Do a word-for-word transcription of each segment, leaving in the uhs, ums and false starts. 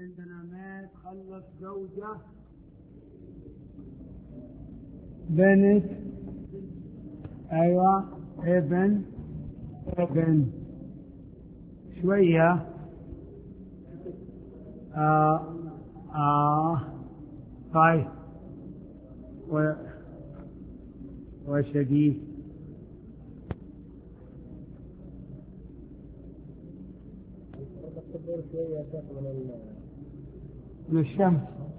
عندنا مات خلف زوجة بنت ايوه ابن ابن شوية آه آه طيب و وشقيق من الشمس.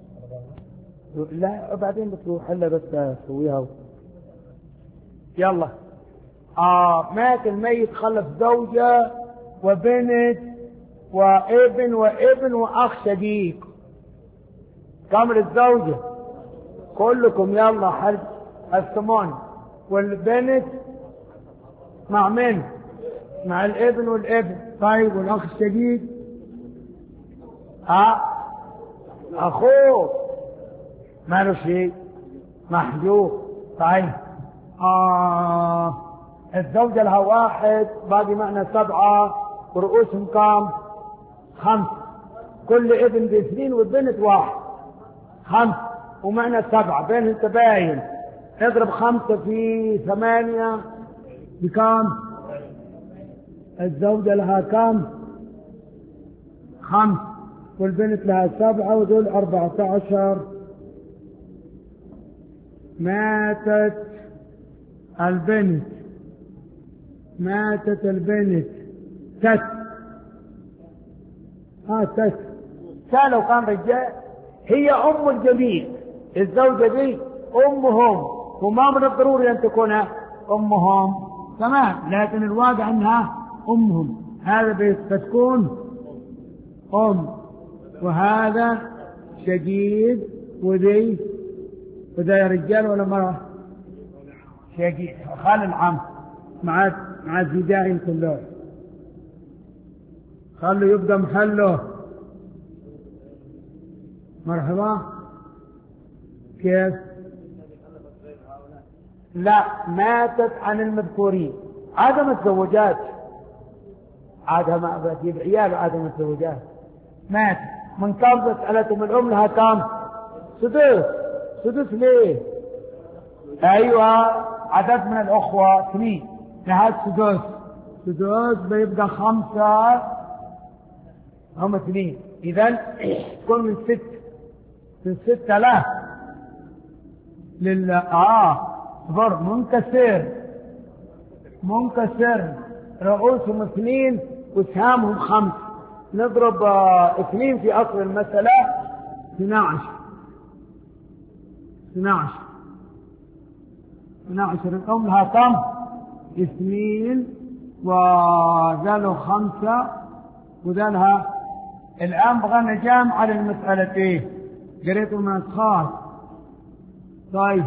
لا بعدين بتروح هلا بس اسويها. يلا. آه مات الميت خلف زوجة وبنت وابن وابن واخ شقيق. كامل الزوجة كلكم يلا حل الثمن. والبنت مع من؟ مع الابن والابن. طيب والاخ الشقيق ها اخوه ماله شيء محجوب. طيب آه الزوجة لها واحد باقي معنا سبعة ورؤوسهم كام؟ خمس. كل ابن باثنين والبنت واحد خمس ومعنا سبعة بينهم تباين. اضرب خمسة في ثمانية بكام؟ الزوجة لها كام؟ خمس والبنت لها سبعة وذول أربعة عشر. ماتت البنت ماتت البنت تت ها تت تا لو كان رجال هي أم الجميع. الزوجة دي أمهم وما من الضروري أن تكون أمهم تمام لكن الواقع أنها أمهم. هذا بتكون أم وهذا شقيق وذي وذا يا رجال ولا مرة شقيق خال العم مع مع الزجاج كله. خلوا يبقى محله. مرحبا. كيف؟ لا ماتت عن المذكورين. عدم الزوجات عادها ما بجيب عيال عدم الزوجات. مات من كم مسألتهم الأم لها كم؟ سدس. سدس ليه؟ أيوة عدد من الأخوة اثنين لها سدس. سدس بيبقى خمسة هم اثنين. إذن تكون من ست من ستة لا لله. آه صبر منكسر منكسر رؤوسهم اثنين وسهامهم خمس. نضرب اه اثنين في أصل المسألة اثنا عشر اثنا عشر اثنا عشر. الأم لها كم؟ اثنين وذالوا خمسة وذالها. الآن بغينا جامع على المسألتين قريتوا من أسخاص. طيب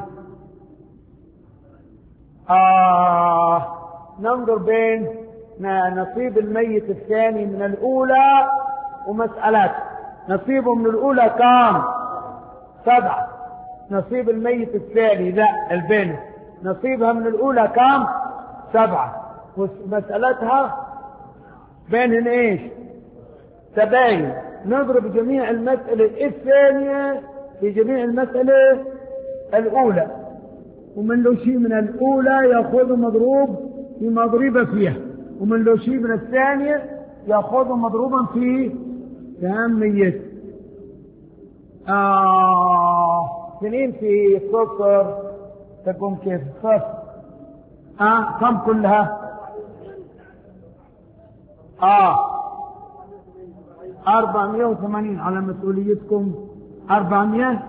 آه ننظر بين نصيب الميت الثاني من الأولى ومسألات. نصيبه من الأولى كام؟ سبعة. نصيب الميت الثاني لا البنت نصيبها من الأولى كام؟ سبعة. ومسألتها بينهن ايش؟ تباين. نضرب جميع المسألة الثانية في جميع المسألة الأولى ومن لو شيء من الأولى يأخذ مضروب في مضربة فيها ومن لو شيء من الثانية يأخذ مضروبا في تهمية. آه اثنين في صفر تكون كيف صفر. آه كم كلها؟ آه أربعمائة وثمانين على مسؤوليتكم. أربعمائة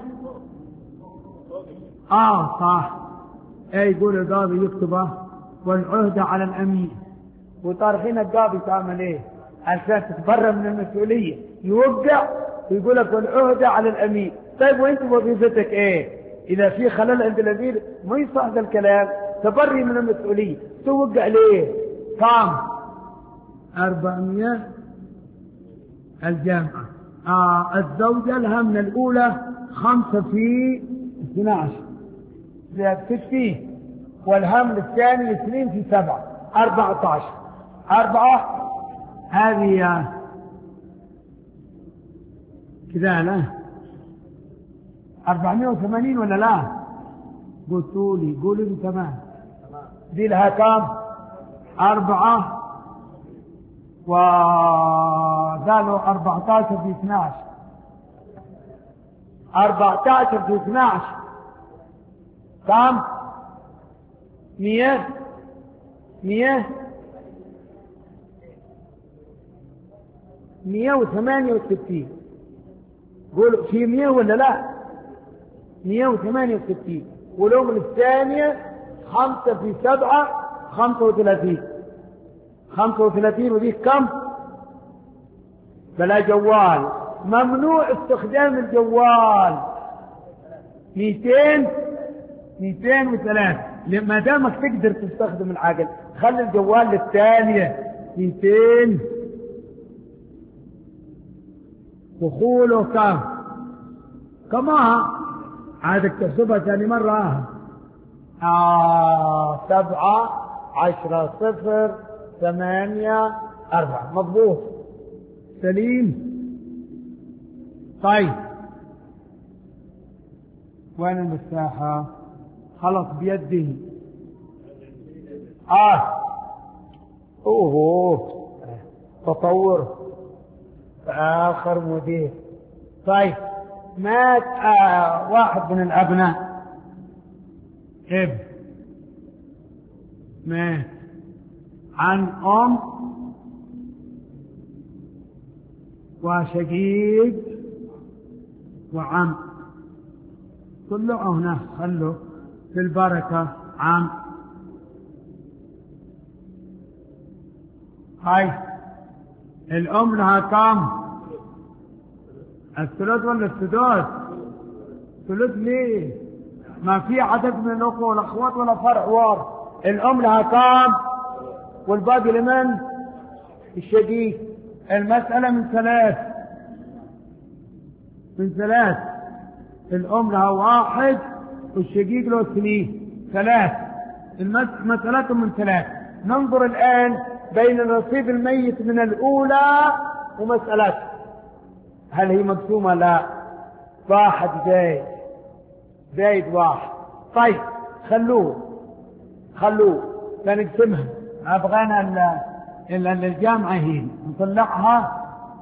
آه صح. اي يقول القاضي يكتبه والعهدة على الأمين. وطارحين القاضي تعمل ايه عشان تتبرى من المسؤولية؟ يوقع ويقول لك والعهدة على الأمين. طيب وانت وظيفتك ايه؟ إذا في خلل عند الأمير ما يصح هذا الكلام. تبري من المسؤولية توقع ليه؟ كم؟ أربعمائة الجامعة. آه الزوجة لها من الأولى خمسة في اثنا عشر زائد ستين والهم الثاني اثنين في سبعة أربعة عشر. أربعة هذه كذا لا أربعمائة وثمانين ولا لا؟ قلتوا لي قولوا لي تمام. دي لها كام؟ أربعة وقالوا أربعة عشر في اثني عشر، أربعة عشر في اثني عشر كام؟ مية مية مية وثمانية وستين. قولوا في مية ولا لا؟ مية وثمانية وستين. والأم الثانية خمسة في سبعة خمسة وثلاثين، خمسة وثلاثين. وذيك كم؟ بلا جوال، ممنوع استخدام الجوال. مئتين مئتين وثلاثة. ما دامك تقدر تستخدم العقل خلي الجوال للثانية. مئتين دخوله كم؟ كما عادك تحسبها ثاني مرة. آه سبعة عشرة صفر ثمانية أربعة. مضبوط سليم. طيب وين المساحة؟ خلص بيده. آه أوه تطور آخر مدير. طيب مات آه واحد من الأبناء، ابن مات عن أم وشقيق وعم. كله هنا خلوا في البركة عم. هاي الأم لها كم؟ الثلث ولا السدس؟ ثلث ليه؟ ما في عدد من الأخوة والأخوات ولا فرع وارث. الأم لها كم؟ والباقي لمن؟ الشقيق. المسألة من ثلاث من ثلاث الأم لها واحد والشقيق له اثنين. ثلاث المسألة من ثلاث. ننظر الآن بين نصيب الميت من الأولى ومسألته، هل هي مقسومة؟ لا، واحد زايد زايد واحد. طيب خلوه خلوه فنقسمها. أبغانا إلا الجامعة هي نطلعها.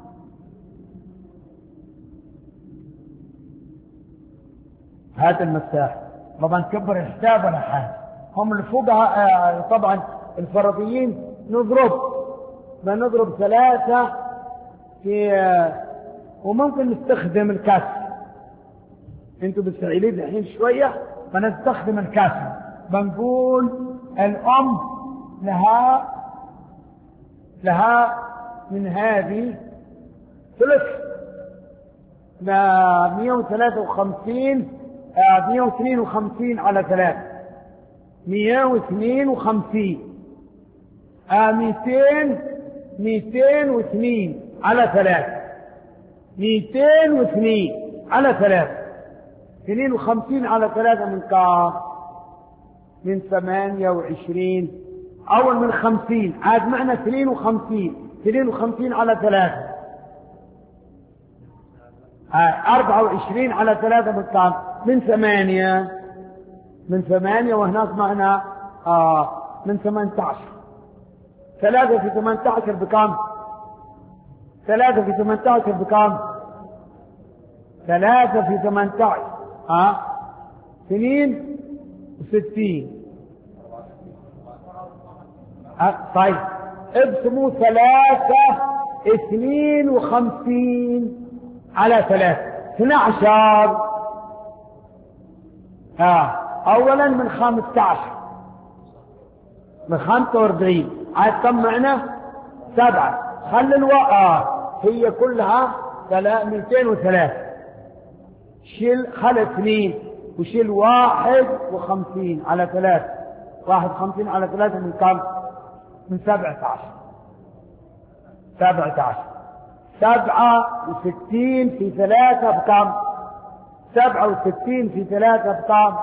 هذا المساحة طبعا كبر الحساب ولا حاجة. هم الفقهاء طبعا الفرضيين نضرب ما نضرب ثلاثة في، وممكن نستخدم الكسر. انتوا بالسعيلين الحين شوية فنستخدم الكسر. بنقول الأم لها لها من هذه ثلث مئة وثلاثة وخمسين، مئة واثنين وخمسين على ثلاثة، مئة واثنين وخمسين. مئتين مئتين واثنين على ثلاثة، مئتين واثنين على ثلاثة. اثنين وخمسين على ثلاثة من كام؟ من ثمانية وعشرين. أول من خمسين عاد معنا اثنين وخمسين. اثنين وخمسين على ثلاثة أربعة وعشرين على ثلاثة من كام؟ من ثمانية. من ثمانية وهناك معنا آه من ثمانية عشر. ثلاثة في ثمانية عشر بكام؟ ثلاثة في ثمانية عشر بكام؟ ثلاثة في ثمانية عشر ها اثنين وستين. أه طيب ابسموا ثلاثة اثنين وخمسين على ثلاثة اثنى عشر. ها اولا من خمسة عشر من خمسة واربعين عاد كم معنا؟ سبعة. خل الوقع هي كلها مئتين وثلاثة. شيل خل اثنين وشيل واحد وخمسين على ثلاثة. واحد وخمسين على ثلاثة من كم؟ من سبعة عشر. سبعة عشر. سبعة وستين في ثلاثة بكم؟ سبعة وستين في ثلاثة بكم؟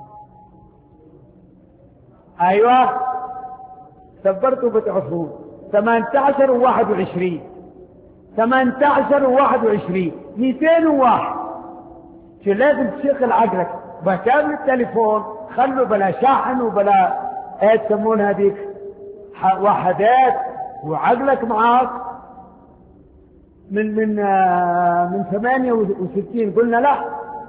أيوة سبرتوا بتعرفون. ثمانية عشر وواحد وعشرين. ثمانية عشر وواحد وعشرين مئتين وواحد. شو لازم تشغل عقلك بكامل التليفون، خلوا بلا شحن وبلا ايه تسمون هذيك وحدات، وعقلك معاك من من آه من ثمانية وستين قلنا لا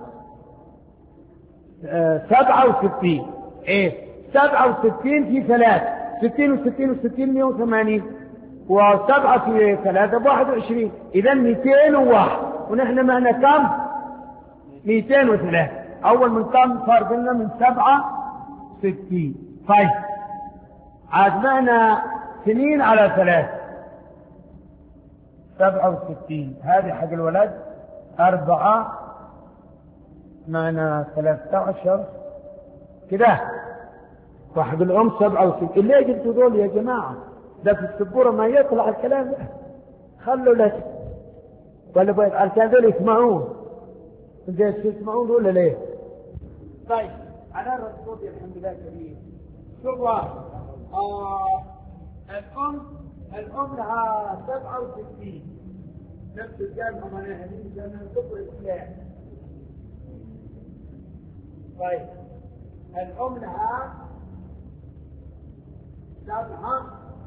آه سبعة وستين. ايه سبعة وستين في ثلاث، ستين وستين وستين مئة وثمانين، وسبعة في ثلاثة بواحد وعشرين، إذا مئتين وواحد، ونحن معنا كم؟ مئتين وثلاثة. أول من كم صار قلنا من سبعة ستين. طيب عاد معنا سنين على ثلاث، سبعة وستين هذه حق الولد، أربعة معنا ثلاثة عشر كده، وحق الأم سبعة وستين. اللي جبتوا دول يا جماعة ده في السبورة ما يطلع الكلام ده، خلوا لك ولا بقى الكلام دول يسمعون، انت تسمعون ولا ليه؟ طيب على الرسول الحمد لله كريم. شوفوا آه الأم الأم لها سبعة وستين، نفس الجامعة معناها دي لأنها تقرأ الإسلام. طيب الأم لها سبعة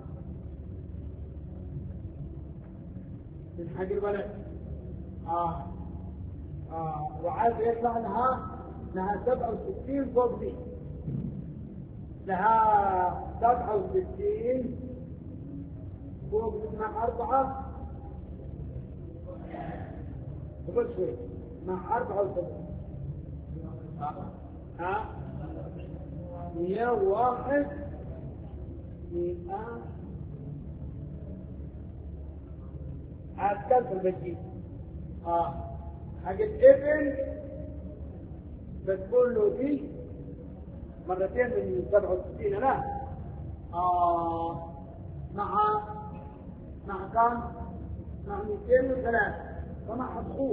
من حق الولد، آه آه وعايز يطلع لها لها سبعة وستين فوق دي، لها سبعة وستين فوق مع أربعة قبل شوي مع أربعة وسبعين ها مئة واحد مئة عسكر في البيت. اه حق الابن بتقول له دي مرتين من سبعة وستين لا آه مع مع كم؟ مع مئتين وثلاثة ومع حصول.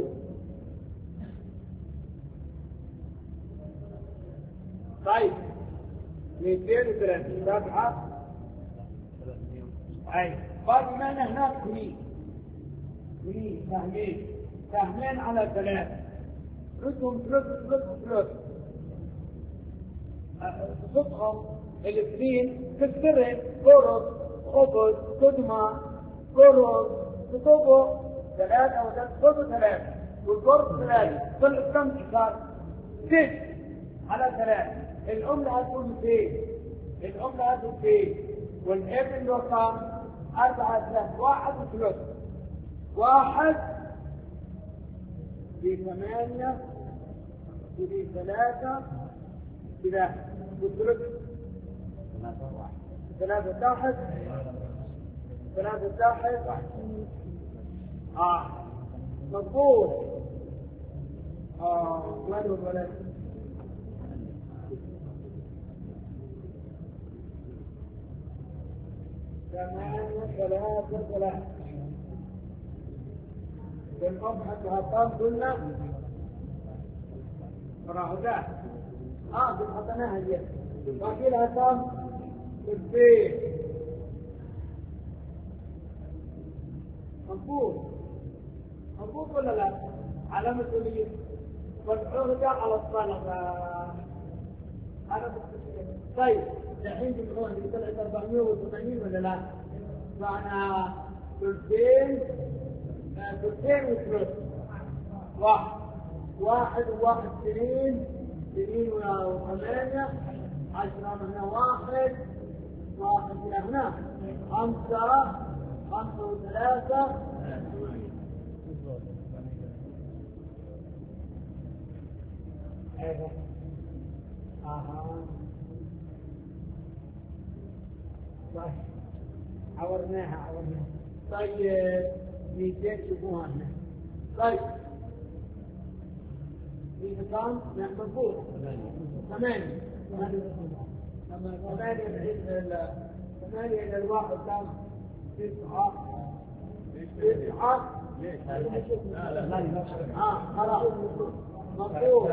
طيب مئتين وثلاثة سبعة أي باقي معنا هناك مئة مئة سهمين سهمين على ثلاثة، ردهم ثلاث ثلاث ثلاث صدقهم الاثنين تكسرهم قرص خبز قدمة قرص تطبق ثلاثة وثلاثة ثلاثة والقرص ثلاثة طلع كم صار؟ ست على ثلاثة. الأم لها تكون مئتين، الأم لها تكون مئتين، والابن له كم؟ أربعة ثلاثة واحد وثلاثة، واحد في ثمانية في ثلاثة كذا والثلث ثلاثة تحت ثلاثة تحت اه مضبوط. اه وين الولد؟ ثمانية ثلاثة ثلاثة. الأم حقها كم قلنا؟ راحتان. اه بنحطناها دي. باقي لها كم؟ البيت. مضبوط. مضبوط ولا لا؟ على مسؤولية. والعهدة على الطلبة. على مسؤولية. طيب الحين بنروح لطلعت أربعمئة وثمانين ولا لا؟ معنا ثلثين ثلثين وثلث. واحد واحد وواحد سنين سنين وثمانية عشرة هنا واحد واحد هنا خمسة خمسة وثلاثة ايه اها طيب عورناها عورناها. طيب ميتين شوفوها هنا. طيب في مكان نعم مضبوط ثمانية ثمانية بعيد ثمانية إلى الواحد كم؟ تسعة تسعة اه خلاص مضبوط.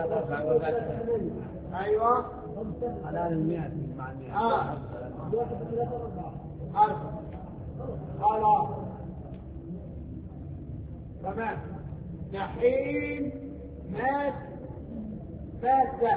ايوه على المئة اه أربعة خلاص تمام. دحين مات مات ده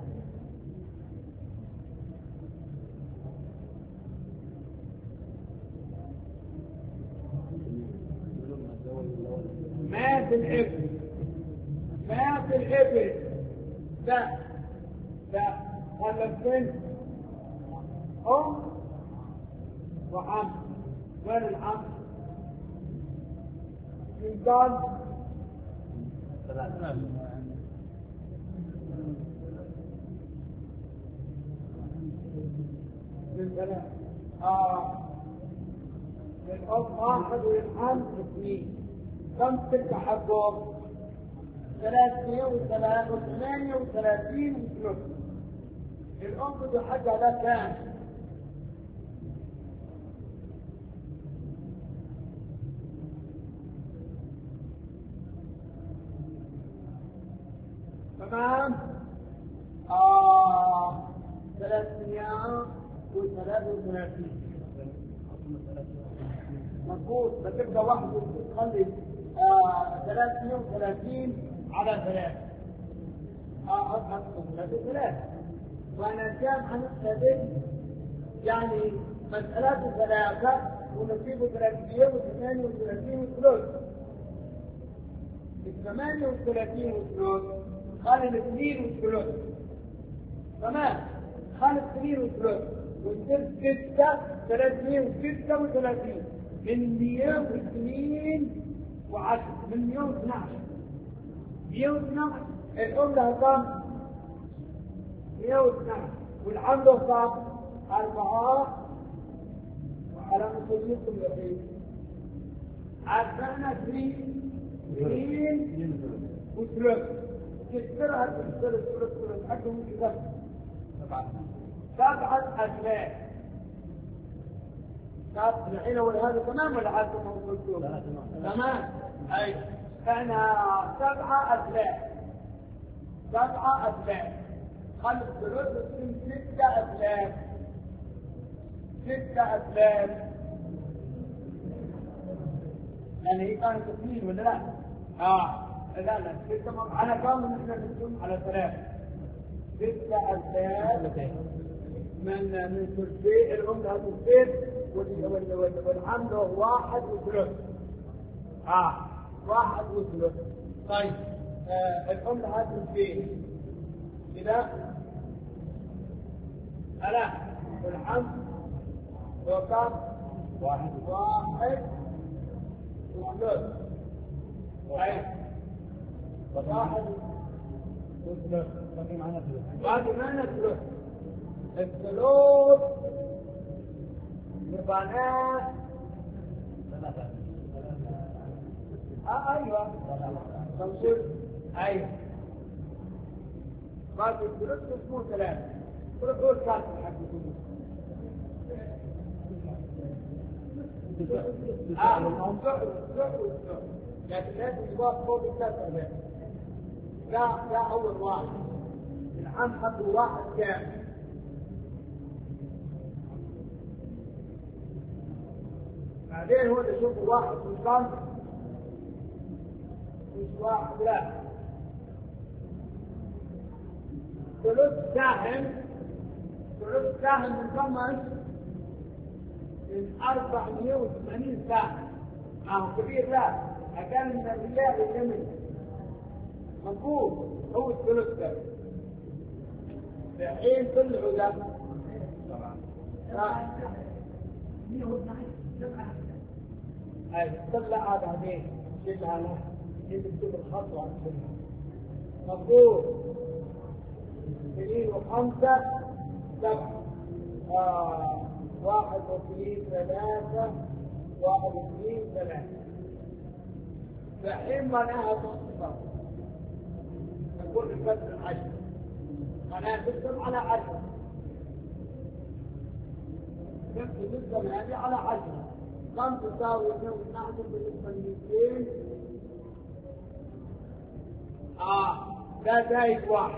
مات الابن مات الابن ده ده خلف بنت ام وعم. وين العم؟ من قال من ثلاث اه الأم واحد والعم اثنين. كم تلك حقهم؟ ثلاثمائة وثمانية وثلاثين وثلث. الأم بده حقها ده كام؟ تمام؟ آه ثلاثمائة وثلاثة وثلاثين. مظبوط. بتبقى واحد وتخلي آه ثلاثمائة وثلاثين على ثلاثة. اه أضحك ثلاثة ثلاثة. وأنا كام هنحسب يعني مسألة ثلاثة ونصيب ثلاثمائة وثمانية وثلاثين وثلث. الثمانية وثلاثين وثلث خلي الاثنين وثلث. تمام. خلي الاثنين وثلث وتصير ستة ثلاثمائة وستة وثلاثين من مئة واثنين وعشرة من مئة واثني عشر. مئة واثني عشر الأم لها كم؟ مئة واثني عشر والعم له كم؟ أربعة وعلى مسؤوليتكم يا أخي. عرفنا اثنين اثنين وثلاث تكسرها تكسر الثلث ثلث حتى ممكن تكسر سبعة سبعة أسلاك. طب الحين هذا تمام ولا عاد موجود؟ تمام. أي احنا سبعة أسلاك سبعة أسلاك. خلي الثلث تصير ستة أسلاك ستة أسلاك. يعني هي كانت اثنين ولا لا؟ اه لا لا ستة مرة. أنا كم نحن نقسم على ثلاثة ستة أسلاك من من ثلثين. الأم لها ثلثين والعم له واحد وثلث. اه واحد وثلث. طيب آه الأم لها ثلثين كده ألا والعم له كم؟ واحد واحد وثلث. طيب واحد وثلث. باقي معنا ثلث. باقي معنا ثلث. الثلث يبقى ثلاثة. آه أيوة. خمسين. أيوة. باقي الثلث اسمه ثلاثة. ثلث دول كام حقكم؟ آه هم ضعوا ضعوا ضعوا. لكن لازم يبقى فوق الثلاثة ثلاثة. ده ده أول واحد. العم حقه واحد كامل. بعدين هو اللي يشوف واحد من كم مش واحد لا ثلث ساهم. ثلث ساهم من كم؟ من أربعمائة وثمانين ساهم. أهو كبير لا أكان من الرجال اليمن مفهوم. هو الثلث ده الحين طلعوا ده طبعا هاي طلع بعدين شيلها له يكتب الخط على السنة. مفروض اثنين وخمسة سبعة. آه. واحد واثنين ثلاثة واحد واثنين ثلاثة. فحين معناها تصفر تكون الفترة العشر معناها تقسم على عشرة. تقسم هذه على عشرة. كم تساوي اثنين واثنين بالنسبة للاثنين؟ اه لا زايد واحد.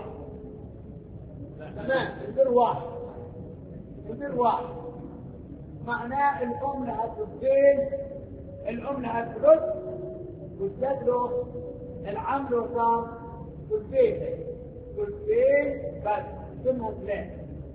تمام. يصير واحد يصير واحد. معناه الأم لها ثلثين. الأم لها ثلث وجد له العم له كام؟ ثلثين ثلثين بس اسمها اثنين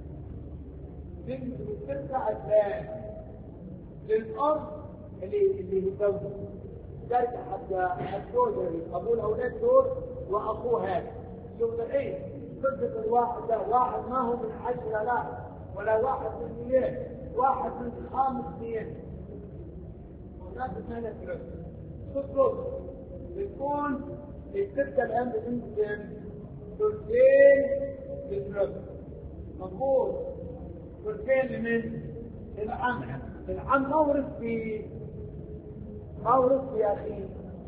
بنت وستة اثنين للأم اللي اللي يتزوج ترجع حتى الزوجة أبو الأولاد دول وأخوه هذا شوف الحين قصة الواحد ده واحد ما هو من عشرة لا ولا واحد من اثنين واحد من خامس اثنين وهناك ثلاث ثلث ثلث بتكون الستة الآن بتنزل ثلثين بثلث مفروض ثلثين من العم العم مورث في مورث في أخيه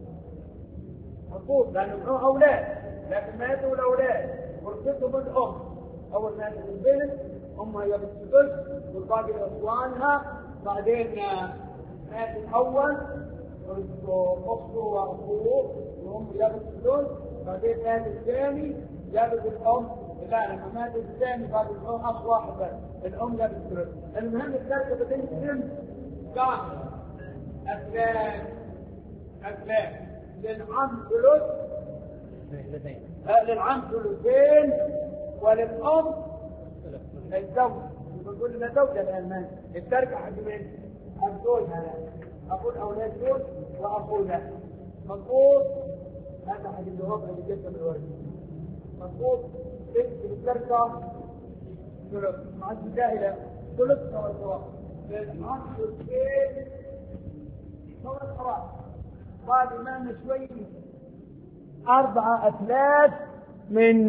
مفروض لأنه معه أولاد لكن ماتوا الأولاد ورثتهم الأم أول ما ماتت البنت أمها جابت الثلث والباقي لإخوانها بعدين مات الأول أخته وأخوه وهم جابت الثلث بعدين مات الثاني جابت الأم لا لما مات الثاني بعد الأم أخ واحد بس الأم جابت الثلث المهم الثالثة بتنقسم كم؟ أثلان أثلان للعم ثلث للعم ثلثين وللأم الزوج بنقول لنا زوجة الآن التركة حق من الزوج هذا أقول أولاد زوج وأخونا مضبوط هذا حق الجواب اللي جبته من الورد مضبوط بنت التركة ثلث مع الجاهلة ثلث سوا سوا للعم ثلثين سوا سوا بعد ما شوي أربعة أثلاث من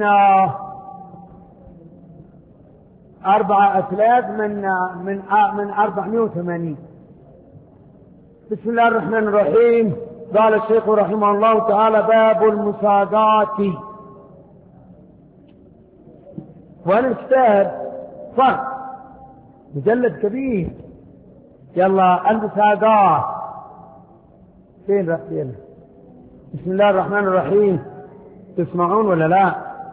أربعة أثلاث من من من أربعمائة وثمانين. بسم الله الرحمن الرحيم. قال الشيخ رحمه الله تعالى: باب المساقات. وأنا اجتهد فرق مجلد كبير. يلا المساقات فين رأينا؟ بسم الله الرحمن الرحيم. تسمعون ولا لا؟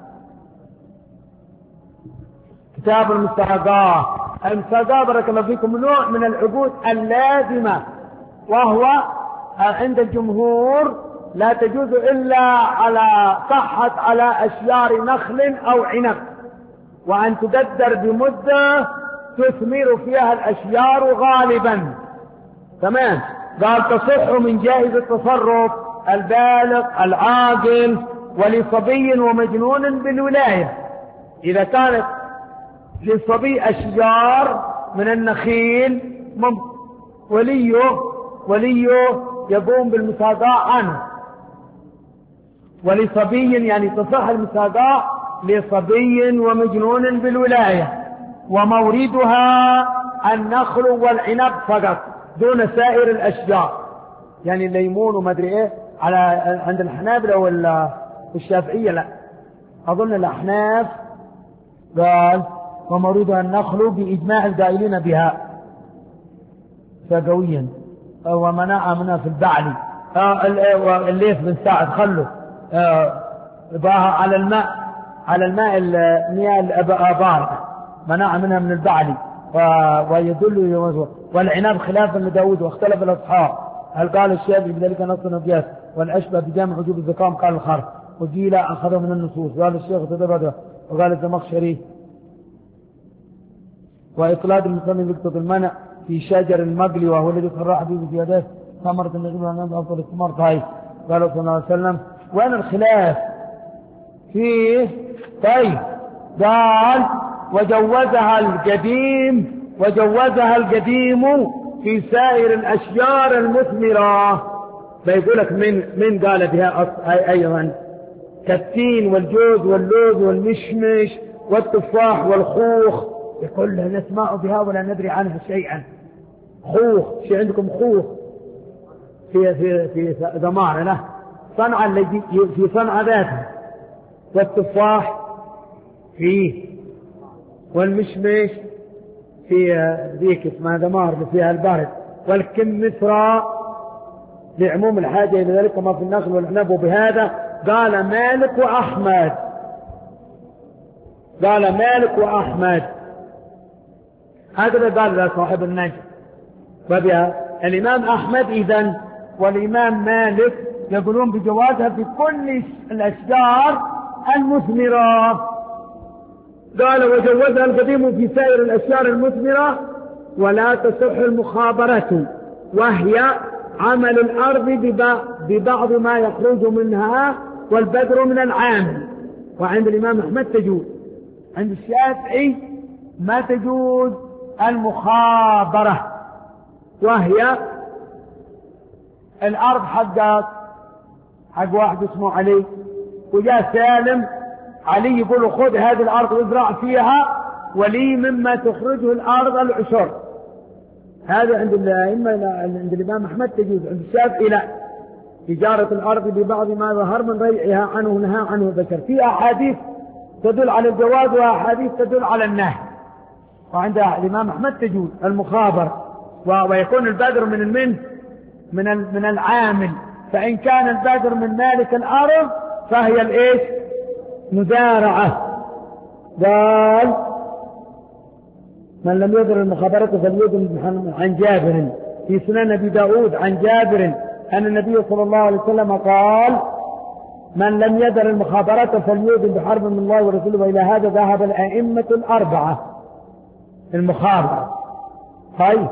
كتاب المستحقات. المستحقات بارك الله فيكم نوع من العقود اللازمة، وهو عند الجمهور لا تجوز إلا على صحت على أشجار نخل أو عنب، وأن تقدر بمدة تثمر فيها الأشجار غالبا. تمام. قال تصح من جائز التصرف البالغ العاقل ولصبي ومجنون بالولاية. إذا كانت للصبي أشجار من النخيل وليه وليه يقوم بالمساقاة عنه، ولصبي يعني تصح المساقاة لصبي ومجنون بالولاية، وموردها النخل والعنب فقط دون سائر الأشجار. يعني الليمون وما ادري ايه على عند الحنابلة والشافعية لا، أظن الأحناف قال وموردها النخل بإجماع القائلين بها فقويا، ومنع منها في البعلي. الليث بن سعد خلوا باها على الماء على الماء المياه الآبار منع منها من البعلي، ويدل والعناب خلافا لداود واختلف الأصحاب هل قال الشافعي بذلك نص وقياس والأشبه بجامع وجوب الزكام قال الخرف وقيل أخذه من النصوص. قال الشيخ تدرده وقال الزمخشري وإطلاد المسلم يقتضي المنع في شجر المقلي وهو الذي صرح به بزيادات ثمرة النجم والنجم أفضل الثمار طيب. قال صلى الله عليه وسلم وين الخلاف فيه؟ طيب قال وجوزها القديم وجوزها القديم في سائر الأشجار المثمرة. بيقول لك من من قال بها أيضا كالتين والجوز واللوز والمشمش والتفاح والخوخ، يقول لا نسمع بها ولا ندري عنها شيئا. خوخ شيء عندكم خوخ في في في ذمار له صنعة الذي في صنعة ذاتها، والتفاح فيه، والمشمش في ذيك اسمها ذمار اللي فيها البارد، والكمثرى لعموم الحاجة إلى ذلك كما في النخل والعنب. وبهذا قال مالك وأحمد قال مالك وأحمد هكذا قال صاحب النجم. وبها الإمام أحمد إذن والإمام مالك يقولون بجوازها في كل الأشجار المثمرة. قال وجوزها القديم في سائر الأشجار المثمرة ولا تصح المخابرة، وهي عمل الأرض ببعض ما يخرج منها والبذر من العام. وعند الإمام أحمد تجوز، عند الشافعي ما تجوز المخابرة، وهي الأرض حقك حق واحد اسمه علي، وجاء سالم علي يقول خذ هذه الأرض وازرع فيها ولي مما تخرجه الأرض العشر. هذا عند الأئمة عند الإمام أحمد تجوز، عند الشافعي لا، تجارة الأرض ببعض ما ظهر من ريعها عنه نهى عنه ذكر. في أحاديث تدل على الجواز وأحاديث تدل على النهي. وعند الإمام أحمد تجوز المخابرة، ويكون البذر من المن من من العامل، فإن كان البذر من مالك الأرض فهي الإيش؟ مزارعة. قال من لم يضر المخابرة فليدن. عن جابر في سنن أبي داود عن جابر أن النبي صلى الله عليه وسلم قال من لم يدر المخابرة فليدن بحرب من الله ورسوله. وإلى هذا ذهب الأئمة الأربعة المخابرة. طيب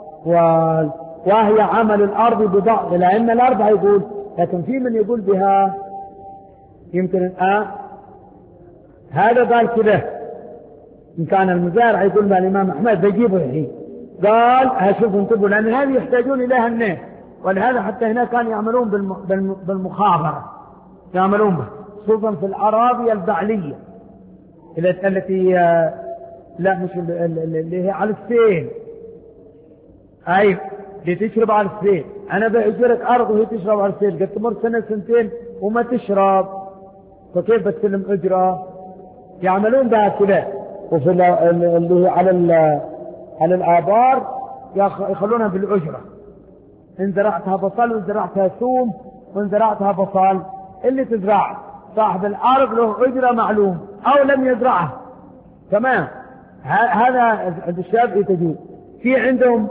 وهي عمل الأرض ببعض الأئمة الأربعة يقول، لكن في من يقول بها يمكن الآن هذا قال كده. إن كان المزارع يقول مع الإمام أحمد بيجيبه الحين، قال هشوف انتبهوا لأن هذه يحتاجون إليها الناس، ولهذا حتى هنا كانوا يعملون بالمخابرة، يعملون به خصوصا في الأراضي البعلية التي لا مش اللي هي على السيل. أي اللي تشرب على السيل، أنا بأجرك أرض وهي تشرب على السيل، قد تمر سنة سنتين وما تشرب، فكيف بتسلم أجرة؟ يعملون بها كذا. وفي اللي على على الآبار يخلونها بالأجرة، إن زرعتها بصل وإن زرعتها ثوم وإن زرعتها بصل، اللي تزرع صاحب الأرض له أجرة معلوم أو لم يزرعها. تمام. هذا عند الشافعي تجوز. في عندهم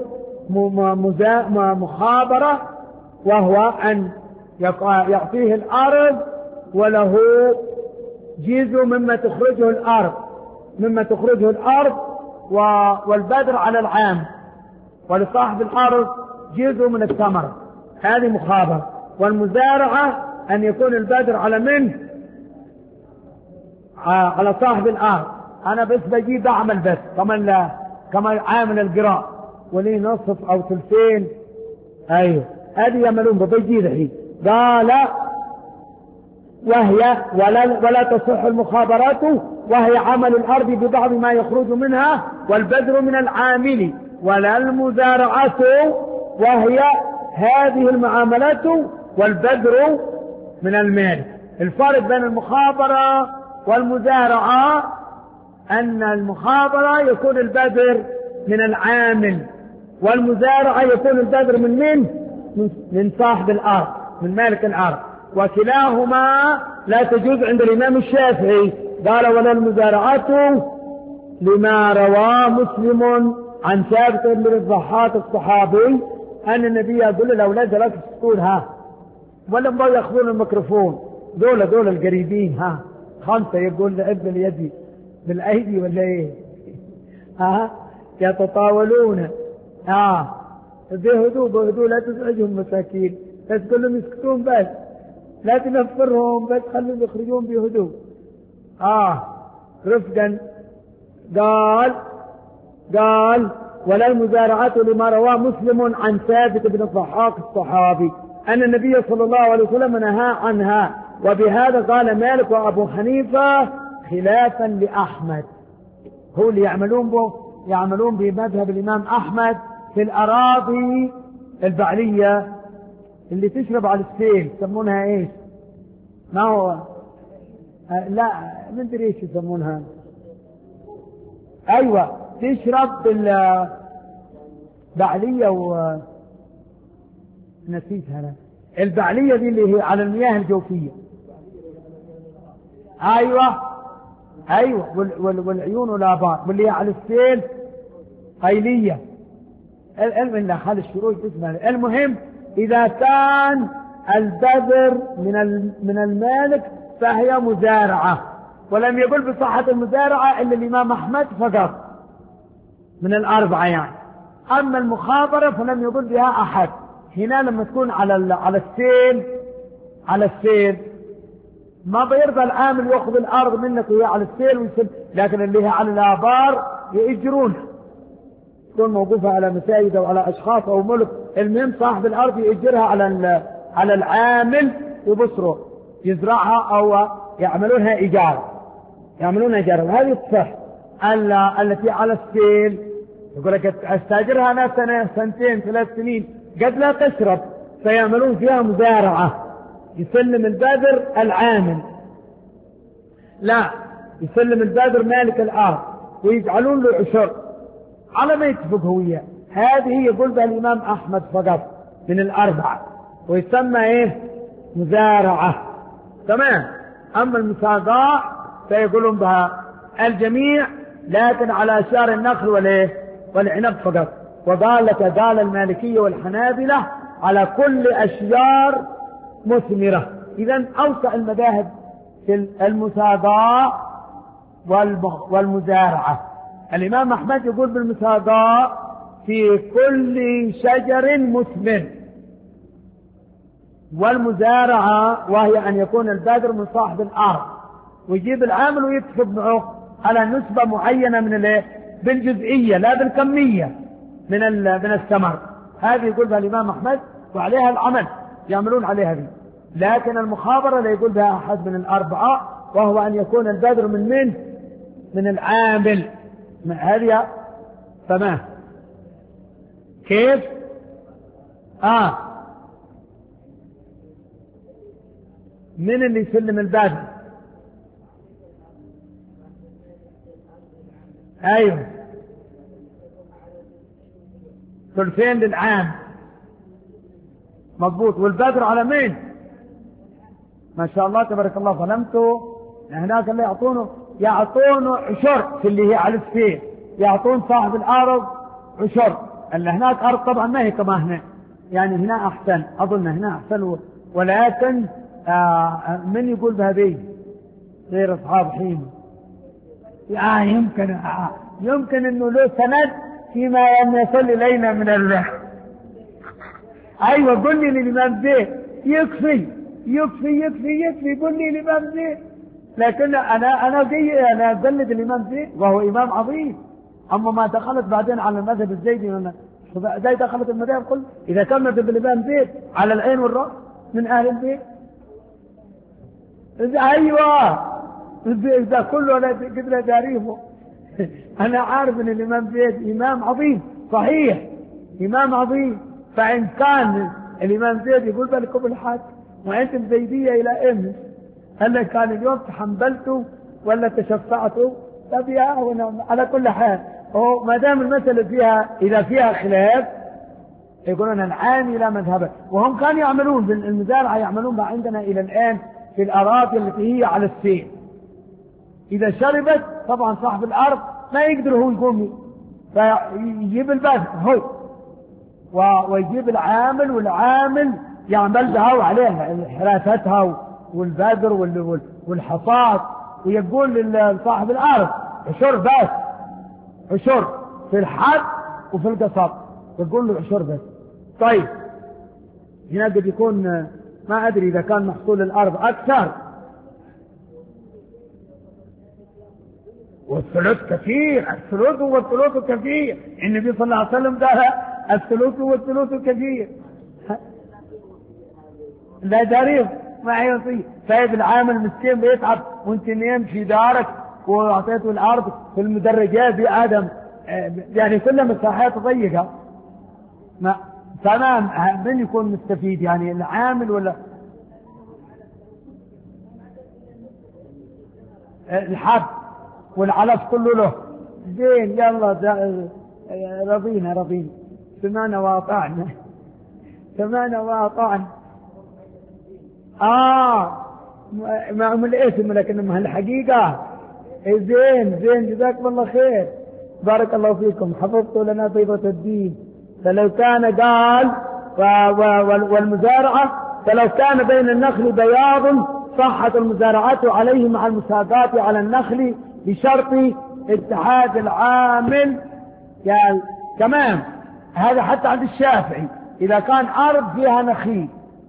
مخابرة، وهو أن يعطيه الأرض وله جزء مما تخرجه الأرض مما تخرجه الأرض والبذر على العام، ولصاحب الأرض جزء من الثمرة. هذه مخابرة. والمزارعة أن يكون البذر على من؟ على صاحب الأرض. أنا بس بجيب أعمل بس كمان لا كمان عامل القراء ولي نصف أو ثلثين. أيوه هذه يعملون بجيب الحين. قال وهي ولا, ولا تصح المخابرات، وهي عمل الأرض ببعض ما يخرج منها والبذر من العامل، ولا المزارعة وهي هذه المعاملات والبذر من المال. الفرق بين المخابرة والمزارعة أن المخابرة يكون البذر من العامل، والمزارعة يكون البذر من من؟ من صاحب الأرض، من مالك الأرض. وكلاهما لا تجوز عند الإمام الشافعي. قال ولا المزارعات لما رواه مسلم عن ثابت بن الضحاك الصحابي أن النبي يقول للأولاد لا تسكتون ها، ولا ما يأخذون الميكروفون، دول دول القريبين ها خمسة، يقول لابن اليد بالأيدي ولا إيه ها يتطاولون ها بهدوء بهدوء، لا تزعجهم مساكين، بس تقول لهم يسكتون بس، لا تنفرهم بس، خلهم يخرجون بهدوء آه رفقا. قال قال ولا المزارعات لما رواه مسلم عن ثابت بن الضحاك الصحابي أن النبي صلى الله عليه وسلم نهى عنها. وبهذا قال مالك وأبو حنيفة خلافا لأحمد. هو اللي يعملون به يعملون بمذهب الإمام أحمد في الأراضي البعلية اللي تشرب على السيل، يسمونها إيش؟ ما هو آه لا ما ادري ايش يسمونها. ايوه تشرب بالبعلية و نسيتها أنا. البعلية دي اللي هي على المياه الجوفية. ايوه ايوه وال... والعيون والآبار، واللي هي على السيل قيلية. العلم لا خالي الشروط اسمها. المهم إذا كان البذر من من المالك فهي مزارعة، ولم يقل بصحة المزارعة إلا الإمام أحمد فقط من الأربعة يعني. أما المخابرة فلم يقل بها أحد. هنا لما تكون على على السيل على السيل ما بيرضى العامل يأخذ الأرض منك وهي على السيل ويسل، لكن اللي هي على الآبار يأجرونها، تكون موقوفة على مساجد أو على أشخاص أو ملك، المهم صاحب الأرض يأجرها على على العامل يبصره يزرعها أو يعملونها إيجار يعملونها إيجار. وهذه الصح التي على السيل يقول لك استاجرها أنا سنة سنتين ثلاث سنين قد لا تشرب، فيعملون فيها مزارعة، يسلم البذر العامل، لا يسلم البذر مالك الأرض ويجعلون له عشر على ما يتفق هوية. هذه يقول بها الإمام أحمد فقط من الأربعة، ويسمى إيه؟ مزارعة. تمام. أما المساقاة فيقولون بها الجميع، لكن على أشجار النخل والإيه؟ والعنب فقط. وقال لك قال المالكية والحنابلة على كل أشجار مثمرة. إذن أوسع المذاهب في المساقاة والمزارعة. الإمام أحمد يقول بالمساقاة في كل شجر مثمر، والمزارعة وهي أن يكون البذر من صاحب الأرض ويجيب العامل ويتفق معه على نسبة معينة من الايه؟ بالجزئية لا بالكمية من من الثمر. هذه يقول بها الإمام أحمد وعليها العمل يعملون عليها دي. لكن المخابرة لا يقول بها أحد من الأربعة، وهو أن يكون البذر من من من العامل. هذه تمام. كيف؟ آه من اللي يسلم البذر؟ أيوه ثلثين للعام مضبوط. والبذر على مين؟ ما شاء الله تبارك الله ظلمته. هناك اللي يعطونه يعطونه عشر في اللي هي على السير، يعطون صاحب الأرض عشر. اللي هناك أرض طبعا ما هي كما هنا، يعني هنا أحسن، أظن هنا أحسن. ولكن آه من يقول بهذه غير أصحاب حين؟ آه يمكن آه يمكن إنه له سند فيما يصل إلينا من الله. أيوة قل لي الإمام زيد يكفي يكفي يكفي يكفي قل لي الإمام زيد. لكن أنا أنا زي أنا أقلد الإمام زيد وهو إمام عظيم. أما ما دخلت بعدين على المذهب الزيدي زي دخلت المذاهب كل إذا كان مذهب الإمام زيد على العين والرأس من أهل البيت. أيوة إذا كله أنا قدر تعريفه. أنا عارف أن الإمام زيد إمام عظيم صحيح، إمام عظيم. فإن كان الإمام زيد يقول بالكم الحق وأنتم زيدية إلى إمس، هل كان اليوم تحملتوا ولا تشفعتوا؟ طب على كل حال ما دام المسألة فيها إذا فيها خلاف يقولون العام إلى مذهبه. وهم كانوا يعملون بالمزارعة يعملون ما عندنا إلى الآن في الأراضي التي هي على السيل. إذا شربت طبعا صاحب الأرض ما يقدر هو يقوم، فيجيب البذر هو ويجيب العامل، والعامل يعمل بها وعليها حراستها والبذر والحصاد، ويقول لصاحب الأرض عشر بس، عشر في الحد وفي القصب، يقول له عشر بس. طيب هنا قد يكون ما أدري إذا كان محصول الأرض أكثر، والثلث كثير، الثلث والثلث كثير. النبي صلى الله عليه وسلم قال الثلث والثلث كثير. لا داريب ما يصير. طيب العامل مسكين بيتعب وانت نيم في دارك واعطيته الارض في المدرجات بآدم، يعني كل مساحات ضيقة. ما تمام. من يكون مستفيد يعني العامل ولا الحب والعلف كله له؟ زين يلا رضينا رضينا سمعنا واطعنا سمعنا واطعنا. آه ما هم الاسم لكن الحقيقة. زين زين جزاكم الله خير بارك الله فيكم حفظتوا لنا بيضة الدين. فلو كان قال والمزارعة فلو كان بين النخل بياض صحت المزارعة عليه مع المساقات على النخل بشرط اتحاد العامل. يعني تمام، هذا حتى عند الشافعي إذا كان أرض فيها نخيل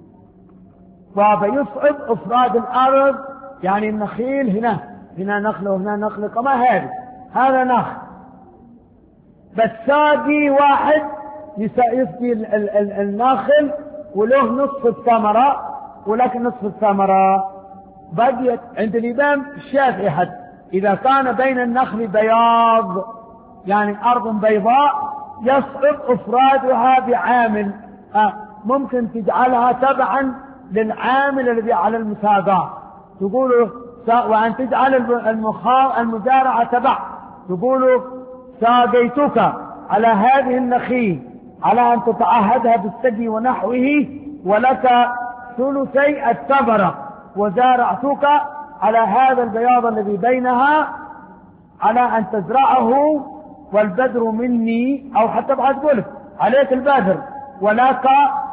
فيصعب إفراد الأرض، يعني النخيل هنا هنا نخل وهنا نخل كما هذا هذا نخل، بس ساقي واحد يسقي النخل وله نصف الثمرة ولكن نصف الثمرة بقيت عند الإمام الشافعي. حتى إذا كان بين النخل بياض يعني أرض بيضاء يصعب إفرادها بعامل، آه ممكن تجعلها تبعا للعامل الذي على المساقات، تقولوا وأن تجعل المزارعة تبع، تقولوا ساقيتك على هذه النخيل على أن تتعهدها بالسقي ونحوه ولك ثلثي الثمرة، وزارعتك على هذا البياض الذي بينها على أن تزرعه والبذر مني، أو حتى بعد قلت عليك البذر ولك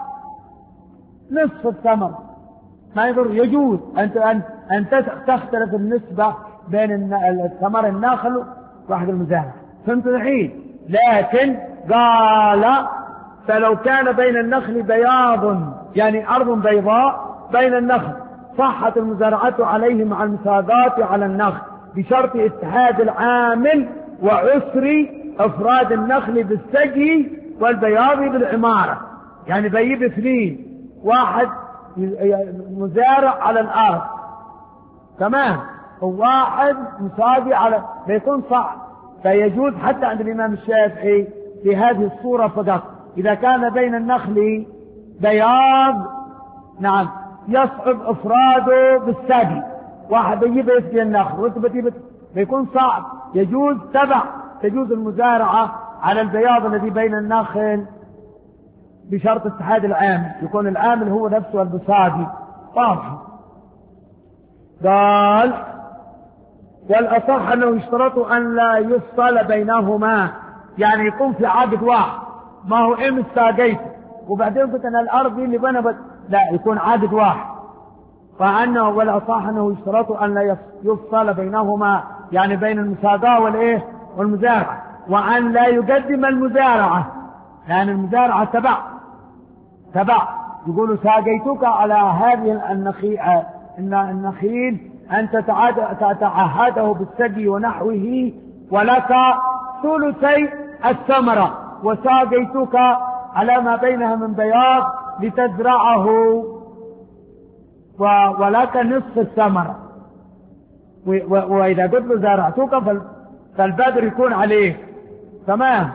نصف الثمر، ما يضر، يجوز أن أن تختلف النسبة بين الثمر الناخل واحد المزارع. فهمت الحين؟ لكن قال فلو كان بين النخل بياض يعني أرض بيضاء بين النخل صحت المزارعة عليه مع المساقات على النخل بشرط اتحاد العامل وعسر افراد النخل بالسقي والبياض بالعمارة. يعني بيجيب اثنين، واحد مزارع على الارض تمام وواحد مساقي على، بيكون صعب. فيجوز حتى عند الامام الشافعي في هذه الصورة فقط اذا كان بين النخل بياض نعم يصعب افراده بالسقي، واحد بيجيب يسقي النخل وانت بتجيب بيكون صعب، يجوز تبع، تجوز المزارعة على البياض الذي بين النخل بشرط اتحاد العامل، يكون العامل هو نفسه البساقي. واضح؟ قال والأصح أنه يشترط أن لا يفصل بينهما، يعني يكون في عقد واحد، ما هو إم ساقيته وبعدين قلت أن الأرض اللي بنبت، لا يكون عقد واحد. فأنه والأصح أنه يشترط أن لا يفصل بينهما، يعني بين المساقاة والإيه والمزارعة، وأن لا يقدم المزارعة، لأن يعني المزارعة تبع تبع يقولوا ساقيتك على هذه النخيل النخيل أن تتعهده بالسقي ونحوه ولك ثلثي الثمرة، وساقيتك على ما بينها من بياض لتزرعه ولك نصف الثمرة. وإذا قلت له زرعتك فالبذر يكون عليه تمام.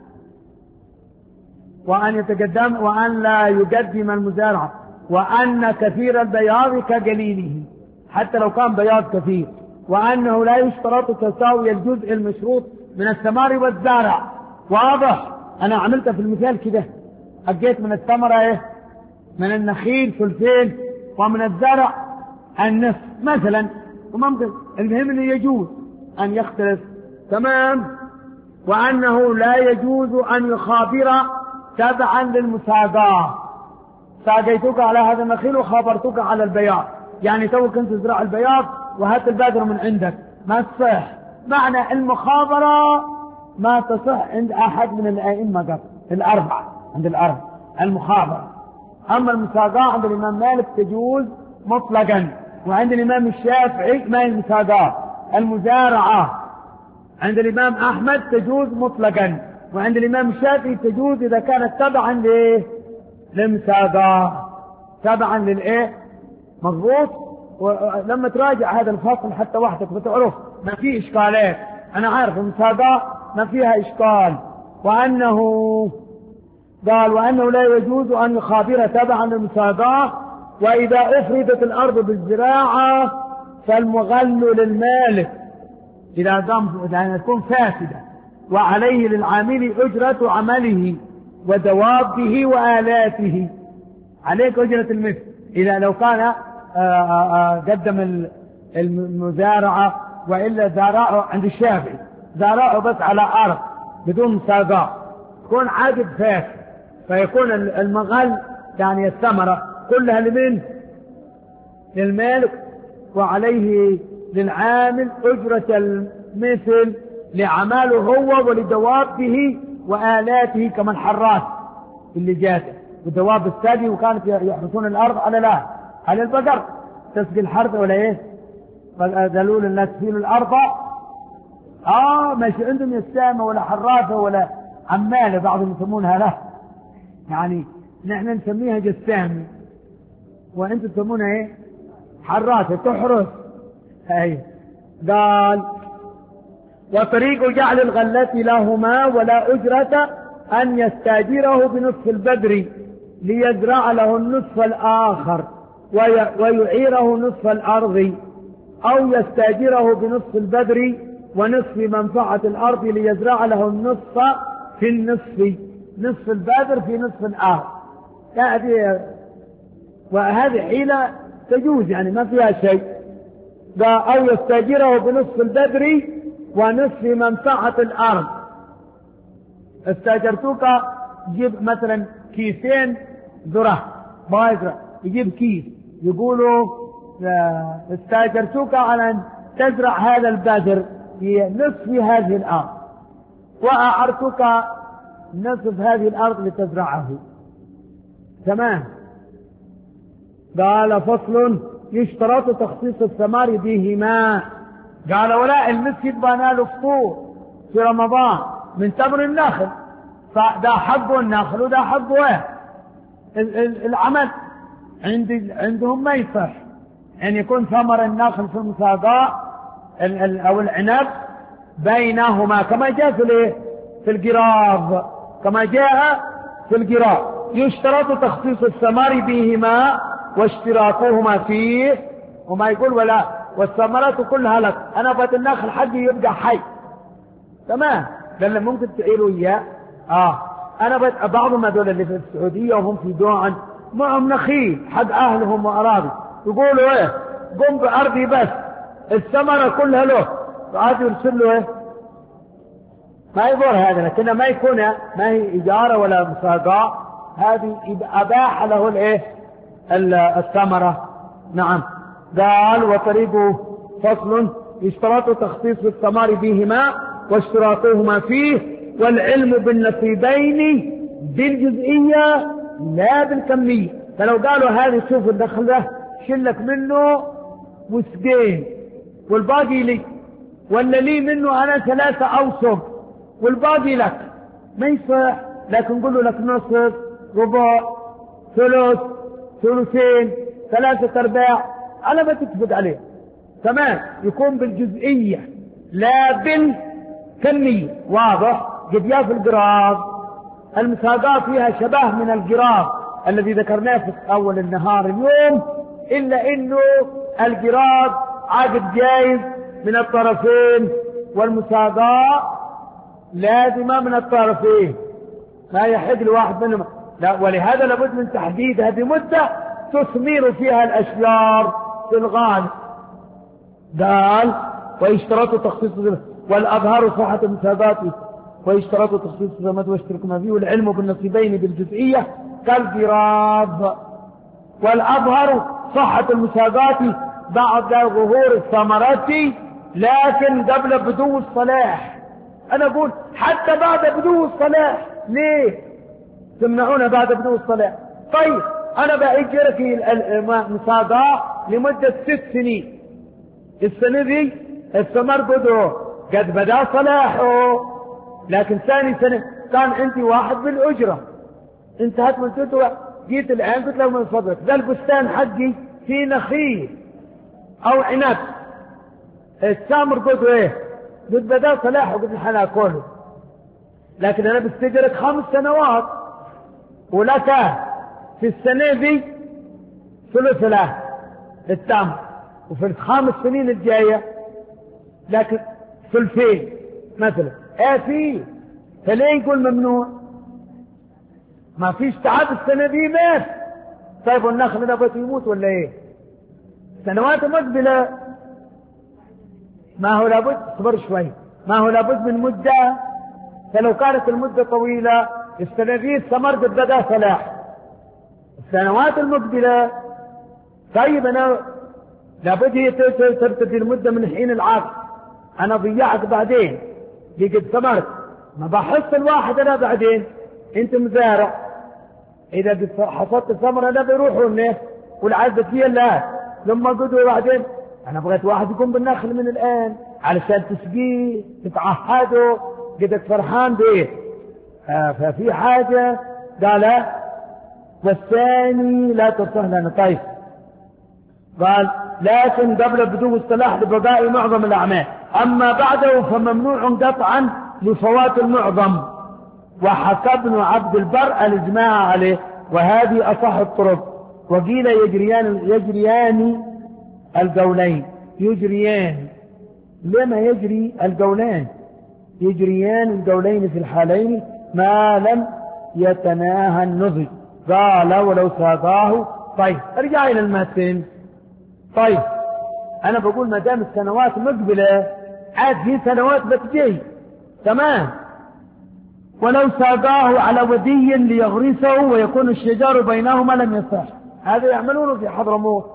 وأن يتقدم وأن لا يقدم المزارع، وأن كثير البياض كقليله حتى لو كان بياض كثير، وأنه لا يشترط تساوي الجزء المشروط من الثمار والزارع. واضح؟ أنا عملتها في المثال كده، أجيت من الثمرة إيه؟ من النخيل ثلثين ومن الزرع النصف مثلا، وممكن المهم أنه يجوز أن يختلف تمام. وأنه لا يجوز أن يخابر تبعا للمساقاة، ساقيتك على هذا النخيل وخابرتك على البياض، يعني تو كنت تزرع البياض وهات البذر من عندك، ما تصح. معنى المخابرة ما تصح عند أحد من الأئمة قبل الأربعة، عند الأربعة المخابرة. أما المساقاة عند الإمام مالك تجوز مطلقا، وعند الإمام الشافعي ما هي المساقاة، المزارعة عند الإمام أحمد تجوز مطلقا، وعند الإمام الشافعي تجوز إذا كانت تبعا ليه للمساقاة، تبعا للإيه مضبوط. ولما تراجع هذا الفصل حتى وحدك بتعرف ما فيه إشكالات. أنا عارف المساقاة ما فيها إشكال. وأنه قال وأنه لا يجوز أن يخابر تبعا للمساقاة. وإذا أفردت الأرض بالزراعة فالمغل للمالك إذا قام يعني تكون فاسدة، وعليه للعامل أجرة عمله ودوابه وآلاته، عليك أجرة المثل. إذا لو كان آآ آآ قدم المزارعة وإلا زارعه عند الشافعي زارعه بس على أرض بدون مساقاة، تكون عقد فاسد، فيكون المغل يعني الثمرة كلها لمن؟ للمالك، وعليه للعامل أجرة المثل لعماله هو ولدوابه وآلاته كما الحراس اللي جاته ودواب الثدي وكانت يحرسون الأرض على لا على البقر تسقي الحرث ولا ايه؟ دلول الناس تسقيل الأرض اه مش عندهم يستامة ولا حراسة ولا عمالة، بعضهم يسمونها له، يعني نحن نسميها جسامة وانتم تسمونها ايه؟ حراسة تحرس. اي قال وطريق جعل الغلة لهما ولا أجرة أن يستاجره بنصف البدر ليزرع له النصف الآخر ويعيره نصف الأرض، أو يستاجره بنصف البدر ونصف منفعة الأرض ليزرع له النصف في النصف، نصف البدر في نصف الآخر. هذه وهذه حيلة تجوز يعني ما فيها شيء. أو يستاجره بنصف البدر ونصف منفعة الأرض. استاجرتوك يجيب مثلا كيسين ذرة بايذرة، يجيب كيس يقولوا استاجرتوك على أن تزرع هذا البذر في نصف هذه الأرض وأعرتك نصف هذه الأرض لتزرعه. تمام. قال فصل يشترط تخصيص الثمار بهما. قال ولا المسجد بنى له فطور في رمضان من تمر النخل، فده حبه النخل وده حبه ايه العمل عند عندهم ما يصح ان يكون ثمر النخل في المساقات او العنب بينهما كما جاء في الايه في القراض، كما جاء في القراض يشترط تخصيص الثمار بهما واشتراكهما فيه. وما يقول ولا والثمرات كلها لك، انا بات النخل حقي يبقى حي تمام، لان ممكن تعيروا اياه. اه انا بات بعضهم هذول اللي في السعوديه وهم في دوعا معهم نخيل حق اهلهم واراضي، يقولوا ايه قم بارضي بس الثمره كلها له، فعاد يرسل له ايه ما يضر هذا، لكن ما يكون ما هي اجاره ولا مساقاه، هذه اباح له الايه الثمره. نعم. قال وطريقه فصل يشترط تخصيص الثمار بهما واشتراطهما فيه والعلم بالنصيبين بالجزئية لا بالكمية. فلو قالوا هذه شوف الدخل ده شلك منه وسقين والباقي لي، ولا لي منه انا ثلاثة اوسق والباقي لك، ما يصح. لكن نقول له لك نصف ربع ثلث ثلثين ثلاثة ارباع على ما تتفق عليه. تمام. يكون بالجزئية لا بالكمية. واضح؟ قد يا في القراض المساقات فيها شبه من القراض الذي ذكرناه في اول النهار اليوم، الا انه القراض عقد جائز من الطرفين والمساقات لازمة من الطرفين، ما يحق لواحد منهم. لا، ولهذا لابد من تحديدها بمدة تثمر فيها الاشجار في الغالب. قال ويشترط تخصيص والأظهر صحة المساقات ويشترط تخصيص الثمرات واشتراكهما فيه والعلم بالنصيبين بالجزئية كالقراض. والأظهر صحة المساقات بعد ظهور الثمرات لكن قبل بدو الصلاح. أنا أقول حتى بعد بدو الصلاح، ليه تمنعون بعد بدو الصلاح؟ طيب أنا بأجرك المساقات لمدة ست سنين، السنة دي الثمر بدو قد بدا صلاحه، لكن ثاني سنة كان عندي واحد بالأجرة انتهت مدته، جيت الآن قلت له من فضلك ذا البستان حقي في نخيل أو عنب، التمر بدو ايه قد بدا صلاحه قد الحنا كله، لكن أنا بستجرك خمس سنوات ولك في السنة دي ثلث له التمر، وفي الخمس سنين الجاية لكن ثلثين مثلا. ايه فيه، فليه يقول ممنوع؟ ما فيش تعب السنة دي مات. طيب والنخل ده بس يموت ولا ايه؟ سنوات مقبلة ما هو لابد صبر شوي، ما هو لابد من مدة. فلو كانت المدة طويلة السنة دي الثمر قد بدا صلاح، السنوات المقبلة. طيب أنا لابد هي ترتدي المدة من حين العقد، أنا ضيعت بعدين قد ثمرت، ما بحص الواحد أنا بعدين. أنت مزارع، إذا حصدت الثمرة أنا بيروحوا الناس والعزة فيها الله، لما قدوا بعدين أنا بغيت واحد يكون بالنخل من الآن علشان تسقيه تتعهده قدك فرحان به. آه ففي حاجة قال والثاني لا تصح لنا. طيب قال لكن قبل بدو الصلاح لبقاء معظم الأعمال، أما بعده فممنوع قطعا لفوات المعظم. وحكى ابن عبد البر الإجماع عليه، وهذه أصح الطرق. وقيل يجريان يجريان القولين، يجريان لما يجري القولين، يجريان القولين في الحالين ما لم يتناهى النضج. قال ولو ساقاه. طيب ارجع إلى المتن. طيب أنا بقول ما دام السنوات مقبلة عاد في سنوات بتجي تمام. ولو ساقاه على ودي ليغرسه ويكون الشجار بينهما لم يصح. هذا يعملونه في حضرموت،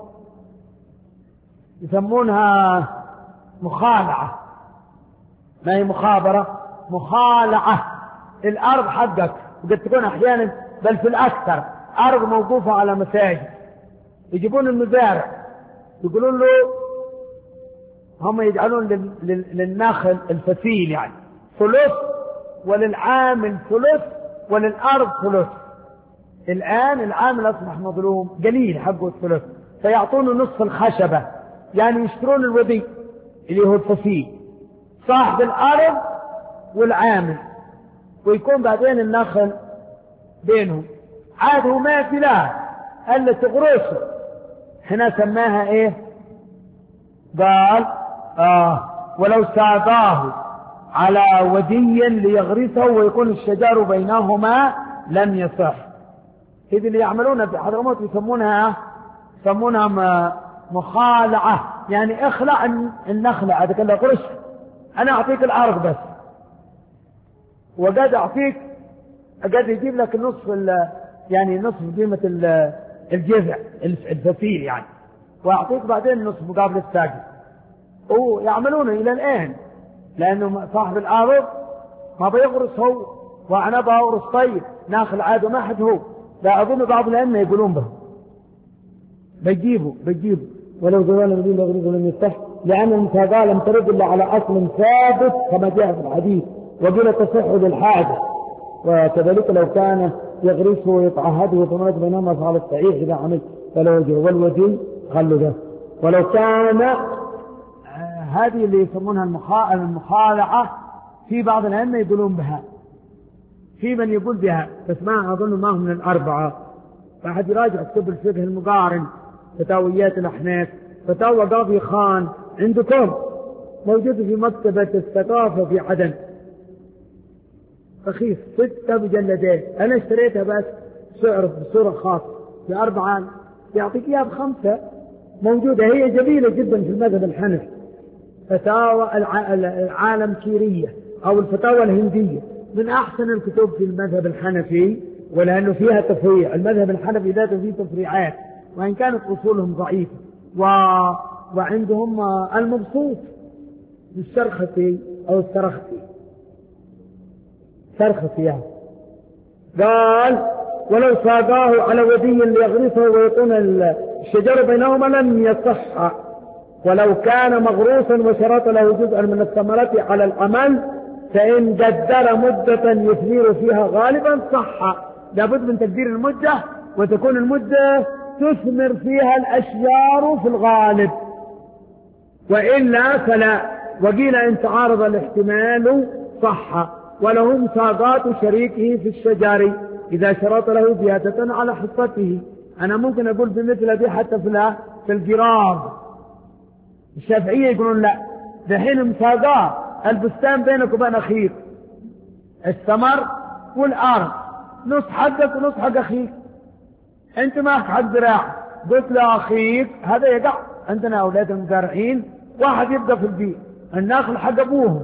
يسمونها مخالعة، ما هي مخابرة، مخالعة. الأرض حقك وقد تكون أحيانا بل في الأكثر أرض موقوفة على مساجد، يجيبون المزارع يقولون له، هم يجعلون للنخل الفسيل يعني ثلث، وللعامل ثلث، وللأرض ثلث. الآن العامل أصبح مظلوم قليل حقه الثلث، فيعطونه نصف الخشبة، يعني يشترون الودي اللي هو الفسيل، صاحب الأرض والعامل، ويكون بعدين النخل بينهم. عاد هو ما في لا ألا تغرسه. هنا سماها ايه؟ قال آه ولو ساقاه على ودي ليغرسه ويكون الشجار بينهما لم يصح. إذ اللي يعملونها في حضرموت يسمونها يسمونها مخالعة، يعني اخلع النخلة هذا كله قرش، أنا أعطيك الأرض بس، وقد أعطيك قد يجيب لك نصف يعني نصف قيمة الجذع الفسيل يعني، وأعطيك بعدين نصف مقابل الساقي. ويعملونه إلى الآن، لأنه صاحب الأرض ما بيغرس هو، وأنا بغرس طيب ناخل عاد ما حد هو، لا أظن بعض الأئمة يقولون به بيجيبوا بيجيبوا ولو زوال الذين يغرسوا لم يصح، لأن المساقاة لم ترد إلا على أصل ثابت كما جاء في الحديث، وقيل تصح بالحاجة. وكذلك لو كان يغرسه ويتعهده ثمرة بينهما فعلى الصحيح إذا عمل فلا وجه، والوجه خلوا ده. ولو كان آه هذه اللي يسمونها المخالعة، في بعض الأئمة يقولون بها، في من يقول بها، بس ما أظن ما هم من الأربعة. فأحد يراجع كتب الفقه المقارن، فتاويات الأحناف، فتاوى قاضي خان عندكم موجود في مكتبة الثقافة في عدن، رخيص ستة مجلدين، أنا اشتريتها بس سعر بصورة خاصة بأربعة، يعطيك إياها بخمسة، موجودة هي جميلة جدا في المذهب الحنفي. فتاوى العالم كيرية أو الفتاوى الهندية من أحسن الكتب في المذهب الحنفي، ولأنه فيها تفريع. المذهب الحنفي ذاته فيه تفريعات وإن كانت أصولهم ضعيفة. و... وعندهم المبسوط للشرخسي أو السرخسي سرخسي يعني. قال ولو ساقاه على ودي ليغرسه ويكون الشجر بينهما لم يصح، ولو كان مغروسا وشرط له جزءا من الثمرة على العمل فإن قدر مدة يثمر فيها غالبا صح. لابد من تقدير المدة، وتكون المدة تثمر فيها الأشجار في الغالب، وإلا فلا. وقيل إن تعارض الاحتمال صح. وله مساقات شريكه في الشجر إذا شرط له زيادة على حصته. أنا ممكن أقول بمثل دي حتى في في الجراب. الشافعية يقولون لا، دحين مساقات البستان بينك وبين أخيك، الثمر والأرض، نص حقك ونص حق أخيك. أنت معك حق زراعة، قلت لأخيك هذا يقع. عندنا أولاد مزارعين، واحد يبقى في البيت النخل حق أبوهم،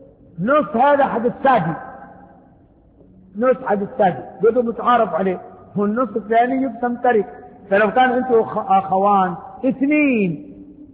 نص هذا حق الساقي، نص حق الساقي، بدو متعارف عليه. والنصف الثاني يقسم ترك. فلو كان أنتم أخوان اثنين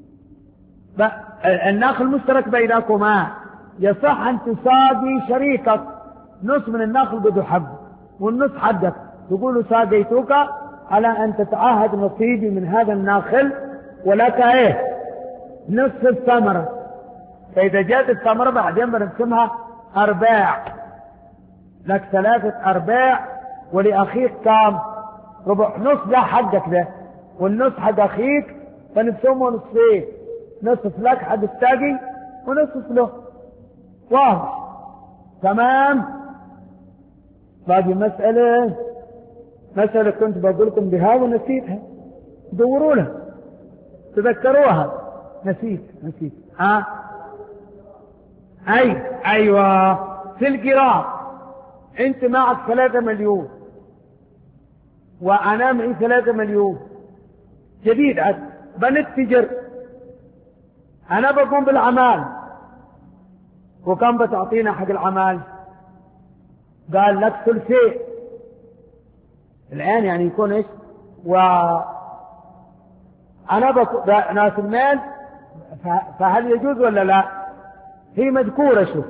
النخل مشترك بينكما، يصح أن تساقي شريكك نصف من النخل قد حق والنصف حقك، تقول ساقيتك على أن تتعاهد نصيبي من هذا النخل ولك ايه نصف الثمرة. فإذا جاءت الثمرة بعدين بنقسمها أرباع، لك ثلاثة أرباع ولأخيك كام؟ ربع. نصف ده حقك ده والنصف حق أخيك، فنقسمه نصفين، نصف لك حق الساقي ونصف له. واضح؟ تمام. باقي مسألة مسألة كنت بقول لكم بها ونسيتها، دوروا لها تذكروها. نسيت نسيت ها أي أيوة. في القراء أنت معك ثلاثة مليون وأنا معي ثلاثة مليون جديد عد بنتجر، أنا بقوم بالعمال وكم بتعطينا حق العمال؟ قال لك ثلثين الآن، يعني يكون إيش؟ وأنا بقوم ناس المال، فهل يجوز ولا لا؟ هي مذكورة. شوف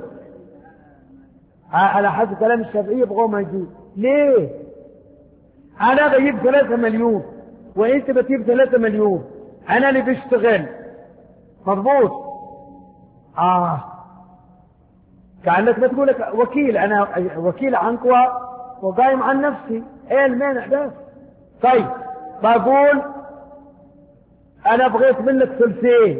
على حسب كلام الشافعية بغوا ما يجوز. ليه؟ أنا بجيب ثلاثة مليون وأنت بتجيب ثلاثة مليون، أنا اللي بشتغل مضبوط. آه كأنك بتقول لك وكيل، أنا وكيل عنك وقايم عن نفسي، إيه المانع ده؟ طيب بقول أنا بغيت منك ثلثين،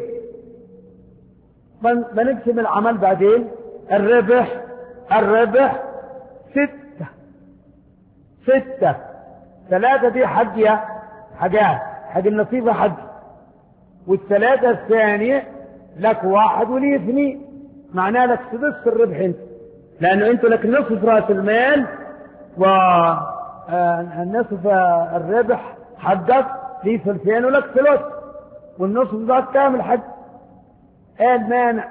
بنقسم العمل بعدين. الربح الربح ستة ستة ثلاثة دي حقيا حاجات حق النصيبة حق، والثلاثة الثانية لك واحد ولي اثنين، معناه لك سدس الربح انت، لأنه انت لك نصف رأس المال ونصف الربح حقك لي ثلثين ولك ثلث، والنصف ذاك كامل حق. ايه المانع؟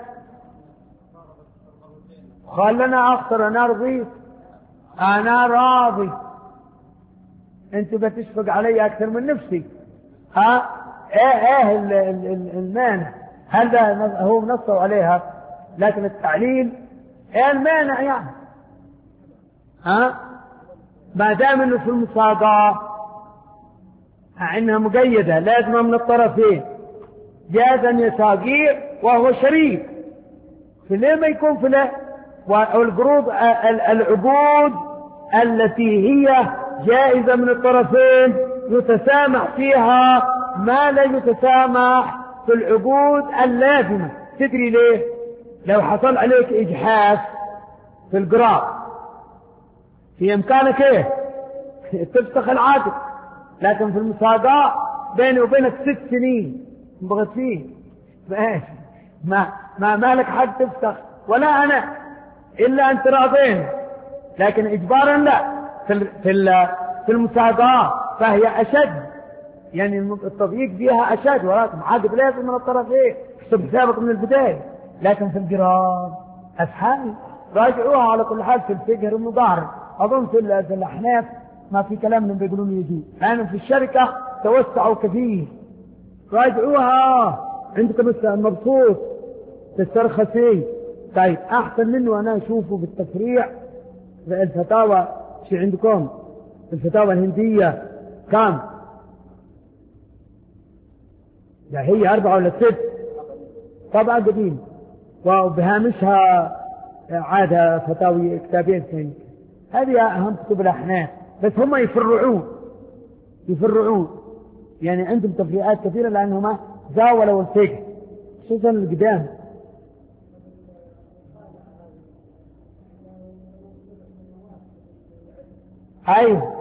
خلنا اخسر، انا رضيت، انا راضي، انت بتشفق علي اكثر من نفسي. ها ايه ايه المانع؟ هذا هو نصوا عليها، لكن التعليل ايه المانع يعني؟ ها ما دام انه في المصاغة انها مقيدة لازم من الطرفين، جازا يساقير وهو شريك، فليه ما يكون فله؟ والقروض العقود التي هي جائزة من الطرفين يتسامح فيها ما لا يتسامح في العقود اللازمة. تدري ليه؟ لو حصل عليك إجحاف في القراض في إمكانك إيه؟ تفسخ العقد، لكن في المساقات بيني وبينك ست سنين بغت فيه ما ما مالك حد تفسخ ولا أنا إلا أن تراضين، لكن إجبارا لا. في في في المساقات فهي أشد، يعني التضييق فيها أشد، ولكن عقد لازم من الطرفين، حسب سابق من البداية. لكن في القراض أسهل، راجعوها على كل حال في الفقه المضارب. أظن في الأحناف ما في كلام من بيقولون يجي، لأنه في الشركة توسعوا كثير، راجعوها عندكم مبسوط تسترخصي. طيب أحسن منه أنا أشوفه بالتفريع في الفتاوى، شي عندكم الفتاوى الهندية كم؟ لا هي أربعة ولا ست طبعا قديم، وبهامشها عادة فتاوي كتابين ثاني. هذه أهم كتب الأحناف، بس هم يفرعون يفرعون يعني عندهم تفريعات كثيرة لأنهم زاولوا الفقه خصوصا القدام. أيوه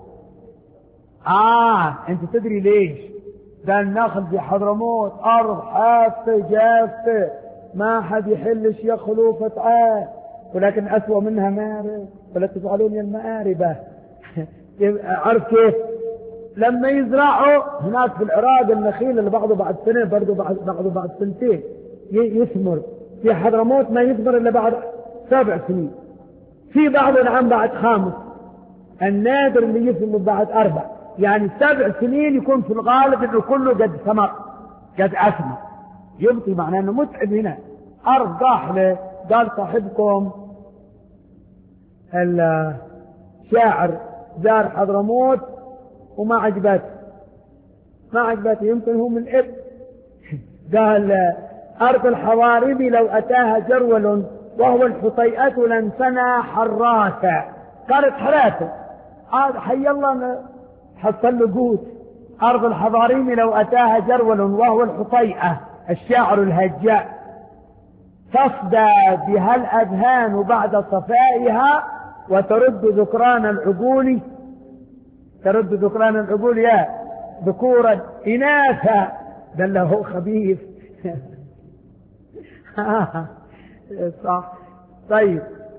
آه أنت تدري ليش؟ ده النخل في حضرموت أرض حافة جافة ما حد يحلش يا خلوفة عاد، ولكن أسوأ منها مارب، ولا تفعلون يا المآربة. عرف كيف؟ لما يزرعوا هناك في العراق النخيل اللي بعضه بعد سنة برضه بعد بعضه بعد سنتين يثمر، في حضرموت ما يثمر إلا بعد سبع سنين، في بعضه نعم بعد خامس. النادر اللي يسمى بعد أربع، يعني سبع سنين يكون في الغالب إنه كله قد ثمر قد أثمر، يبطي معناه إنه متعب. هنا أرض ضاحلة. قال صاحبكم الشاعر زار حضرموت وما عجبته، ما عجبته، يمكن هو من إب. قال أرض الحوارب لو أتاها جرول وهو الحطيئة لانثنى حراسة. قالت حراسة، هذا حي الله حصل له قوت. أرض الحضاريم لو أتاها جرول وهو الحطيئة الشاعر الهجاء تصدى بها الأذهان بعد صفائها وترد ذكران العقول، ترد ذكران العقول يا ذكورا إناثا. دله خبيث. صح. طيب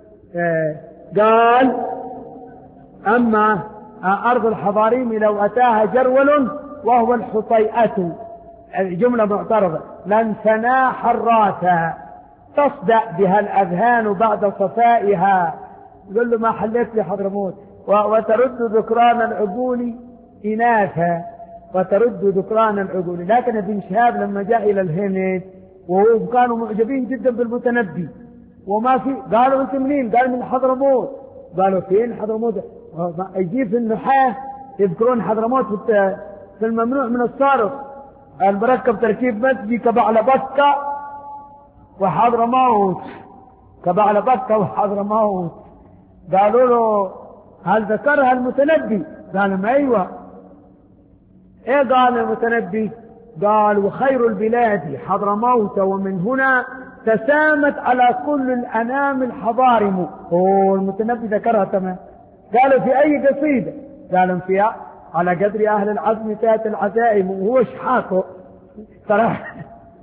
قال أما أرض الحضاريم لو أتاها جرول وهو الحطيئة، جملة معترضة، لانثنى حراسا تصدأ بها الأذهان بعد صفائها. يقول له ما حليت لي حضرموت. وترد ذكران العقول إناثا، وترد ذكران العقول. لكن ابن شهاب لما جاء إلى الهند وكانوا معجبين جدا بالمتنبي وما في، قالوا أنت منين؟ قال من حضرموت. قالوا فين حضرموت؟ يجي في النحاة يذكرون حضرموت في الممنوع من الصارف، المركب تركيب مسجي كبعل بكة وحضرموت، كبعل بكة وحضرموت. قالوا له هل ذكرها المتنبي؟ قال ما أيوة. ايه قال المتنبي؟ قال وخير البلاد حضرموت ومن هنا تسامت على كل الأنام الحضارم. هو المتنبي ذكرها تمام. قالوا في أي قصيدة؟ قالوا فيها على قدر أهل العزم تات العزائم. وهو شحاته صراحة.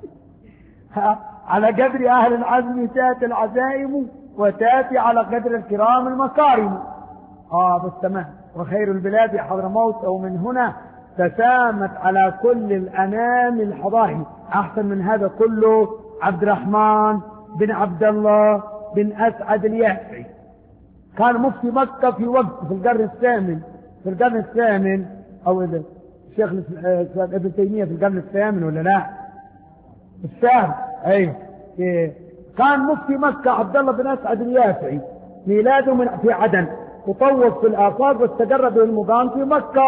على قدر أهل العزم تات العزائم وتاتي على قدر الكرام المكارم. آه بس تمام. وخير البلاد حضرموت ومن هنا تسامت على كل الأنام الحضارم. أحسن من هذا كله عبد الرحمن بن عبد الله بن أسعد اليافعي، كان مفتي مكة في وقت في القرن الثامن، في القرن الثامن أو إذا الشيخ ابن تيمية في القرن الثامن ولا لا؟ الثامن. أيوه. كان مفتي مكة عبد الله بن أسعد اليافعي، ميلاده من في عدن، وطوف في الآفاق واستقر به المقام في مكة.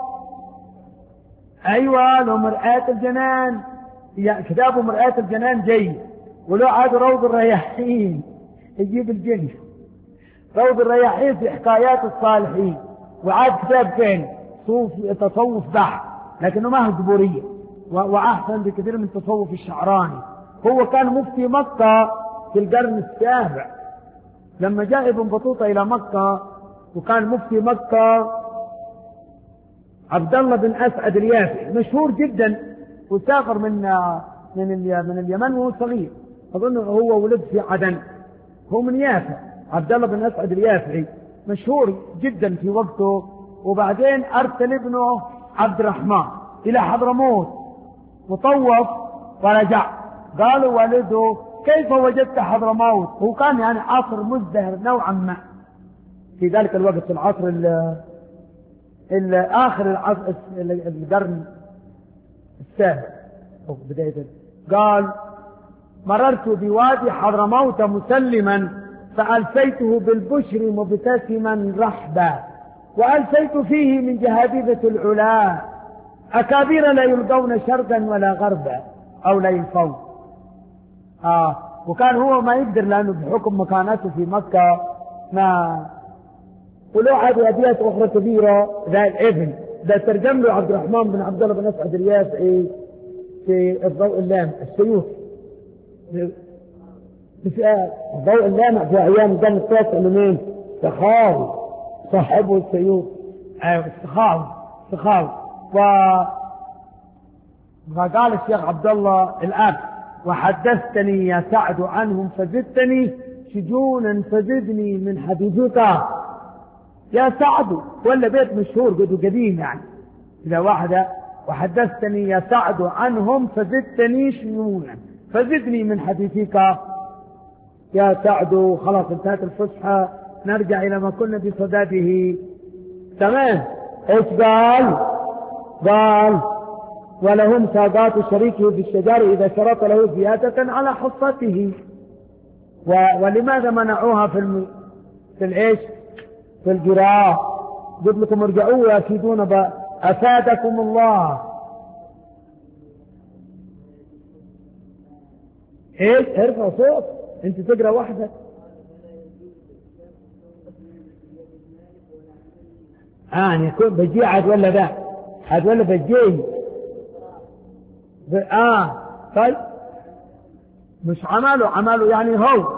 أيوة. له مرآة الجنان، كتابه مرآة الجنان جيد، ولو عاد روض الرياحين يجيب الجن، روض الرياحين في حكايات الصالحين، وعاد كتاب ثاني صوف تصوف بحث لكنه ما هو جبورية وأحسن بكثير من تصوف الشعراني. هو كان مفتي مكة في القرن السابع لما جاء ابن بطوطة إلى مكة، وكان مفتي مكة عبد الله بن أسعد اليافعي مشهور جدا، وسافر من من من اليمن وهو صغير، أظن هو ولد في عدن، هو من يافع. عبد الله بن أسعد اليافعي مشهور جدا في وقته. وبعدين أرسل ابنه عبد الرحمن إلى حضرموت وطوف ورجع. قالوا والده كيف وجدت حضرموت؟ هو كان يعني عصر مزدهر نوعا ما في ذلك الوقت، في العصر آخر العصر القرن السابع أو بداية. قال مررت بوادي حضرموت مسلما فألفيته بالبشر مبتسما رحبا، وألفيت فيه من جهابذة العلا أكابر لا يلقون شرقا ولا غربا أو لا يلفون. آه وكان هو ما يقدر لأنه بحكم مكانته في مكة ما، ولو عاد أبيات أخرى كبيرة ذا الابن ده ترجم له عبد الرحمن بن عبد الله بن أسعد اليافعي في الضوء اللامع السيوف، في الضوء اللامع في أيام القرن التاسع من سخاوي صاحبه السيوف. أيوة سخاوي سخاوي. و وقال الشيخ عبد الله الآب وحدثتني يا سعد عنهم فزدتني شجونا فزدني من حديثك. يا سعد ولا بيت مشهور قدو قديم يعني إذا واحدة وحدثتني يا سعد عنهم فزدتني شجونا فزدني من حديثك. يا سعد خلاص انتهت الفسحة، نرجع إلى ما كنا بصدده. تمام. ايش قال؟ قال ولهم ساقات شريكه في الشجار إذا شرط له زيادة على حصته. و... ولماذا منعوها في الم... في الايش؟ في القراءة. قلت لكم ارجعوا يأكيدون ب... أفادكم الله. ايش؟ ارفع صوت، انت تقرأ وحدك. اه يكون بجي عاد ولا ذا عاد ولا بجي ب... اه طيب مش عمله عمله يعني هو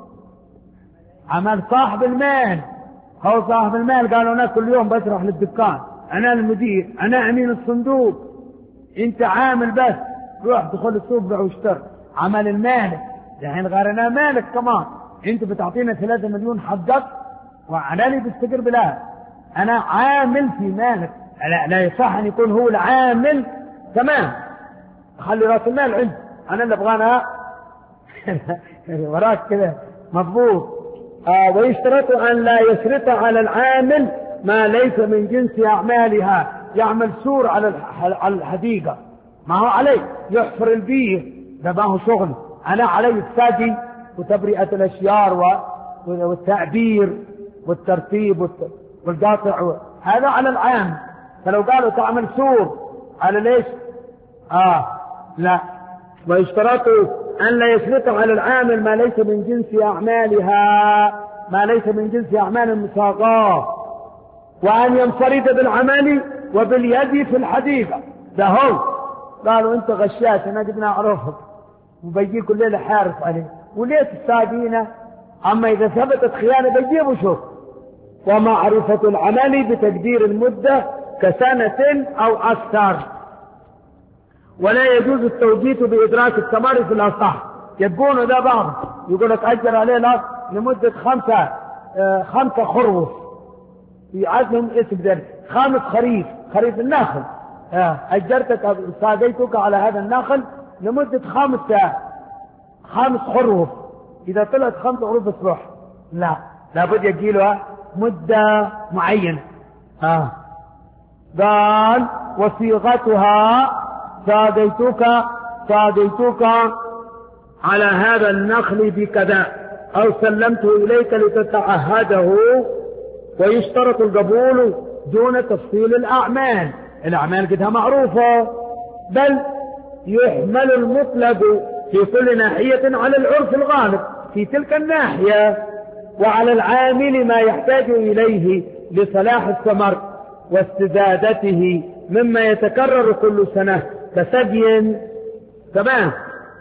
عمل صاحب المال. هو صاحب المال قالوا انا كل يوم بشرح للدكان، انا المدير، انا امين الصندوق، انت عامل بس روح دخل السوق بيع واشتري. عمل المالك الحين غير انا مالك كمان، انت بتعطينا ثلاثة مليون حقك وانا اللي بستقر بلا، انا عامل في مالك. لا, لا يصح ان يكون هو العامل. تمام، خلي راس المال عندي، انا اللي ابغانا وراك كذا مضبوط. آه ويشترط ان لا يشرط على العامل ما ليس من جنس اعمالها. يعمل سور على على الحديقه، ما هو عليه يحفر البير، ده ما هو شغل. انا علي السقي وتبرئه الاشجار والتعبير والترتيب والقاطع، هذا على العام. فلو قالوا تعمل سور على ليش؟ اه لا. ويشترط أن لا يشرط على العامل ما ليس من جنس أعمالها، ما ليس من جنس أعمال المساقاة، وأن ينفرد بالعمل وباليد في الحديقة. ده هو قالوا أنت غشاش، أنا قد نعرفك وبيجي كل ليلة حارس عليه وليت الساقينة. أما إذا ثبتت خيانة بيجيبوا شوف. ومعرفة العمل بتقدير المدة كسنة أو أكثر. ولا يجوز التوجيه بإدراك الثمر في الأصح. يبقون ذا بعض يقول لك أجر عليه الأرض لمدة خمسة آه خمسة خروف، في عزم اسم ذلك خامس خريف، خريف النخل. آه أجرتك ساقيتك على هذا النخل لمدة خمس خمس خروف. إذا طلعت خمس خروف اصبح لا، لابد يجي له مدة معينة. آه. قال وصيغتها ساقيتك ساقيتك على هذا النخل بكذا أو سلمته إليك لتتعهده. ويشترط القبول دون تفصيل الأعمال. الأعمال قدها معروفة، بل يحمل المطلق في كل ناحية على العرف الغالب في تلك الناحية، وعلى العامل ما يحتاج إليه لصلاح الثمر واستزادته مما يتكرر كل سنة كسقي تمام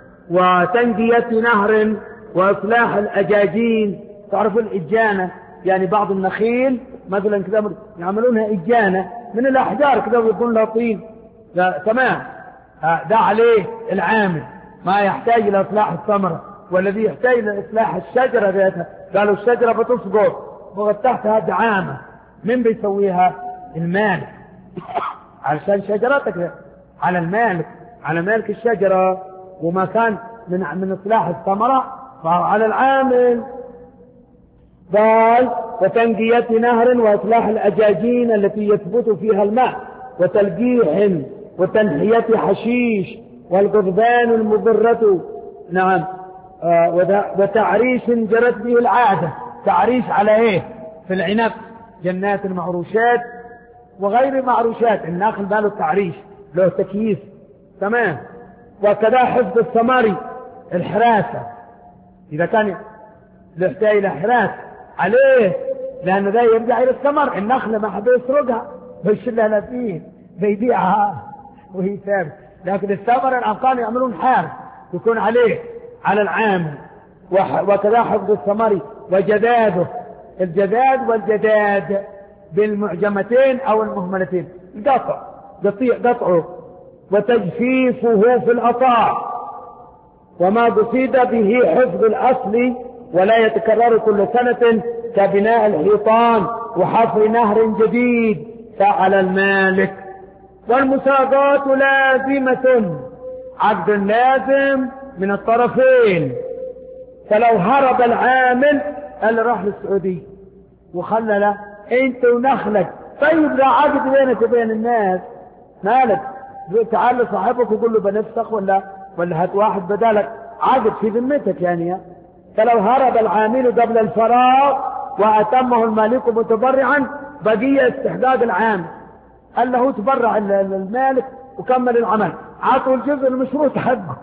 وتنقية نهر وإصلاح الأجاجين. تعرف الإجانة يعني بعض النخيل مثلا كذا يعملونها إجانة من الأحجار كذا ويكون لها طين تمام. ده عليه العامل ما يحتاج إلى إصلاح الثمرة، والذي يحتاج إلى إصلاح الشجرة ذاتها. قالوا الشجرة بتسقط وقد تحتها دعامة، من بيسويها؟ المالك. علشان شجرتك على المالك، على مالك الشجرة، وما كان من من إصلاح الثمرة فهو على العامل. قال وتنقية نهر وإصلاح الأجاجين التي يثبت فيها الماء وتلقيح وتنحية حشيش والقضبان المضرة. نعم. آه وتعريش جرت به العادة. تعريش على ايه؟ في العنب جنات المعروشات وغير معروشات. الناخل باله التعريش له تكييف تمام. وكذا حفظ الثمار الحراسة، إذا كان يحتاج إلى حراسة عليه، لأن ذا يرجع إلى الثمر. النخلة ما حد يسرقها ويشلها لفين بيبيعها وهي ثابت، لكن الثمر العقال يعملون حارس يكون عليه على العامل. وكذا حفظ الثمر وجداده. الجداد والجداد بالمعجمتين أو المهملتين. القطع قطيع قطعه وتجفيفه في الأطاع، وما قصد به حفظ الأصل ولا يتكرر كل سنة كبناء الحيطان وحفر نهر جديد فعلى المالك. والمساقات لازمة، عقد لازم من الطرفين. فلو هرب العامل اللي راح للسعودية وخلى له انت ونخلك طيب لا عقد بينك وبين الناس، مالك؟ تعال لصاحبك وقول له بنفسخ ولا ولا هات واحد بدالك، عقد في ذمتك يعني. فلو هرب العامل قبل الفراغ وأتمه المالك متبرعا بقي استحقاق العامل، قال له تبرع المالك وكمل العمل، عطوا الجزء المشروط حقه.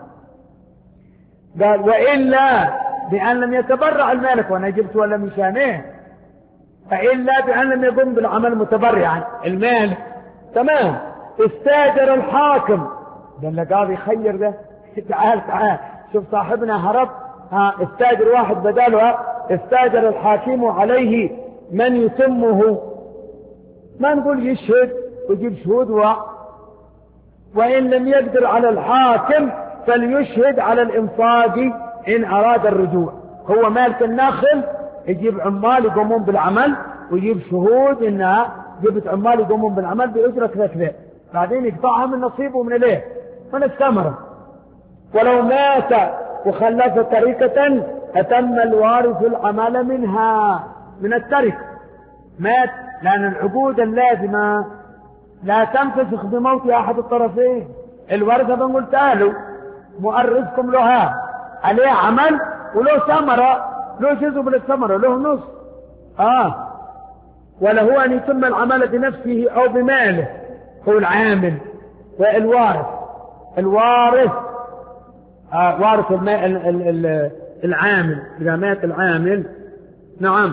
قال وإلا بأن لم يتبرع المالك، وأنا جبت ولا مشانه، فإلا بأن لم يقوم بالعمل متبرعا المالك، تمام. استاجر الحاكم، قال له قاضي خير ده، تعال تعال شوف صاحبنا هرب، ها استاجر واحد بداله، استاجر الحاكم عليه من يتمه، ما نقول يشهد ويجيب شهود و... وإن لم يقدر على الحاكم فليشهد على الإنفاق إن أراد الرجوع. هو مالك النخل يجيب عمال يقومون بالعمل ويجيب شهود إنها جبت عمال يقومون بالعمل بأجرة كذا كذا، بعدين يقطعها من نصيبه من الايه؟ من الثمرة. ولو مات وخلف تركة أتم الوارث العمل منها، من التركة مات، لأن العقود اللازمة لا تنفسخ بموت أحد الطرفين. الورثة بنقول تعالوا مؤرثكم لها عليه عمل وله ثمرة، له جزء من الثمرة، له نص، آه وله أن يتم العمل بنفسه أو بماله، هو العامل. والوارث الوارث آه وارث الماء ال ال ال العامل إذا مات العامل، نعم،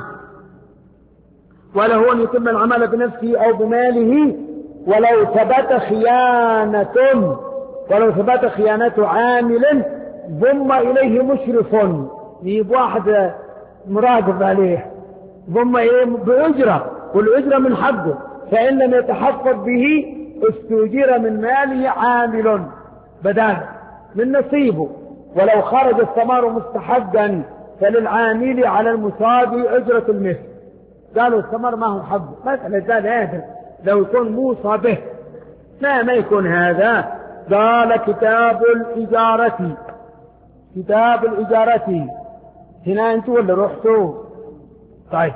وله أن يتم العمل بنفسه أو بماله. ولو ثبت خيانة ولو ثبت خيانة عامل ضم إليه مشرف، يجيب واحد مراقب عليه، ضم إيه بأجرة، والأجرة من حقه، فإن لم يتحفظ به استوجر من ماله عامل بدل من نصيبه. ولو خرج الثمار مستحقا فللعامل على المصاب أجرة المثل. قالوا الثمر ما هو حقه، مثلا زاد هذا لو يكون موصى به، لا ما يكون هذا. قال كتاب الإجارة، كتاب الإجارة هنا أنتوا ولا رحتوا؟ طيب،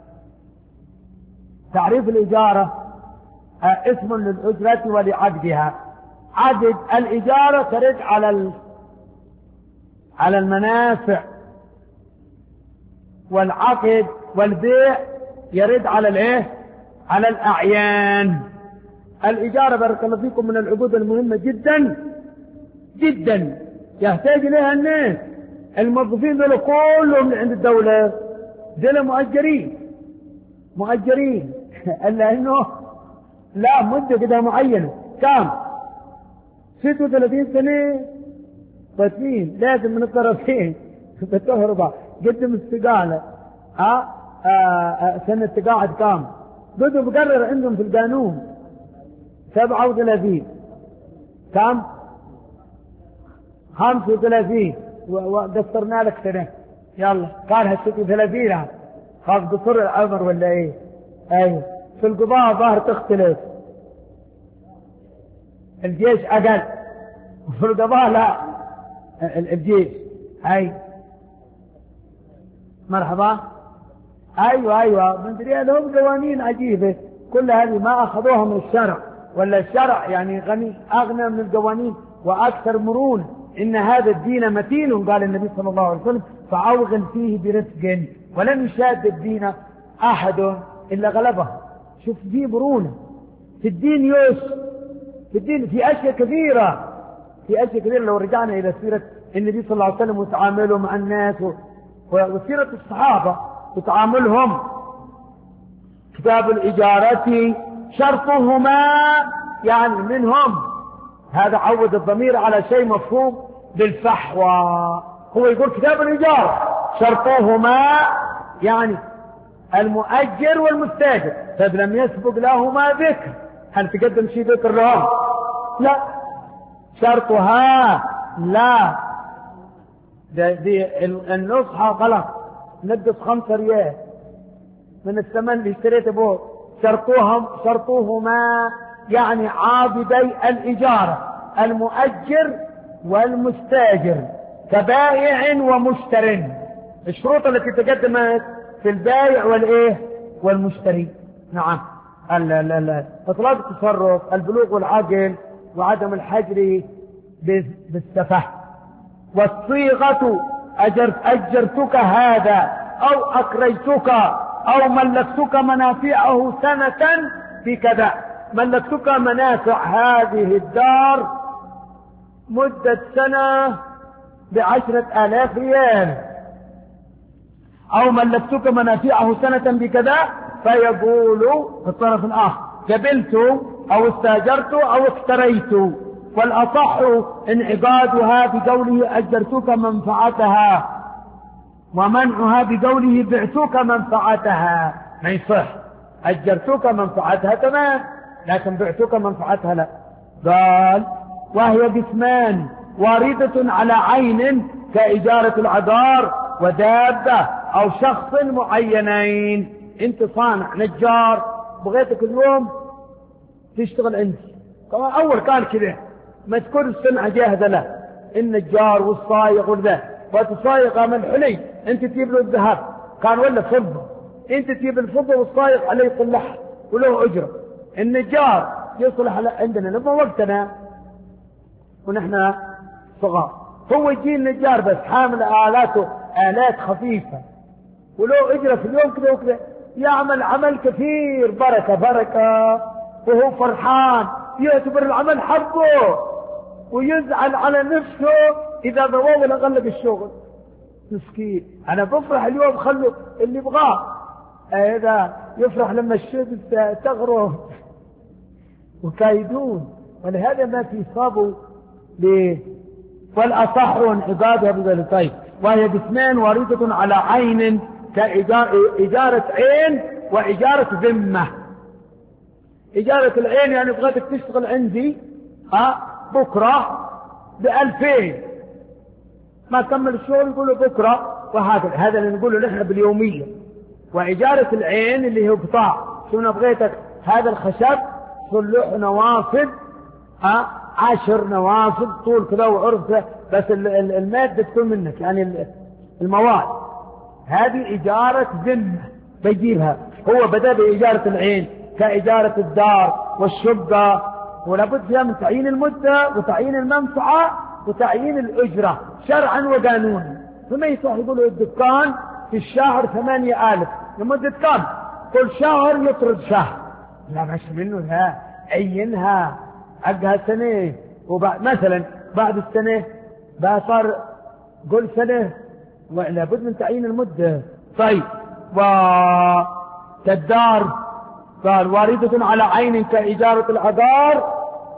تعريف الإجارة اسم للأجرة ولعقدها. عقد الإجارة ترد على على المنافع، والعقد والبيع يرد على الايه؟ على الأعيان. الإجارة بارك الله فيكم من العقود المهمة جدا جدا يحتاج إليها الناس. الموظفين دول كلهم من عند الدولة دول مؤجرين مؤجرين إلا إنه لا مدة كده معينة، كام؟ ستة وثلاثين سنة فاتين، لازم من الطرفين بتهرب قدم استقالة. ها آه آه سنة تقاعد كام؟ بدوا بقرر عندهم في القانون سبعة وثلاثين، كام؟ خمسة وثلاثين، وقصرنا لك سنة، يلا قالها ستة وثلاثين، خاف قصر العمر ولا ايه؟ ايوه. في القضاء ظاهر تختلف، الجيش اقل، وفي القضاء لا الجيش. اي مرحبا. ايوه ايوه مدري لهم قوانين عجيبه، كل هذه ما اخذوها من الشرع، ولا الشرع يعني غني اغنى من القوانين واكثر مرونه. ان هذا الدين متين، قال النبي صلى الله عليه وسلم، فاوغل فيه برفق ولم يشاد الدين احد الا غلبه. شوف دي مرونه في الدين، يوسف في الدين، في اشياء كثيره في اشياء كثيره. لو رجعنا الى سيره النبي صلى الله عليه وسلم وتعامله مع الناس وسيره الصحابه وتعاملهم. كتاب الإجارة شرطهما يعني منهم، هذا عود الضمير على شيء مفهوم بالفحوى. هو يقول كتاب الإجارة شرطهما يعني المؤجر والمستاجر، طيب لم يسبق لهما ذكر، هل تقدم شيء ذكر لهم؟ لا. شرطها لا، دي, دي النصحة غلط، ندس خمسة ريال من الثمن اللي اشتريته به. شرطوهم شرطوهما يعني عاضدي الإجارة، المؤجر والمستاجر، كبائع ومشتر. الشروط التي تقدمت في البائع والإيه والمشتري. نعم. إطلاق التصرف، البلوغ والعقل، وعدم الحجر بالسفه. والصيغة أجرت أجرتك هذا أو أكريتك أو ملكتك منافعه سنة بكذا. ملكتك منافع هذه الدار مدة سنة بعشرة آلاف ريال، أو ملكتك منافعه سنة بكذا، فيقول في الطرف الآخر قبلت أو استاجرت أو اشتريت. والأصح انعقادها بقوله أجرتك منفعتها، ومنعها بقوله بعتك منفعتها. ما يصح أجرتك منفعتها تمام، لكن بعتك منفعتها لا. قال وهي قسمان واردة على عين كإجارة العقار ودابة أو شخص معينين. انت صانع نجار، بغيتك اليوم تشتغل عندي، طبعا أول كان كذا ما تكون الصنعة جاهزة له، النجار والصايغ والذا، وتصايغ من الحلي انت تجيب له الذهب كان ولا فضة، انت تجيب الفضة والصايغ عليه يصلحها وله أجرة. النجار يصلح عندنا لما وقتنا ونحن صغار، هو يجي النجار بس حامل آلاته آلات خفيفة وله أجرة في اليوم كذا وكذا، يعمل عمل كثير بركة بركة وهو فرحان، يعتبر العمل حبه ويزعل على نفسه إذا ضواه ولا غلق الشغل. مسكين أنا بفرح اليوم خلوا اللي يبغاه، هذا يفرح لما الشمس تغرب وكايدون، ولهذا ما في صابوا ليه. والأصح انعقادها بذلك. طيب وهي قسمان واردة على عين كإجارة عين وإجارة ذمة. إجارة العين يعني بغيتك تشتغل عندي ها بكرة بألفين، ما كمل الشغل يقولوا بكرة، وهكذا. هذا اللي نقوله نحن باليومية. وإجارة العين اللي هي قطاع، شو بغيتك هذا الخشب صلح نواصب ها عشر نواصب طول كذا وعرض، بس المادة تكون منك يعني المواد، هذه إجارة ذمة بيجيبها. هو بدأ بإجارة العين كإجارة الدار والشقة، ولابد فيها من تعيين المدة وتعيين المنفعة وتعيين الأجرة شرعا وقانونا. فما يصح يقولوا الدكان في الشهر ثمانية آلاف لمدة كم؟ كل شهر يطرد شهر، لا مش منه، لا عينها حقها سنة، وبعد مثلا بعد السنة بقى صار قل سنة، لابد من تعيين المدة. طيب وكالدار قال واردة على عين كإجارة العقار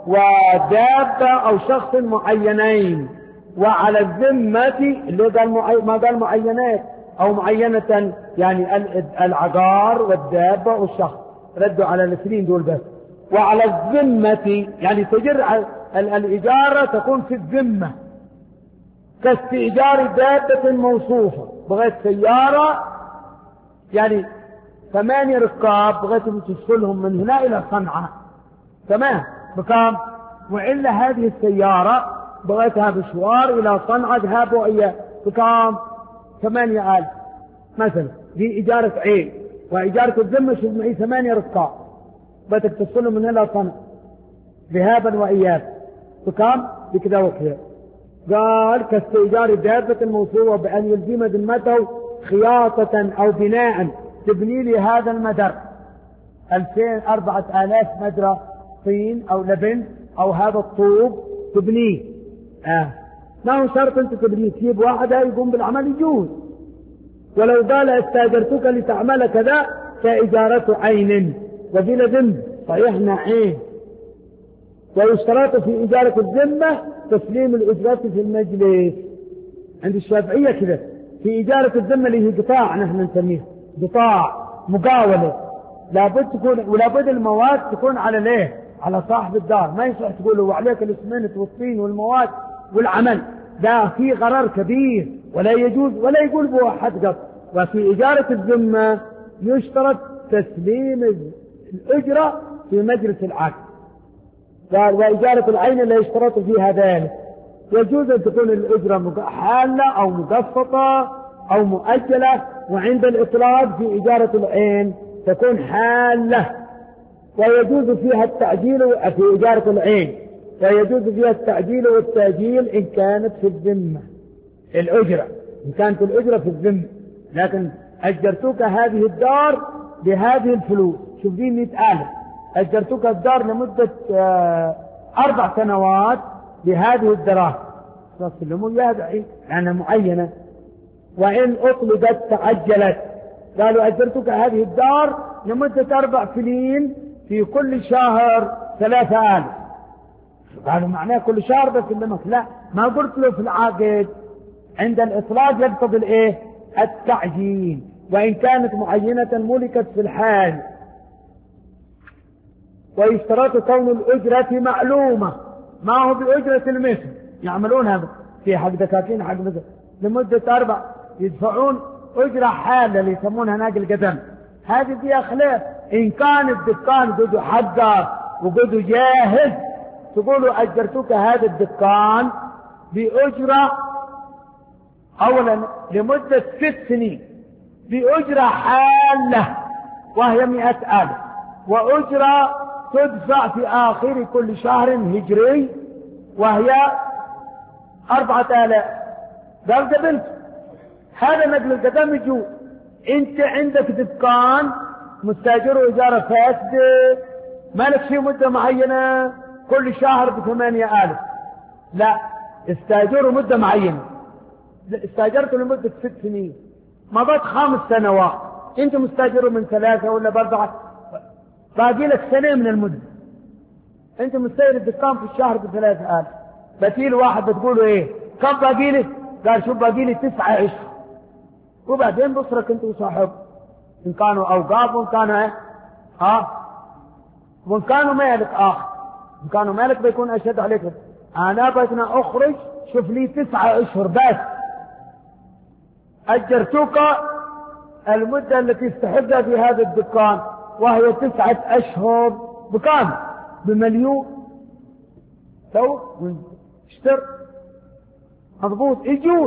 ودابة أو شخص معينين. وعلى الذمة اللي قال معي... ما قال معينات أو معينة، يعني العقار والدابة والشخص، ردوا على الاثنين دول بس. وعلى الذمة يعني تجر الإجارة تكون في الذمة، كاستئجار دابة موصوفة. بغيت سيارة يعني ثمانية ركاب بغيتهم تدخلهم من هنا إلى صنعاء، تمام بكام؟ وإلا هذه السيارة بغيتها مشوار إلى صنعاء ذهاب وإياه بكام؟ ثمانية آلاف مثلا. دي إجارة عين. وإجارة الذمة شوف معي ثمانية ركاب بغيتك تدخلهم من هنا إلى صنعاء ذهابا وإيابا بكام؟ بكذا وكذا. قال كاستئجار دابة الموصوفة بأن يلزم ذمته خياطة أو بناء تبني لي هذا المدر ألفين أربعة آلاف مدرة طين أو لبن أو هذا الطوب تبنيه. آه. ما هو شرط أنت تبنيه، تجيب واحدة يقوم بالعمل يجوز. ولو قال استاجرتك لتعمل كذا كإجارة عين وبلا ذمة، صحيحنا عين. ويشترط في إجارة الذمة تسليم الأجرة في المجلس. عند الشافعية كذا في إجارة الذمة اللي هي قطاع نحن نسميه قطاع مقاولة، لابد تكون ولابد المواد تكون على ليه على صاحب الدار. ما يصح تقول له وعليك الاسمنت والطين والمواد والعمل، ده في غرر كبير ولا يجوز ولا يقول بواحد قط. وفي إجارة الذمة يشترط تسليم الأجرة في مجلس العقد. قال وإجارة العين لا يشترط فيها ذلك. يجوز أن تكون الأجرة حالة أو مقسطة أو مؤجلة، وعند الإطلاق في إجارة العين تكون حالة ويجوز فيها التعجيل في إجارة العين، ويجوز فيها التعجيل والتأجيل إن كانت في الذمة الأجرة، إن كانت الأجرة في الذمة. لكن أجرتك هذه الدار بهذه الفلوس، شوف دي مئة ألف، أجرتك الدار لمدة أربع سنوات بهذه الدراهم، فسلموا إياها بعين لأنها معينة. وإن أطلقت تعجلت، قالوا أجرتك هذه الدار لمدة أربع سنين في كل شهر ثلاثة آلاف، قالوا معناه كل شهر بس لمك، لا ما قلت له في العقد. عند الإطلاق يقتضي الإيه؟ التعجيل، وإن كانت معينة ملكت في الحال. ويشترط كون الأجرة معلومة، ما هو بأجرة المثل يعملونها في حق دكاكين حق مثل لمدة أربع، يدفعون أجرة حالة اللي يسمونها ناقل قدم، هذه فيها خلاف. إن كان الدكان قدوا حقق وقدوا جاهز، تقولوا أجرتك هذا الدكان بأجرة أولا لمدة ست سنين بأجرة حالة وهي مئة ألف، وأجرة تدفع في آخر كل شهر هجري وهي أربعة آلاف. قال قبلت هذا نقل القدم يجوز. أنت عندك دكان مستاجر إجارة فاسدة، ما لك فيه مدة معينة كل شهر بثمانية آلاف، لا استاجروا مدة معينة، استاجرته لمدة ست سنين، مضت خمس سنوات، أنت مستاجره من ثلاثة ولا بأربعة، باقي لك سنة من المدة، أنت مستاجر الدكان في الشهر بثلاثة آلاف، بتيل واحد بتقوله إيه كم باقي لي؟ قال شوف باقي لي تسعة عشر، وبعدين بصرك أنت وصاحب إن كانوا أوقاف وإن كانوا إيه ها وإن كانوا مالك آخر، إن كانوا مالك بيكون أشد عليك. أنا بتنا أخرج شوف لي تسعة أشهر بس، أجرتك المدة التي استحقها في هذا الدكان وهي تسعة أشهر بكام؟ بمليون. تو اشتر مضبوط يجوز.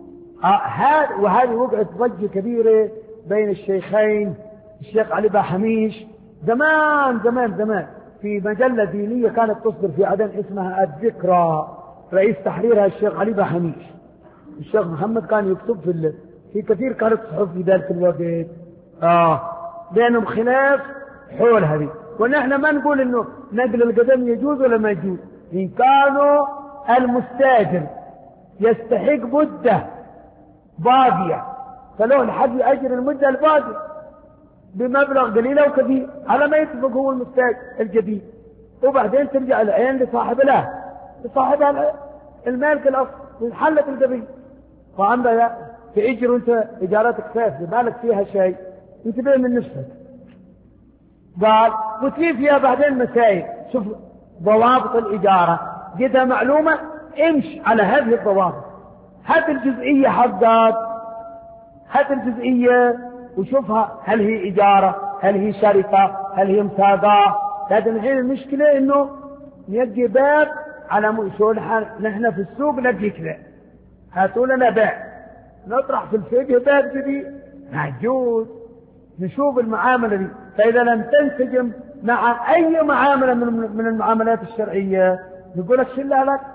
آه وهذه وقعت ضجة كبيرة بين الشيخين، الشيخ علي بحميش زمان زمان زمان في مجلة دينية كانت تصدر في عدن اسمها الذكرى، رئيس تحريرها الشيخ علي بحميش. الشيخ محمد كان يكتب في ال... في كثير كانت صحف في ذلك الوقت اه بينهم خلاف حول هذه. ونحن ما نقول انه نقل القدم يجوز ولا ما يجوز، ان كانوا المستاجر يستحق مدة باقية فله الحق يأجر المدة الباقية بمبلغ قليل أو كثير على ما يتفق هو المستاجر الجديد، وبعدين ترجع العين لصاحب له لصاحب المالك الأصل انحلت القضية. وعندها تأجر أنت إجارتك فاسدة مالك فيها شيء انتبه من نفسك. قال وتجي فيها بعدين مسائل، شوف ضوابط الإجارة جدها معلومة، امش على هذه الضوابط، هات الجزئية حقات، هات الجزئية وشوفها هل هي إجارة هل هي شركة هل هي مساقات. لكن الحين المشكلة إنه نيجي باب على مؤشور، نحن في السوق نجي كذا هاتوا لنا بيع، نطرح في الفقه باب جديد يجوز نشوف المعاملة دي، فإذا لم تنسجم مع أي معاملة من المعاملات الشرعية نقول لك شلها لك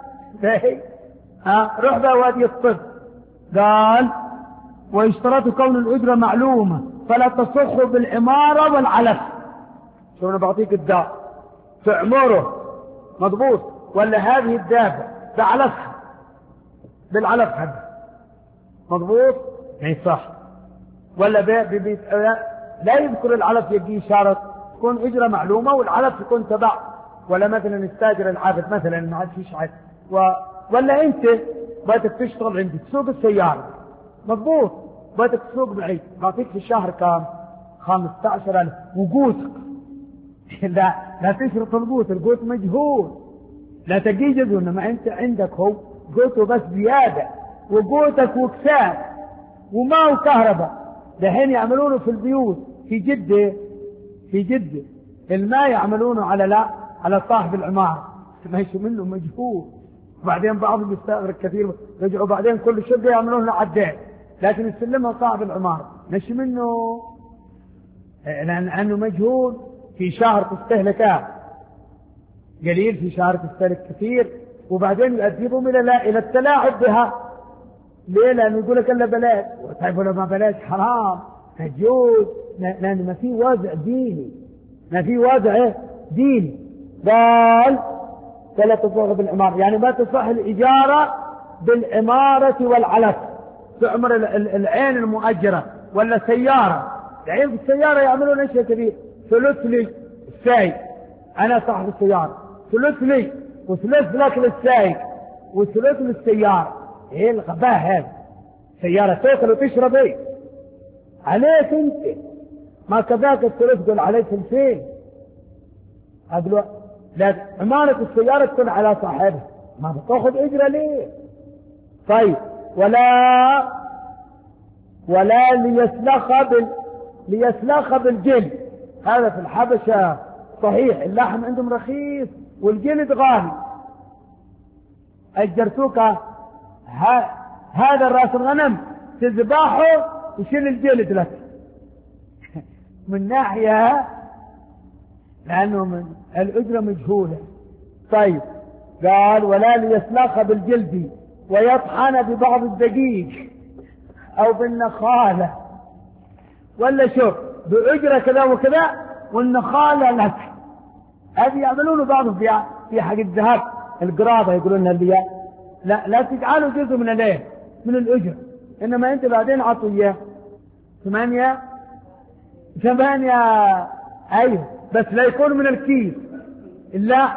ها روح بقى وادي الطب. قال ويشترط كون الأجرة معلومة فلا تصح بالعمارة والعلف. شو أنا بعطيك الدار تعمره مضبوط ولا هذه الدابة بعلفها بالعلف حد مضبوط ما يصح، ولا ببيت لا يذكر العلف يجي شرط تكون أجرة معلومة والعلف يكون تبع، ولا مثلا استاجر العابد مثلا ما عاد فيش عاد و... ولا انت بدك تشتغل عندي تسوق السيارة مضبوط بدك تسوق بعيد بعطيك في الشهر كام خمسة عشر ألف وقوتك لا لا تشرط القوت، القوت مجهول لا تجيجز، انما انت عندك هو قوته بس زيادة وقوتك وكساد وماء وكهرباء. دحين يعملونه في البيوت في جدة في جدة الماء يعملونه على لا على صاحب العمارة ماشي منه مجهول، وبعدين بعضهم يستغرق كثير رجعوا بعدين كل شقة يعملونه عداد، لكن يسلمها صاحب العمارة ماشي منه لأنه مجهول. في شهر تستهلكه قليل، في شهر تستهلك كثير، وبعدين يؤدبهم إلى لا إلى التلاعب بها. ليه؟ لأنه يقول لك إلا بلاش، وتعرفوا لما بلاش حرام تجوز، لأن ما في وضع ديني، ما في وضع ديني. قال فلا تصح بالعمارة، يعني ما تصح الإجارة بالعمارة والعلف، تعمر العين المؤجرة ولا سيارة. العين في السيارة يعملون أشياء كثير، ثلث لي السايق، أنا صاحب السيارة، ثلث لي وثلث لك للسايق وثلث للسيارة. إيه الغباء هذا؟ سيارة تأكل وتشرب إيه؟ عليك أنت، ما كذاك الثلث قل عليك ثلثين. أقول لا، عمارة السيارة تكون على صاحبها، ما بتاخذ أجرة ليه؟ طيب ولا ولا ليسلخ بال ليسلخ بالجلد. هذا في الحبشة صحيح، اللحم عندهم رخيص والجلد غالي. أجرتوك ها هذا الراس الغنم تذبحه وشيل الجلد لك من ناحية، لأنه من الأجرة مجهولة. طيب قال ولا ليسلخ بالجلد ويطحن ببعض الدقيق أو بالنخالة، ولا شوف بأجرة كذا وكذا والنخالة لك. هذه يعملونه بعضهم في في حق الذهب القراضة، يقولون اللي لا لا تجعلوا جزء من الايه من الأجر، إنما أنت بعدين عطوا إياه ثمانية ثمانية أيوه، بس لا يكون من الكيس، لا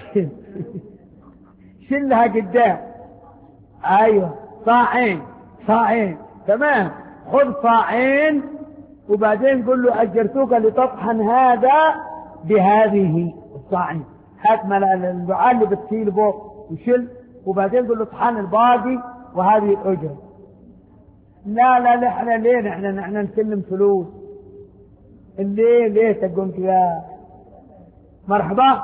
شلها قدام. أيوه صاعين صاعين تمام، خذ صاعين وبعدين قل له أجرتوك لتطحن هذا بهذه الصاعين، هات البعال اللي بتشيل فوق وشل، وبعدين قل له طحن الباقي وهذه الأجرة. لا لا نحن ليه نحن نحن نسلم فلوس؟ ليه ليه تقوم يا مرحبا؟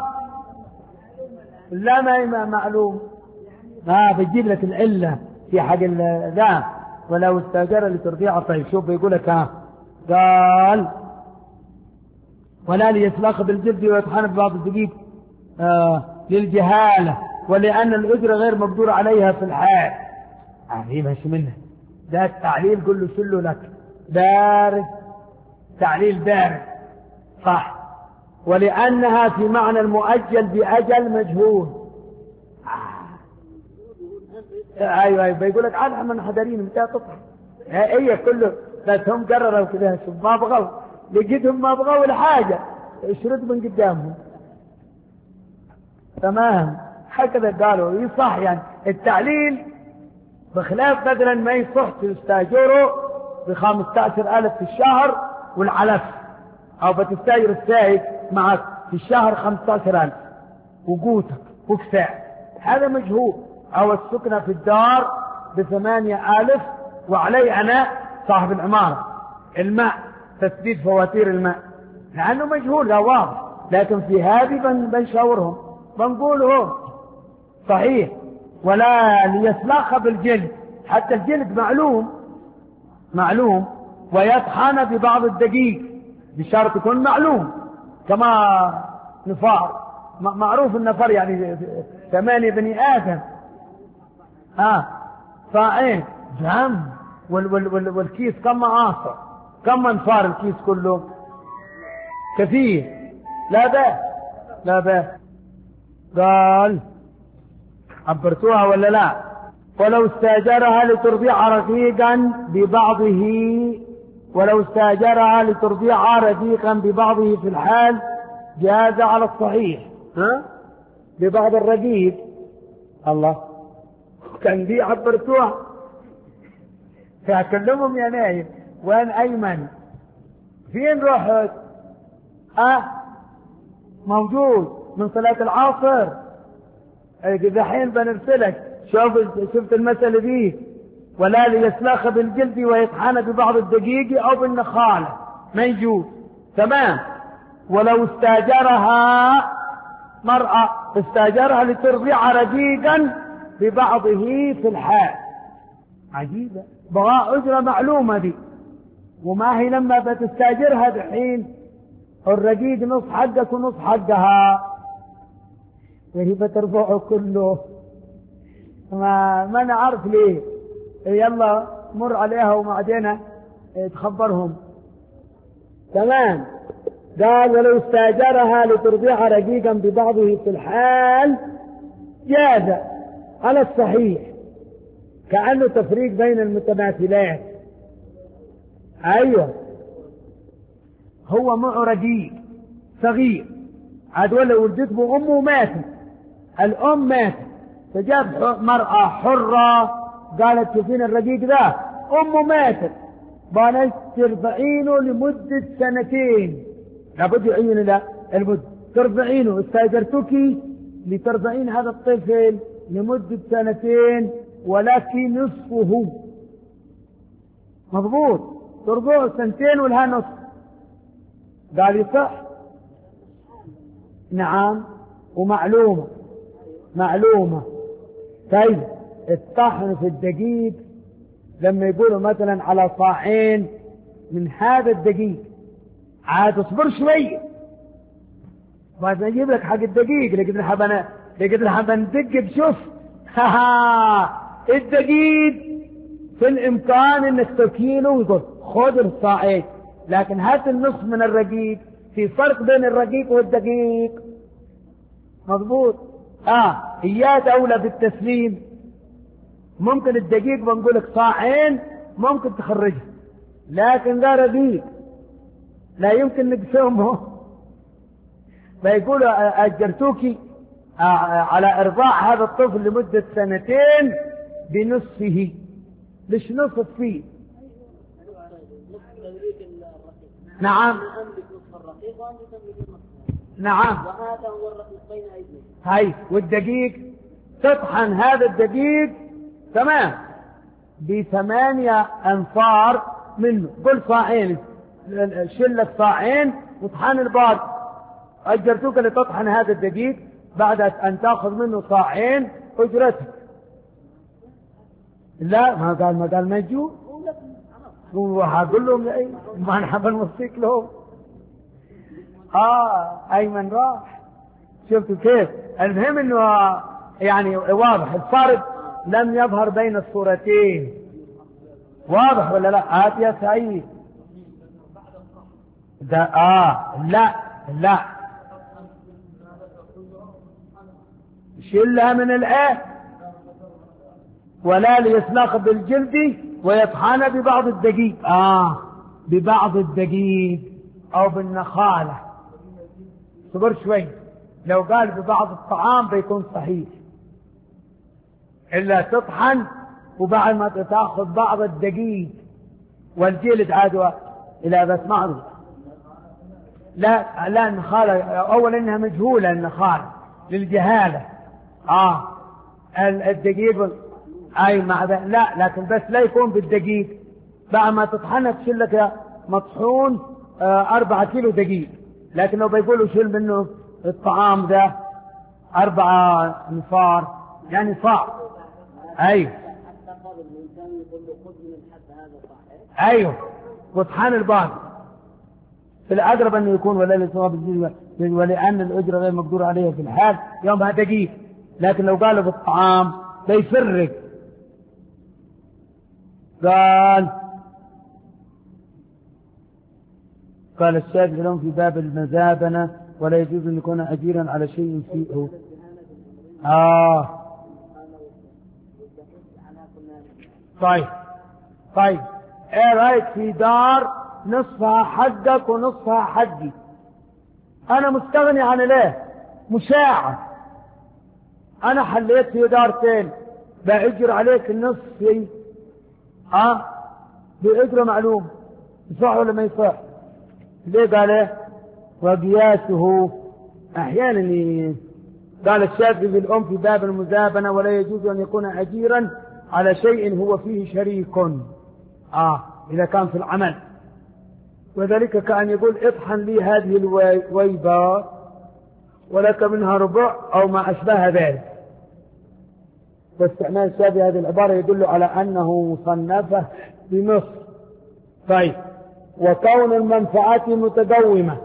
لا ما معلوم، ما بتجيب لك العلة في حق ذا ولو استاجر لترضيع. طيب شوف بيقول لك ها، قال ولا ليسلخ بالجلد ويطحن ببعض الدقيق آه للجهالة ولأن الأجرة غير مقدور عليها في الحال. عظيم هش منه ده التعليل، قل له شله لك بارد، تعليل بارد صح. ولأنها في معنى المؤجل بأجل مجهول. آه. ايوه ايوه بيقول لك عاد من حضرين متى تطحن هي كله، بس هم قرروا كذا ما بغوا، لقيتهم ما بغوا الحاجة اشرد من قدامهم. تمام هكذا قالوا يصح، يعني التعليل بخلاف مثلا ما يصح تستاجره بخمسة عشر ألف في الشهر والعلف، أو بتستاجر السائق معك في الشهر خمسة عشر ألف وقوتك وكساء، هذا مجهول. أو السكنة في الدار بثمانية ألف وعلي أنا صاحب العمارة الماء، تسديد فواتير الماء، لأنه مجهول لا واضح. لكن في هذه بنشاورهم بنقولهم صحيح. ولا ليسلخ بالجلد، حتى الجلد معلوم معلوم ويطحن ببعض الدقيق بشرط يكون معلوم، كما نفار معروف النفر يعني ثمانية بني آدم ها صاعين جم وال وال وال والكيس كم عاصر كم انفار الكيس كله كثير، لا بأس لا بأس. قال عبرتوها ولا لا؟ ولو استاجرها لترضيع رقيقا ببعضه ولو استاجرها لترضيع رقيقا ببعضه في الحال جاز على الصحيح. ها ببعض الرقيق الله كان دي عبرتوها فأكلمهم يا نايم وين أيمن فين رحت؟ أه موجود من صلاة العصر دحين بنرسلك. شوف شفت المسألة دي. ولا ليسلخ بالجلد ويطحن ببعض الدقيق أو بالنخالة ما يجوز. تمام. ولو استاجرها مرأة استاجرها لترضيع رقيقا ببعضه في الحال، عجيبة بغاء أجرة معلومة دي، وما هي لما بتستاجرها دحين الرقيق نص حقك ونص حقها، وهي بترفعه كله. ما ما نعرف ليه. يلا مر عليها وبعدين تخبرهم. تمام. قال ولو استاجرها لترضيع رقيقا ببعضه في الحال جاز على الصحيح، كأنه تفريق بين المتماثلات. أيوة، هو معه رقيق صغير عاد ولا ولدت بأمه ماتت، الأم ماتت، فجاب مرأة حرة قالت شوفين الرقيق ذا أمه ماتت بانت ترضعينه لمدة سنتين، لابد يعين له المدة، ترضعينه استاجرتك لترضعين هذا الطفل لمدة سنتين ولكن نصفه. مضبوط، ترضعه سنتين ولها نصف. قال يصح. نعم، ومعلومة معلومة. طيب الطحن في الدقيق لما يقولوا مثلا على صاعين من هذا الدقيق، عاد اصبر شوي بعد ما اجيب لك حق الدقيق. لقد الحبنا لقد الحبنا ندق بشوف الدقيق في الامكان انك تكيله ويقول خذ الصاعين، لكن هات النصف من الرقيق، في فرق بين الرقيق والدقيق. مضبوط. اه اياك اولى بالتسليم. ممكن الدقيق بنقول لك صاعين ممكن تخرجها، لكن ده رقيق لا يمكن نقسمه. فيقولوا اجرتوكي على ارضاع هذا الطفل لمدة سنتين بنصفه. ليش نصف فيه؟ نعم نعم. وهذا هو الرقيق بين أيديهم. هاي والدقيق تطحن هذا الدقيق تمام بثمانية أنفار منه، قل صاعين، شلك صاعين وطحن الباقي. أجرتوك لتطحن هذا الدقيق بعد أن تأخذ منه صاعين أجرتك. لا ما قال ما قال ما يجوا، هو هقول لهم ايه ما نحب نوصيك لهم. اه ايمن راح. شفتوا كيف؟ المهم انه يعني واضح الفرق لم يظهر بين الصورتين. واضح ولا لا؟ آت يا سعيد. ده اه لا لا شلها من الآية ولا ليسلخ بالجلد ويطحن ببعض الدقيق. آه ببعض الدقيق أو بالنخالة. صبر شوي، لو قال ببعض الطعام بيكون صحيح، إلا تطحن وبعد ما تأخذ بعض الدقيق والجلد عاد إلى بس معروف. لا لا النخالة أولا إنها مجهولة، النخالة للجهالة. آه الدقيق أي مع لا، لكن بس لا يكون بالدقيق. بعد ما تطحنها تشيل لك مطحون آه أربعة كيلو دقيق، لكن لو بيقولوا شيل منه الطعام ذا أربعة نفار يعني صعب. أيوه أيوه وطحن الباقي. في الأقرب أنه يكون ولا للصواب الجيد، ولأن الأجرة غير مقدور عليها في الحال يومها دقيق. لكن لو قالوا بالطعام بيفرق. قال قال الشافعي لهم في باب المزابنة ولا يجوز أن يكون أجيرا على شيء فيه. آه طيب طيب ايه رأيك في دار نصفها حقك ونصفها حقي؟ انا مستغني عن ليه مشاعة، انا حليت في دارتين بأجر عليك النصف في اه بأجر معلوم، يصح ولا ما يصح؟ ليه قال ايه وقياسه احيانا. قال الشافعي بالأم في باب المزابنة ولا يجوز أن يكون أجيرا على شيء هو فيه شريك آه إذا كان في العمل، وذلك كأن يقول اطحن لي هذه الويبة ولك منها ربع أو ما أشبه ذلك. واستعمال الشافعي هذه العبارة يدل على أنه مصنفة بمصر. طيب وكون المنفعة متدومة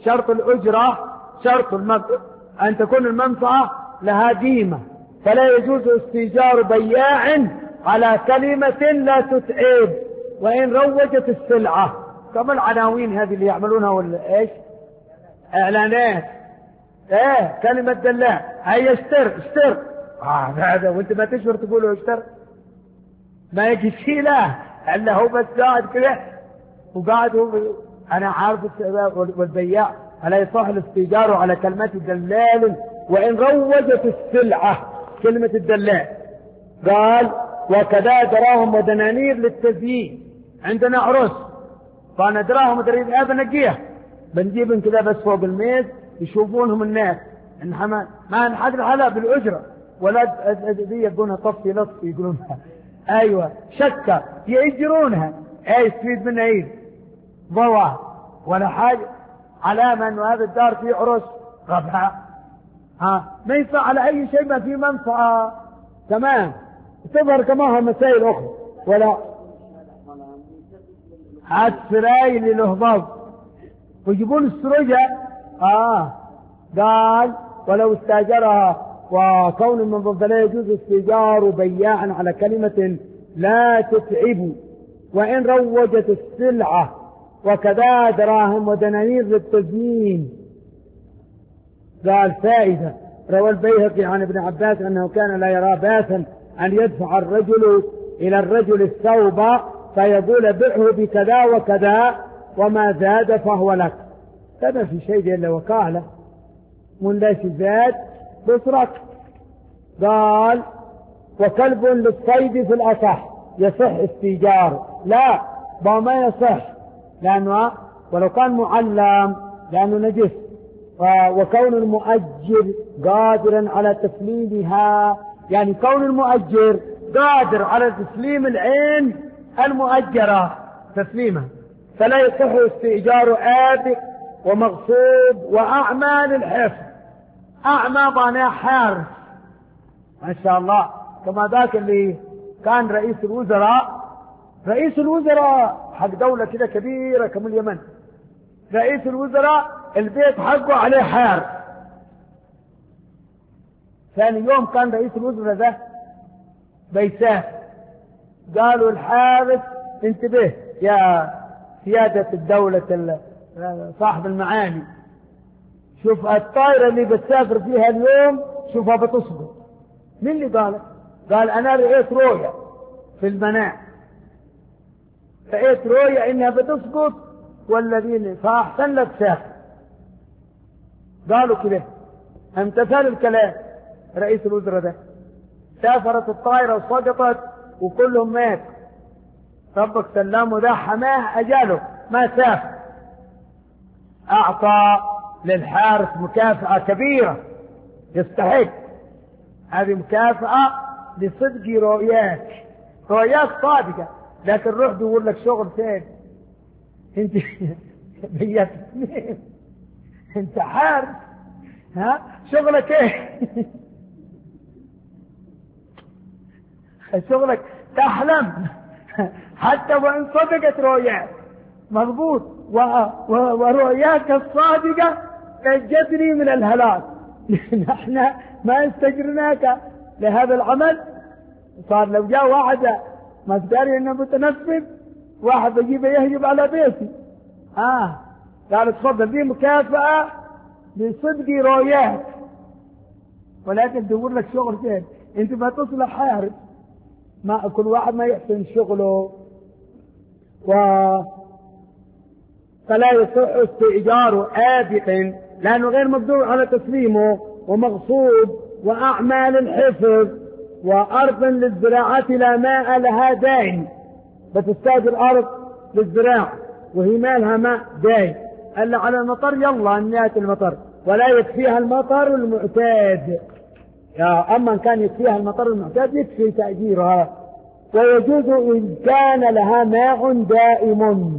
شرط الأجرة شرط المنفعة أن تكون المنفعة لها قيمة، فلا يجوز استئجار بياع على كلمة لا تتعب وإن روجت السلعة، كما العناوين هذه اللي يعملونها ولا إيش إعلانات. إيه كلمة دلاع هيا اشتر اشتر آه هذا وانت ما تشعر تقوله اشتر، ما يجي شيء له الا هو بس قاعد كده وقاعد هو. انا عارف والبياع الا يصح الاستئجار على كلمة دلال وان روجت السلعة. كلمة الدلاع قال وكذا دراهم ودنانير للتزيين. عندنا عرس فانا دراهم ودنانير هذا نقيه بنجيبهم كذا بس فوق الميز يشوفونهم الناس انها ما ما نحد الحلا بالاجره ولا ذي يقولونها طفي لطفي يقولونها ايوه شكه يأجرونها اي يستفيد منها ايه ضوء ولا حاجه علامه انه هذا الدار فيه عرس ربحها ها ما ينفع على اي شيء ما فيه منفعه. تمام تظهر كمان مسائل اخرى ولا السراي اللي له ضوء ويجيبون السرجة. آه قال ولو استاجرها وكون من ضد لا يجوز استئجار بياعا على كلمة لا تتعب وإن روجت السلعة وكذا دراهم ودنانير للتزيين. قال فائدة روى البيهقي عن ابن عباس أنه كان لا يرى باسا أن يدفع الرجل إلى الرجل الثوب فيقول بعه بكذا وكذا وما زاد فهو لك. هذا في شيء إلا وكالة من لا زاد بصرك. قال وكلب للصيد في الأصح يصح استئجار. لا ما يصح لأنه ولو كان معلم لأنه نجس. وكون المؤجر قادرا على تسليمها يعني كون المؤجر قادر على تسليم العين المؤجرة تسليمها فلا يصح استئجار آبق ومغصوب وأعمال الحفظ. أعمى بانيا حارس ما شاء الله كما ذاك اللي كان رئيس الوزراء رئيس الوزراء حق دولة كده كبيرة كم اليمن رئيس الوزراء البيت حقه عليه حارس. ثاني يوم كان رئيس الوزراء ذا بيسافر قالوا الحارس انتبه يا سيادة الدولة صاحب المعالي شوف الطائرة اللي بتسافر فيها اليوم شوفها بتسقط. مين اللي قال؟ قال أنا رأيت رؤيا في المنام رأيت رؤيا إنها بتسقط والذين فأحسن لك سافر. قالوا كده امتثال الكلام رئيس الوزراء ده سافرت الطائرة وسقطت وكلهم مات. ربك سلامه ده حماه أجاله ما سافر. أعطى للحارس مكافأة كبيرة يستحق. هذه مكافأة لصدق رؤياك رؤياك صادقة لكن روح بيقول لك شغل ثاني انت بيت اثنين انت حارس ها شغلك ايه شغلك تحلم حتى وان صدقت رؤياك مضبوط ورؤياك الصادقة تجدني من الهلاك. نحن ما استجرناك لهذا العمل. صار لو جاء واحد ما تداري انه متنفذ واحد بيجيبه يهجب على بيتي اه قال تفضل دي مكافأة لصدق رؤياك ولكن تدور لك شغل ثاني انت ما تصلح حارس. ما كل واحد ما يحسن شغله و فلا يصح استئجار آبق لأنه غير مقدور على تسليمه ومغصوب وأعمال الحفظ وأرض للزراعة لا ماء لها دائم بتستاجر أرض للزراعة وهي مالها ماء دائم ألا على المطر يلا أن يأتي المطر ولا يكفيها المطر المعتاد. يا أما كان يكفيها المطر المعتاد يكفي تأجيرها. ويجوز إن كان لها ماء دائم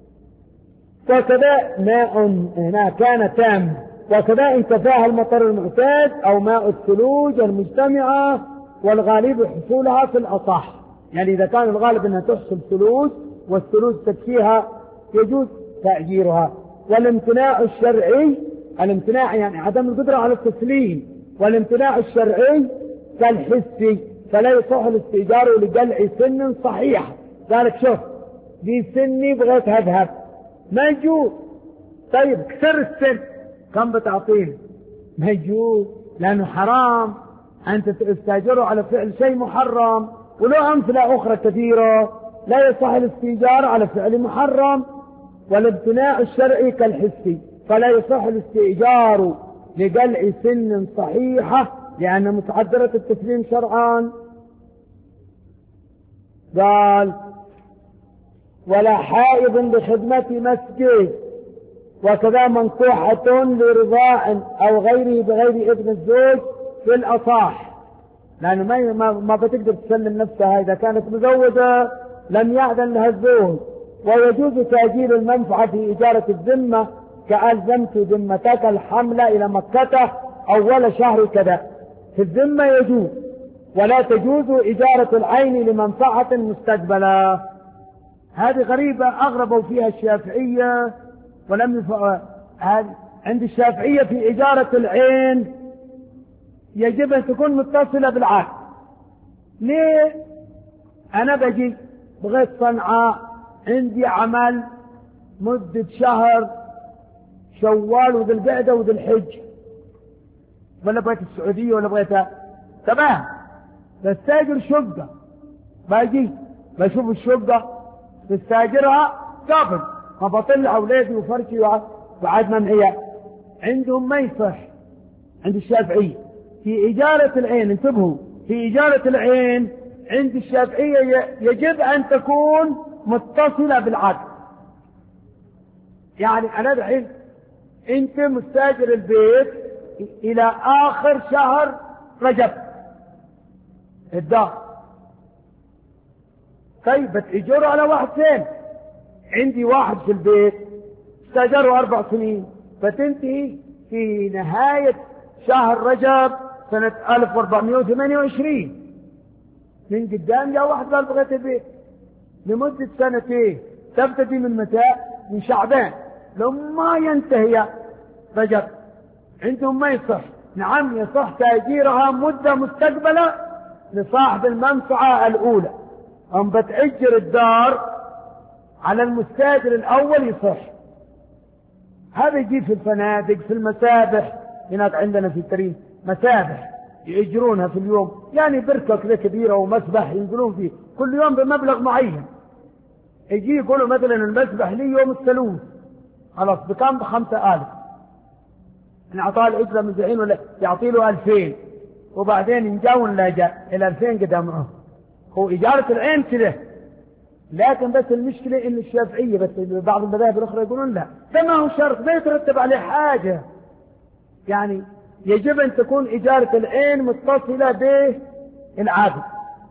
وكذا ماء هنا كان تام وكذا إن كفاها المطر المعتاد أو ماء الثلوج المجتمعة والغالب حصولها في الأصح. يعني إذا كان الغالب أنها تحصل ثلوج والثلوج تكفيها يجوز تأجيرها. والامتناع الشرعي، الامتناع يعني عدم القدرة على التسليم، والامتناع الشرعي كالحسي، فلا يصح الاستئجار لقلع سن صحيح. ذلك شوف دي سني بغيت اذهب ما يجوز. طيب كسر السن كم بتعطيه؟ ما يجوز، لانه حرام انت تستاجره على فعل شيء محرم. ولو امثله اخرى كثيره لا يصح الاستئجار على فعل محرم. والامتناع الشرعي كالحسي، فلا يصح الاستئجار لقلع سن صحيحه لان متعذره التسليم شرعا. قال ولا حائض بخدمة مسجد، وكذا منكوحة لرضاع أو غيره بغير إذن الزوج في الأصح، لأنه ما ما, ما بتقدر تسلم نفسها. إذا كانت مزوجة لم يأذن لها الزوج. ويجوز تأجيل المنفعة في إجارة الذمة، كألزمت ذمتك الحمل إلى مكة أول شهر كذا، في الذمة يجوز. ولا تجوز إجارة العين لمنفعة مستقبلة. هذه غريبة أغربوا فيها الشافعية ولم يفعل. عند الشافعية في إجارة العين يجب أن تكون متصلة بالعقد. ليه؟ أنا بجي بغيت صنعاء، عندي عمل مدة شهر شوال وذي القعدة وذي الحج، ولا بغيت السعودية ولا بغيتها، تمام، بستاجر شقة، باجي بشوف الشقة تستاجرها قبل ما بطلع أولادي وفرشي وعاد منعية. عندهم ما يصح عند الشافعية في إجارة العين. انتبهوا، في إجارة العين عند الشافعية يجب أن تكون متصلة بالعقد. يعني أنا الحين أنت مستاجر البيت إلى آخر شهر رجب الدار، طيب بتأجره على واحد ثاني. عندي واحد في البيت استاجره أربع سنين، فتنتهي في نهاية شهر رجب سنة ألف وأربعمائة وثمانية وعشرين. من قدام جاء واحد قال بغيت البيت لمدة سنتين، تبتدي من متى؟ من شعبان لما ينتهي رجب. عندهم ما يصح. نعم يصح تأجيرها مدة مستقبلة لصاحب المنفعة الأولى. أم بتأجر الدار على المستاجر الأول يصح. هذا يجي في الفنادق، في المسابح. هناك عندنا في الكريم مسابح يأجرونها في اليوم، يعني بركة كذا كبيرة ومسبح ينزلون فيه كل يوم بمبلغ معين. يجي يقولوا مثلا المسبح لي يوم الثلوث، خلاص بكم؟ بخمسة آلاف. نعطاه الأجرة من زعين ولا يعطي له ألفين، وبعدين ينجاون لا جاء الألفين قدامه. هو إجارة العين كده. لكن بس المشكلة إن الشافعية بس بعض المذاهب الأخرى يقولون لا، ده ما هو شرط، ما يترتب عليه حاجة. يعني يجب أن تكون إجارة العين متصلة بالعقد.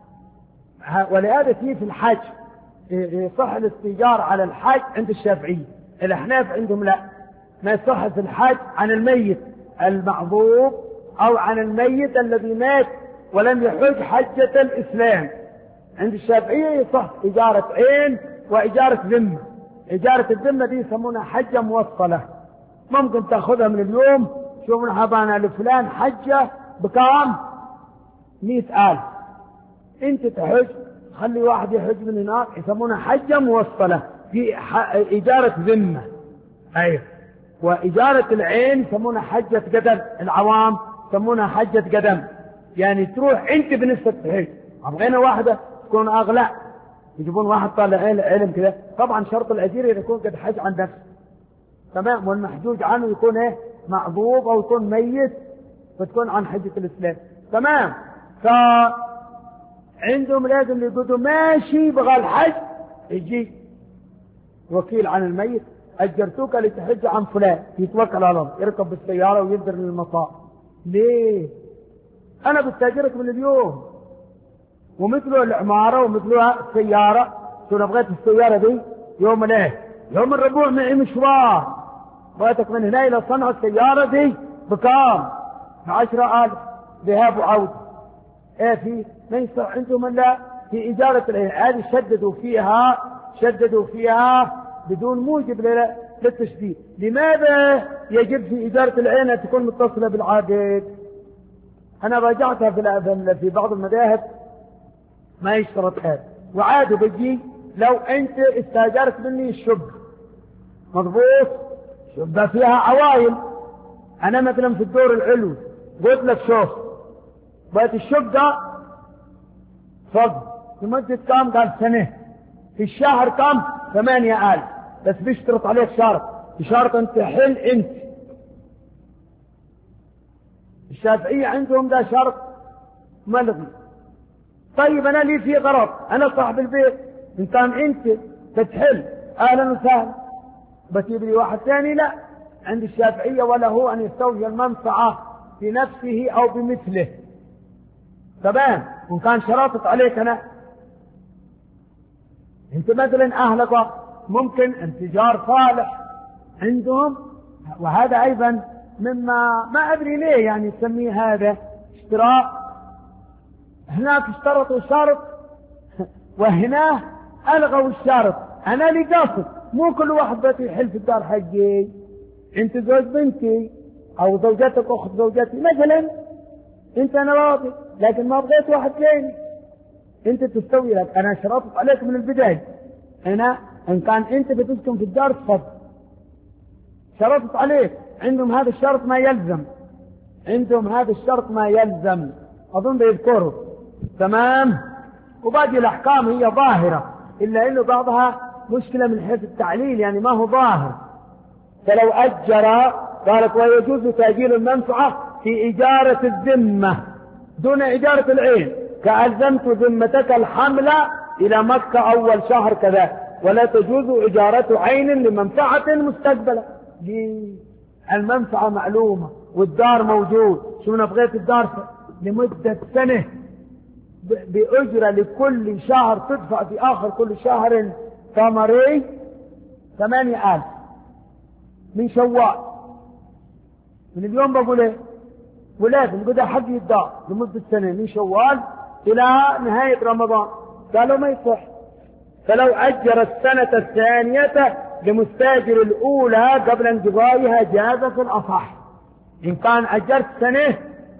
ولهذا فيه في الحج يصح الاستئجار على الحج عند الشافعية. الأحناف عندهم لا، ما يصح في الحج عن الميت المعذوب أو عن الميت الذي مات ولم يحج حجة الإسلام. عند الشافعية يصح إجارة عين وإجارة ذمة. إجارة الذمة دي يسمونها حجة موصلة، ممكن تأخذها من اليوم. شوفوا حبانا لفلان حجة بكام؟ مئة ألف، أنت تحج خلي واحد يحج من هناك، يسمونها حجة موصلة في إجارة ذمة. أيوة. وإجارة العين يسمونها حجة قدم، العوام يسمونها حجة قدم، يعني تروح أنت بنفسك تحج. أبغينا واحدة تكون أغلى، يجيبون واحد طالع علم كذا. طبعا شرط الأجير يكون قد حج عن نفسه، تمام، والمحجوج عنه يكون إيه؟ معذوب أو يكون ميت فتكون عن حجة الإسلام، تمام. فعندهم لازم يقولوا ماشي بغى الحج، يجي وكيل عن الميت، أجرتوك لتحج عن فلان، يتوكل على الله، يركب بالسيارة وينزل للمطار. ليه؟ أنا بستأجرك من اليوم، ومثله العمارة ومثلها السيارة. شو بغيت السيارة دي يوم الايه؟ يوم الربوع معي مشوار، بغيتك من هنا إلى صنع السيارة دي بكام؟ بعشرة آلاف ذهاب وعودة. ايه في ما يصح عندهم الا في إجارة العين. هذه شددوا فيها شددوا فيها بدون موجب للتشبيه. لماذا يجب في إجارة العين أن تكون متصلة بالعاقد؟ أنا راجعتها في في بعض المذاهب ما يشترط هذا، وعادي بيجي لو أنت استأجرت مني الشقة مضبوط، شقة فيها عوائل، أنا مثلا في الدور العلوي قلت لك شوف بقت الشقة فضل لمدة كام؟ قال سنة، في الشهر كام؟ ثمانية آلاف، بس بيشترط عليك شرط، بشرط أن تحل أنت. الشافعية عندهم ده شرط ملغي. طيب أنا لي في غرض، أنا صاحب البيت، إن كان أنت بتحل أهلا وسهلا، بتجيب لي واحد ثاني لا. عند الشافعية وله أن يستوجب المنفعة في نفسه أو بمثله. تمام. وإن كان شرطت عليك أنا، أنت مثلا أهلك ممكن انتجار صالح عندهم، وهذا أيضا مما ما أدري ليه يعني يسميه هذا اشتراء. هناك اشترطوا شرط وهنا ألغوا الشرط. أنا لي قاصد، مو كل واحد بيتي يحل في الدار حقي. أنت زوج بنتي أو زوجتك أخت زوجتي مثلا، أنت أنا راضي، لكن ما بغيت واحد ثاني، أنت تستوي لك. أنا شرطت عليك من البداية، أنا إن كان أنت بتسكن في الدار تفضل، شرطت عليك. عندهم هذا الشرط ما يلزم، عندهم هذا الشرط ما يلزم، أظن بيذكره. تمام. وباقي الأحكام هي ظاهرة، إلا إنه بعضها مشكلة من حيث التعليل، يعني ما هو ظاهر. فلو أجر قالت ويجوز تأجيل المنفعة في إجارة الذمة دون إجارة العين، كألزمت ذمتك الحمل إلى مكة أول شهر كذا، ولا تجوز إجارة عين لمنفعة مستقبلة. دي المنفعة معلومة والدار موجود، شو نبغيت الدار لمدة سنة بأجرة لكل شهر تدفع في آخر كل شهر ثمري ثمانية آلاف من شوال. من اليوم بقول ايه؟ ولازم بدأ حق الدار لمدة سنة من شوال إلى نهاية رمضان. قالوا ما يصح. فلو أجر السنة الثانية لمستاجر الأولى قبل انقضائها جاز في الأصح. إن كان أجرت سنة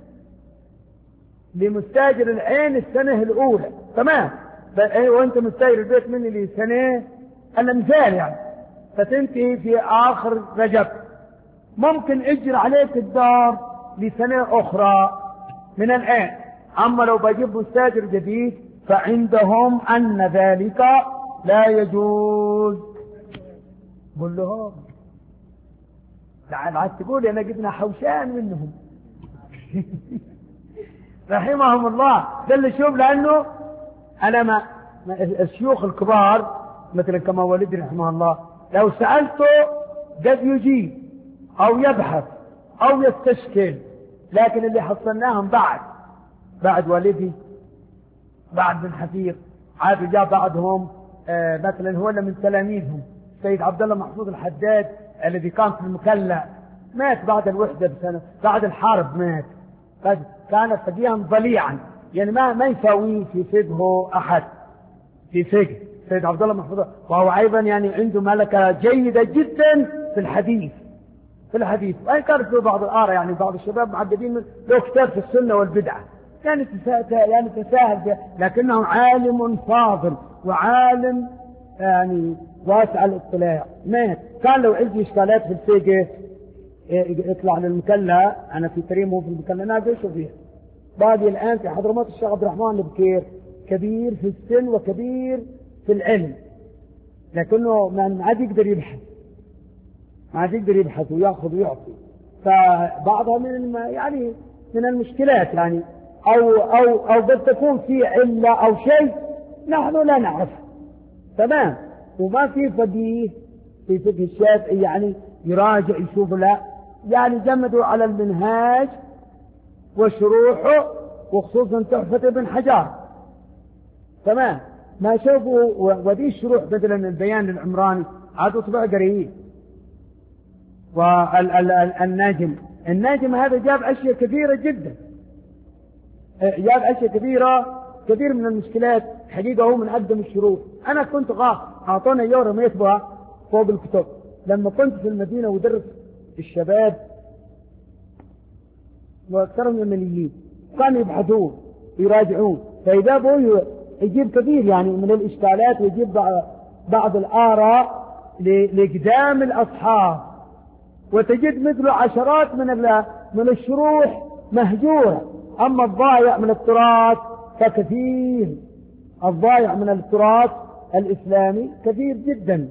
لمستاجر العين السنة الأولى تمام، وأنت مستاجر البيت مني لي سنة المثال يعني، فتنتهي في آخر رجب، ممكن أجر عليك الدار لسنة أخرى من الآن. أما لو بجيب مستاجر جديد فعندهم أن ذلك لا يجوز. قل لهم تعال عاد تقول أنا جبنا حوشان منهم رحمهم الله. ده اللي شوف، لأنه أنا ما الشيوخ الكبار مثلا كما والدي رحمه الله لو سألته قد يجيب أو يبحث أو يستشكل، لكن اللي حصلناهم بعد بعد والدي بعد بن حفيظ عاد جاء بعدهم آه مثلا هو من تلاميذهم سيد عبد الله محفوظ الحداد الذي كان في المكلا، مات بعد الوحدة بسنة، بعد الحرب مات، كان فقيها ضليعا يعني ما ما يساويه في فقهه أحد في فقه سيد عبد الله محفوظ. وهو أيضا يعني عنده ملكة جيدة جدا في الحديث في الحديث وإن كانت في بعض الآراء يعني بعض الشباب معقدين له كتاب في السنة والبدعة يعني يعني تساهل فيها، لكنه عالم فاضل وعالم يعني واسع الاطلاع. مات كان لو عندي إشكالات في الفقه يطلع للمكلا، أنا في كريم في المكلا نازل شو فيه. باقي الآن في حضرموت الشيخ عبد الرحمن البكير كبير في السن وكبير في العلم، لكنه ما عاد يقدر يبحث ما عاد يقدر يبحث ويأخذ ويعطي، فبعضها من يعني من المشكلات يعني أو أو أو قد تكون في علة أو شيء نحن لا نعرف. تمام. وما في فقيه في فقه الشافعي يعني يراجع يشوف، لا يعني جمدوا على المنهاج وشروحه وخصوصا تحفة ابن حجر. تمام. ما شوفوا ودي الشروح مثلا البيان العمراني عاد اطبع قريب. والناجم الناجم هذا جاب أشياء كثيرة جدا، جاب أشياء كثيرة كثير من المشكلات حقيقة هو من أقدم الشروح. أنا كنت غاف أعطونا يورم يتبع فوق الكتب لما كنت في المدينة ودرس الشباب وأكثرهم يمنيين كانوا يبحثون يراجعون، فإذا بو يجيب كثير يعني من الإشكالات ويجيب بعض الآراء لإقدام الأصحاب، وتجد مثله عشرات من من الشروح مهجورة. أما الضائع من التراث فكثير، الضائع من التراث الإسلامي كثير جدا.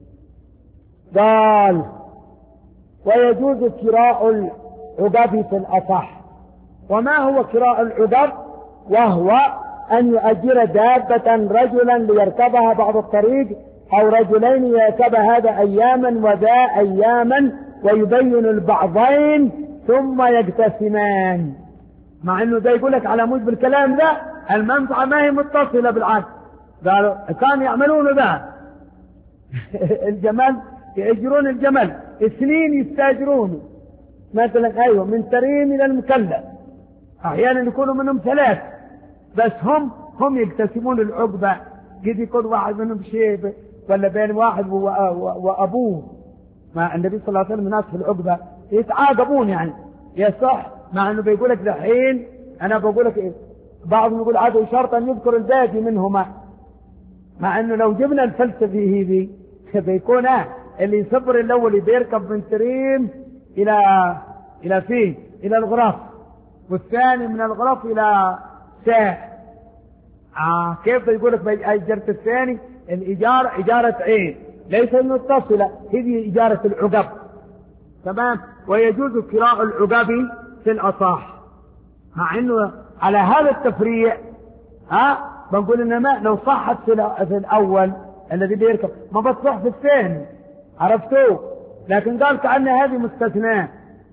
قال ويجوز كراء العقب في الأصح. وما هو كراء العقب؟ وهو أن يؤجر دابة رجلا ليركبها بعض الطريق أو رجلين يركب هذا أياما وذا أياما، ويبين البعضين ثم يقتسمان. مع أنه ده يقول لك على موجب الكلام ده المنفعة ما هي متصلة بالعقد. قالوا كانوا يعملون ذا الجمل، يأجرون الجمل سنين يستاجرونه مثلا، أيوة من تريم إلى المكلف، أحيانا يكونوا منهم ثلاث، بس هم هم يقتسمون العقبة. قد يكون واحد منهم شيء ولا بين واحد وأبوه، مع النبي صلى الله عليه وسلم الناس في العقبة يتعاقبون يعني يصح. مع أنه بيقول لك دحين أنا بقول لك إيه، بعضهم يقول عاد شرط أن يذكر الباقي منهما، مع أنه لو جبنا الفلسفة هذه بيكون آه اللي يصبر الأول بيركب من تريم إلى إلى فين؟ إلى الغرف، والثاني من الغرف إلى ساع. آه كيف يقول لك أجرت الثاني؟ الإجارة إجارة عين ليس متصلة، هذه إجارة العقب. تمام. ويجوز كراء العقب في الأصح، مع أنه على هذا التفريع ها بنقول إنما لو صحت في الأول الذي بيركب ما بتصح في الثاني، عرفتوه؟ لكن قال كأن هذه مستثناء.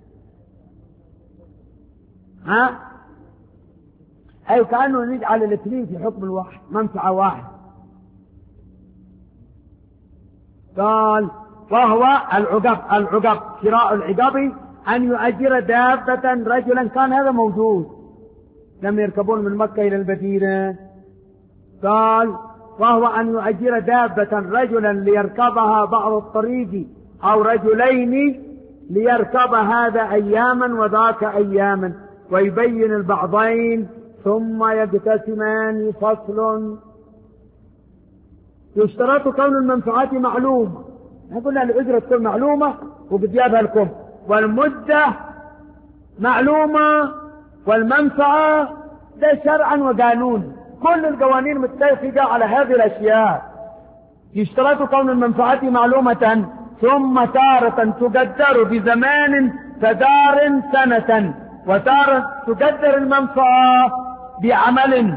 ها أي كأنه نجعل الاثنين في حكم الواحد، منفعة واحد. قال وهو العقب. العقب كراء العقب أن يؤجر دابة رجلا، كان هذا موجود لما يركبون من مكة إلى المدينة. قال وهو أن يؤجر دابة رجلا ليركبها بعض الطريق أو رجلين ليركب هذا أياما وذاك أياما، ويبين البعضين ثم يقتسمان. فصل. يشترط كون المنفعات معلومة، قلنا الأجرة تكون معلومة وبديابها لكم، والمدة معلومة، والمنفعة ده شرعا وقانون، كل القوانين متفقة على هذه الأشياء. يشترط كون المنفعات معلومة ثم تارة تقدر بزمان كدار سنة، وتارة تقدر المنفعة بعمل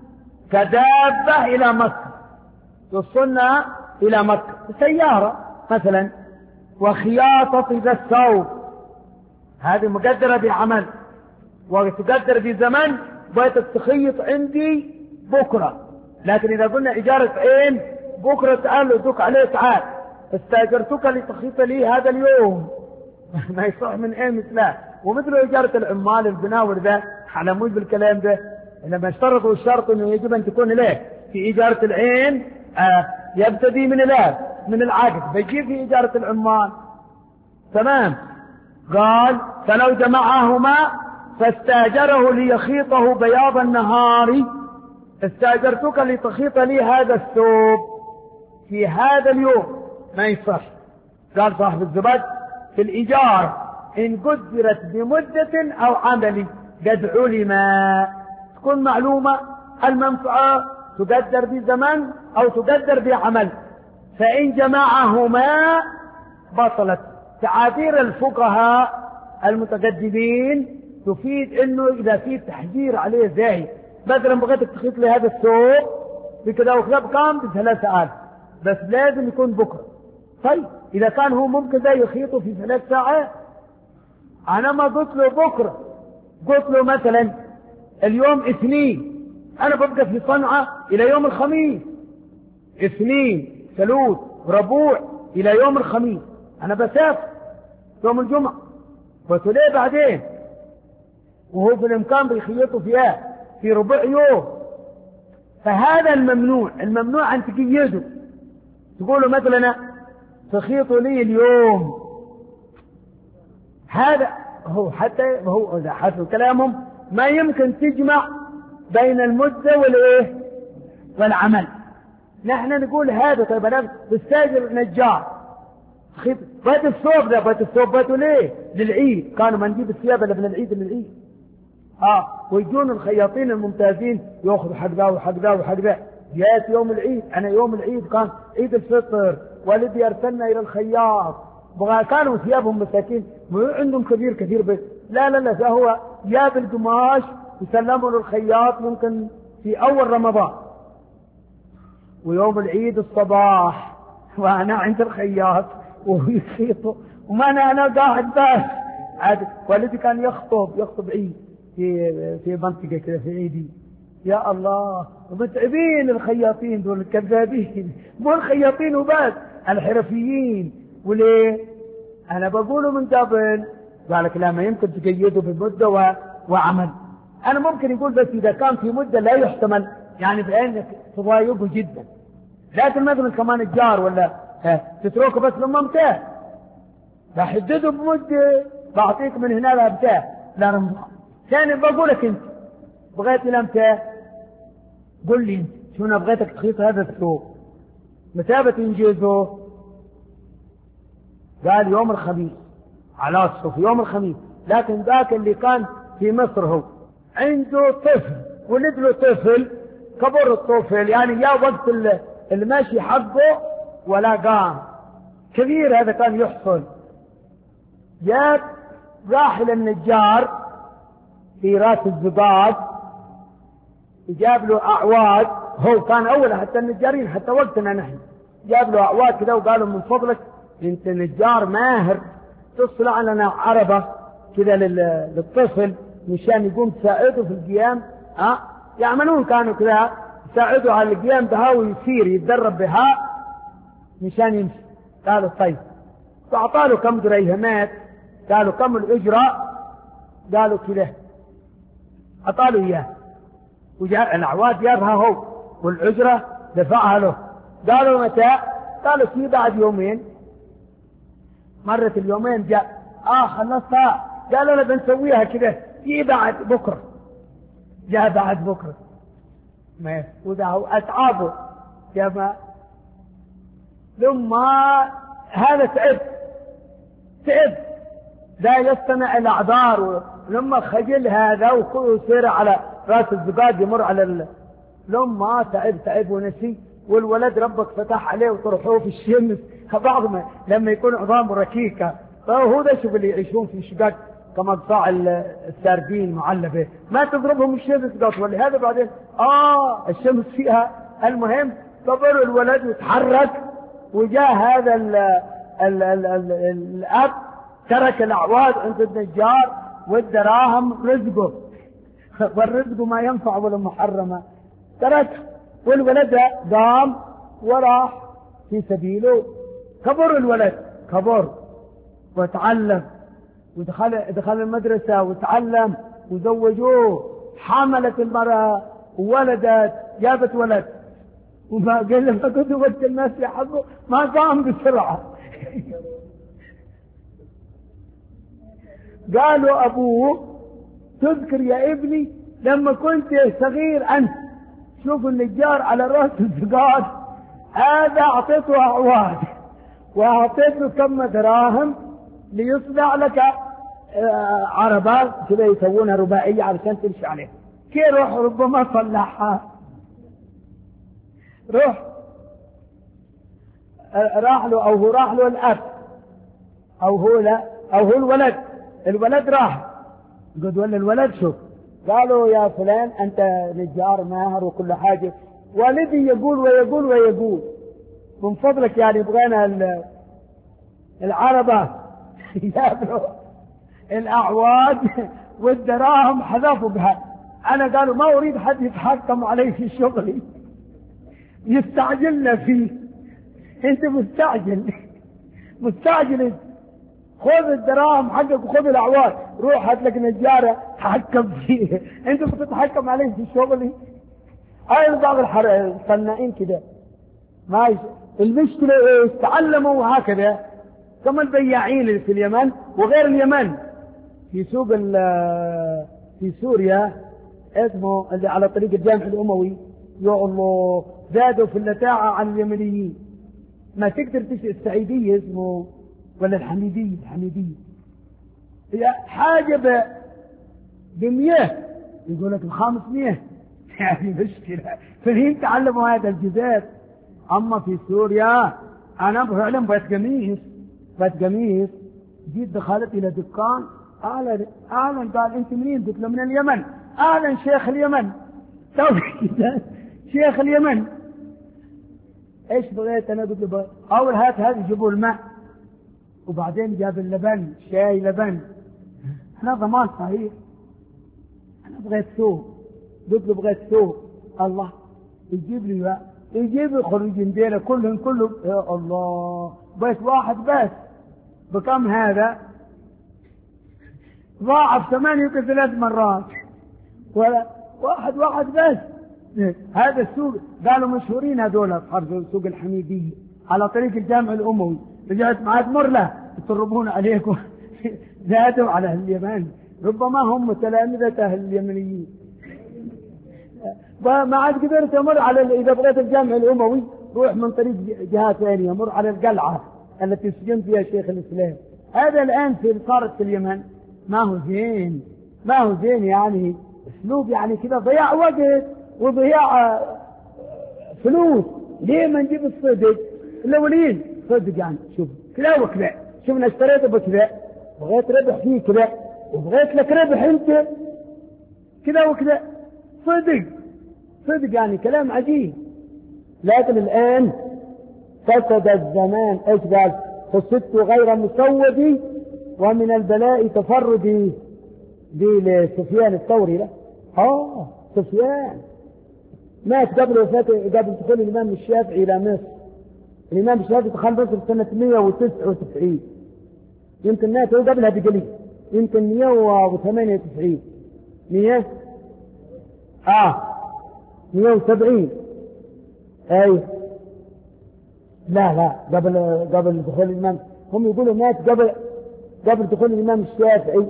كدابة إلى مكة، توصلنا إلى مكة سيارة مثلا، وخياطة ذا الثوب هذه مقدرة بعمل وتقدر بزمن، بيتك تخيط عندي بكرة. لكن إذا قلنا إجارة عين بكرة تعال ودك عليه تعال استاجرتك لتخيط لي هذا اليوم ما يصح من ايه مثله. ومثل إجارة العمال البناور ذا على موجب الكلام ده لما اشترطوا الشرط انه يجب ان تكون له في إجارة العين آه يبتدي من اله من العقد بيجي في إجارة العمال. تمام. قال فلو جمعهما فاستاجره ليخيطه بياض النهار، استاجرتك لتخيط لي هذا الثوب في هذا اليوم، ما يصح. قال صاحب الزبد في الإيجار إن قدرت بمدة أو عمل قد علم، تكون معلومة المنفعة تقدر بزمن أو تقدر بعمل، فإن جمعهما بطلت. تعابير الفقهاء المتقدمين تفيد انه اذا في تحذير عليه زاهي، مثلا بغيتك تخيط لي هذا الثوب بكذا وكذا بكام بثلاثة آلاف، بس لازم يكون بكره. طيب اذا كان هو ممكن ده يخيطه في ثلاث ساعات، انا ما قلت له بكره، قلت له مثلا اليوم اثنين، انا ببقى في صنعاء الى يوم الخميس، اثنين ثلاث ربوع الى يوم الخميس، انا بسافر يوم الجمعة، قلت ليه بعدين وهو في الامكان بيخيطوا فيها في ربع يوم. فهذا الممنوع، الممنوع ان تقيده، تقولوا مثلا تخيطوا لي اليوم. هذا هو حتى هو حسب كلامهم ما يمكن تجمع بين المدة والايه والعمل. نحن نقول هذا طيب انا بستاجر نجار خيط بيت الثوب ده بيت الثوب بيته ليه؟ للعيد. كانوا ما نجيب الثياب الا من العيد للعيد. اه ويجون الخياطين الممتازين ياخذوا حق ذا وحق ذا وحق ذا. جاءت يوم العيد، انا يوم العيد كان عيد الفطر، والدي ارسلنا الى الخياط، بغى كانوا ثيابهم مساكين عندهم كبير كثير بس لا لا لا فهو جاب القماش وسلمه للخياط ممكن في اول رمضان، ويوم العيد الصباح وانا عند الخياط وهو يخيطه وما انا انا قاعد بس عاد. والدي كان يخطب يخطب عيد في في منطقه كذا في عيدي. يا الله متعبين الخياطين دول الكذابين، مو الخياطين وبس الحرفيين. وليه؟ انا بقوله من قبل قال لك لا ما يمكن تقيده بمده و... وعمل. انا ممكن يقول بس اذا كان في مده لا يحتمل يعني بانك تضايقه جدا، لكن مثلا كمان الجار ولا تتركه بس لما امتى بحدده بمده بعطيك من هنا لامتى لا رمضان. ثاني بقول لك انت بغيت الى امتى؟ قل لي انت شو انا بغيتك تخيط هذا الثوب متى بتنجزه؟ قال يوم الخميس على الصف يوم الخميس. لكن ذاك اللي كان في مصر هو عنده طفل ولد له طفل كبر الطفل يعني جاء وقت المشي حقه ولا قام كبير هذا كان يحصل. جاء راح للنجار في راس الزقاق جاب له اعواد. هو كان اول حتى النجارين حتى وقتنا نحن جاب له اعواد كذا وقالوا من فضلك انت نجار ماهر تصنع لنا عربة كذا للطفل مشان يقوم تساعده في القيام. ها يعملون كانوا كذا يساعدوا على القيام بها ويصير يتدرب بها مشان يمشي. قالوا طيب فأعطاله كم دريهمات. قالوا كم الأجرة؟ قالوا كذا أعطاله إياه وجاء الأعواد جابها هو والأجرة دفعها له. قالوا متى؟ قالوا في بعد يومين. مرت اليومين جاء اه خلصها. قالوا انا بنسويها كذا في بعد بكره. جاء بعد بكره ما وذا هو اتعابه كما ثم هذا تعب تعب لا يستمع الاعذار لما خجل هذا وكله يصير على راس الزقاق يمر على ال... لما تعب تعب ونسي. والولد ربك فتح عليه وطرحوه في الشمس بعض ما لما يكون عظامه ركيكه فهو ده شوف اللي يعيشون في شقق كما قطاع الساردين معلبه ما تضربهم الشمس قط. ولهذا بعدين اه الشمس فيها المهم كبر الولد وتحرك وجاء هذا ال ال ال ال الاب ترك الاعواد عند النجار والدراهم رزقه والرزق ما ينفع ولا محرمه ترك. والولد قام وراح في سبيله. كبر الولد كبر وتعلم ودخل دخل المدرسة وتعلم وزوجوه. حملت المرأة وولدت جابت ولد وما قال لما كنت وقت الناس حقه ما قام بسرعة. قالوا أبوه تذكر يا ابني لما كنت صغير أنت شوف النجار على رأس الزقاق هذا أعطيته أعواد وأعطيته كم دراهم ليصنع لك عربات كذا يسوونها رباعية علشان تمشي عليها. كي روح ربما صلحها روح راح له أو هو راح له الأب أو هو لا أو هو الولد. الولد راح قد ولا الولد شوف قالوا يا فلان أنت نجار ماهر وكل حاجة. والدي يقول ويقول ويقول من فضلك يعني بغينا العربة يابلوا الأعواد والدراهم حذفوا بها. أنا قالوا ما أريد حد يتحكم علي في شغلي يستعجلنا فيه. أنت مستعجل مستعجل خذ الدراهم حقك وخذ الأعواد روح هات لك نجارة تحكم فيه. أنت بتتحكم علي في شغلي. أين بعض الصناعين كده ما يش... المشكلة ايش؟ تعلموا هكذا كما البياعين اللي في اليمن وغير اليمن. في سوق في سوريا اسمه اللي على طريق الجامع الأموي، يا الله زادوا في النتاعة عن اليمنيين. ما تقدر تشتري السعيدية اسمه ولا الحميدية، الحميدية حاجة ب بمية يقول لك الخامس مية يعني مشكلة. فهم تعلموا هذا الجزاز. أما في سوريا أنا فعلا بيت قميص بيت قميص جيت دخلت إلى دكان، أهلا أهلا، قال أنت منين؟ قلت له من اليمن. أهلا شيخ اليمن. شيخ اليمن ايش بغيت؟ انا قلت له اول هات هذا جيبوا الماء، وبعدين جاب اللبن، شاي لبن. انا ضمان صحيح، انا بغيت سوق. قلت له بغيت سوق. الله يجيب لي بقى، يجيب لي خريجين ديله كلهم كلهم. يا الله بس واحد بس بكم هذا؟ ضاعف ثمانية ثلاث مرات. ولا واحد واحد بس. هذا السوق قالوا مشهورين هذول اصحاب سوق الحميدية على طريق الجامع الأموي. رجعت معاد مرله يطربون عليكم. زادوا على أهل اليمن، ربما هم تلامذة أهل اليمنيين. ما عاد قدرت أمر على، إذا بغيت الجامع الأموي روح من طريق جهة ثانية، مر على القلعة التي سجن فيها شيخ الإسلام. هذا الآن في صارت في اليمن ما هو زين، ما هو زين يعني اسلوب يعني كذا ضياع وقت وضياع فلوس. ليه ما نجيب الصدق الاولين؟ صدق يعني شوف كذا وكذا، شوف انا اشتريته بكذا، بغيت ربح فيه كذا، وبغيت لك ربح انت كذا وكذا. صدق صدق يعني كلام عجيب. لكن الان فسد الزمان. ايش قال؟ فسدت غير مسودي ومن البلاء تفردي. دي لسفيان الثوري. لا اه سفيان مات قبل وفاة، قبل دخول الإمام الشافعي إلى مصر. الإمام الشافعي دخل مصر سنة مئة وتسعة وتسعين، يمكن مات هو قبلها بقليل، يمكن مئة وثمانية وتسعين، مئة آه مئة وسبعين. أي لا لا قبل قبل دخول الإمام. هم يقولوا مات قبل قبل دخول الإمام الشافعي،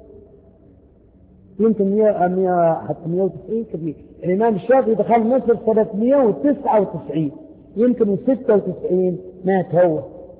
يمكن مئة مئة حتى مئة وتسعين كبير. الإمام الشافعي دخل مصر سنة مئة وتسعة وتسعين، يمكن ستة وتسعين مات هو.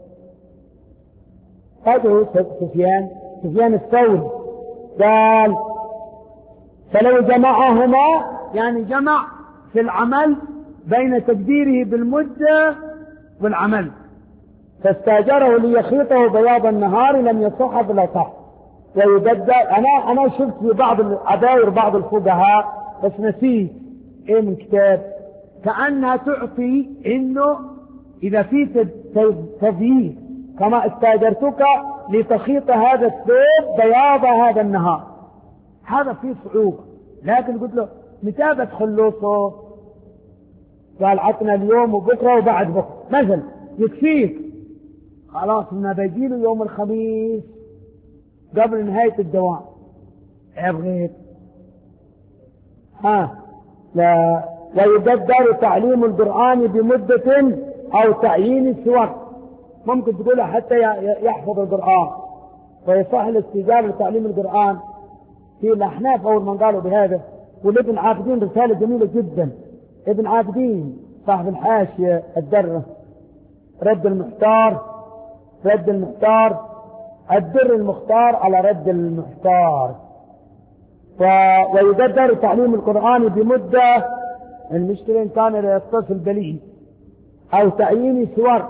هذا سفيان سفيان الثوري قال فلو جمعهما، يعني جمع في العمل بين تقديره بالمدة والعمل، فاستاجره ليخيطه بياض النهار لم يصح بلا صح ويبدأ. أنا أنا شفت في بعض العباير بعض الفقهاء بس نسيت إيه من كتاب، كأنها تعطي إنه إذا في تبييض كما استاجرتك لتخيط هذا الثوب بياض هذا النهار، هذا فيه صعوبة. لكن قلت له متى بدخل له صوت؟ قال عطنا اليوم وبكرة وبعد بكرة مثلا يكفيك. خلاص ما بيجيله يوم الخميس قبل نهاية الدوام. أبغيت ها لا. ويقدر تعليم القرآن بمدة أو تعيين السور. ممكن تقولها حتى يحفظ القرآن ويصح الاستجابة لتعليم القرآن. في الأحناف أول من قالوا بهذا. والابن عابدين رسالة جميلة جدا، ابن عابدين صاحب الحاشية الدرة رد المحتار رد المحتار الدر المختار على رد المحتار. ف... ويقدر تعليم القرآن بمدة، المشكلة إن كان يتصل بليه أو تعيين سور.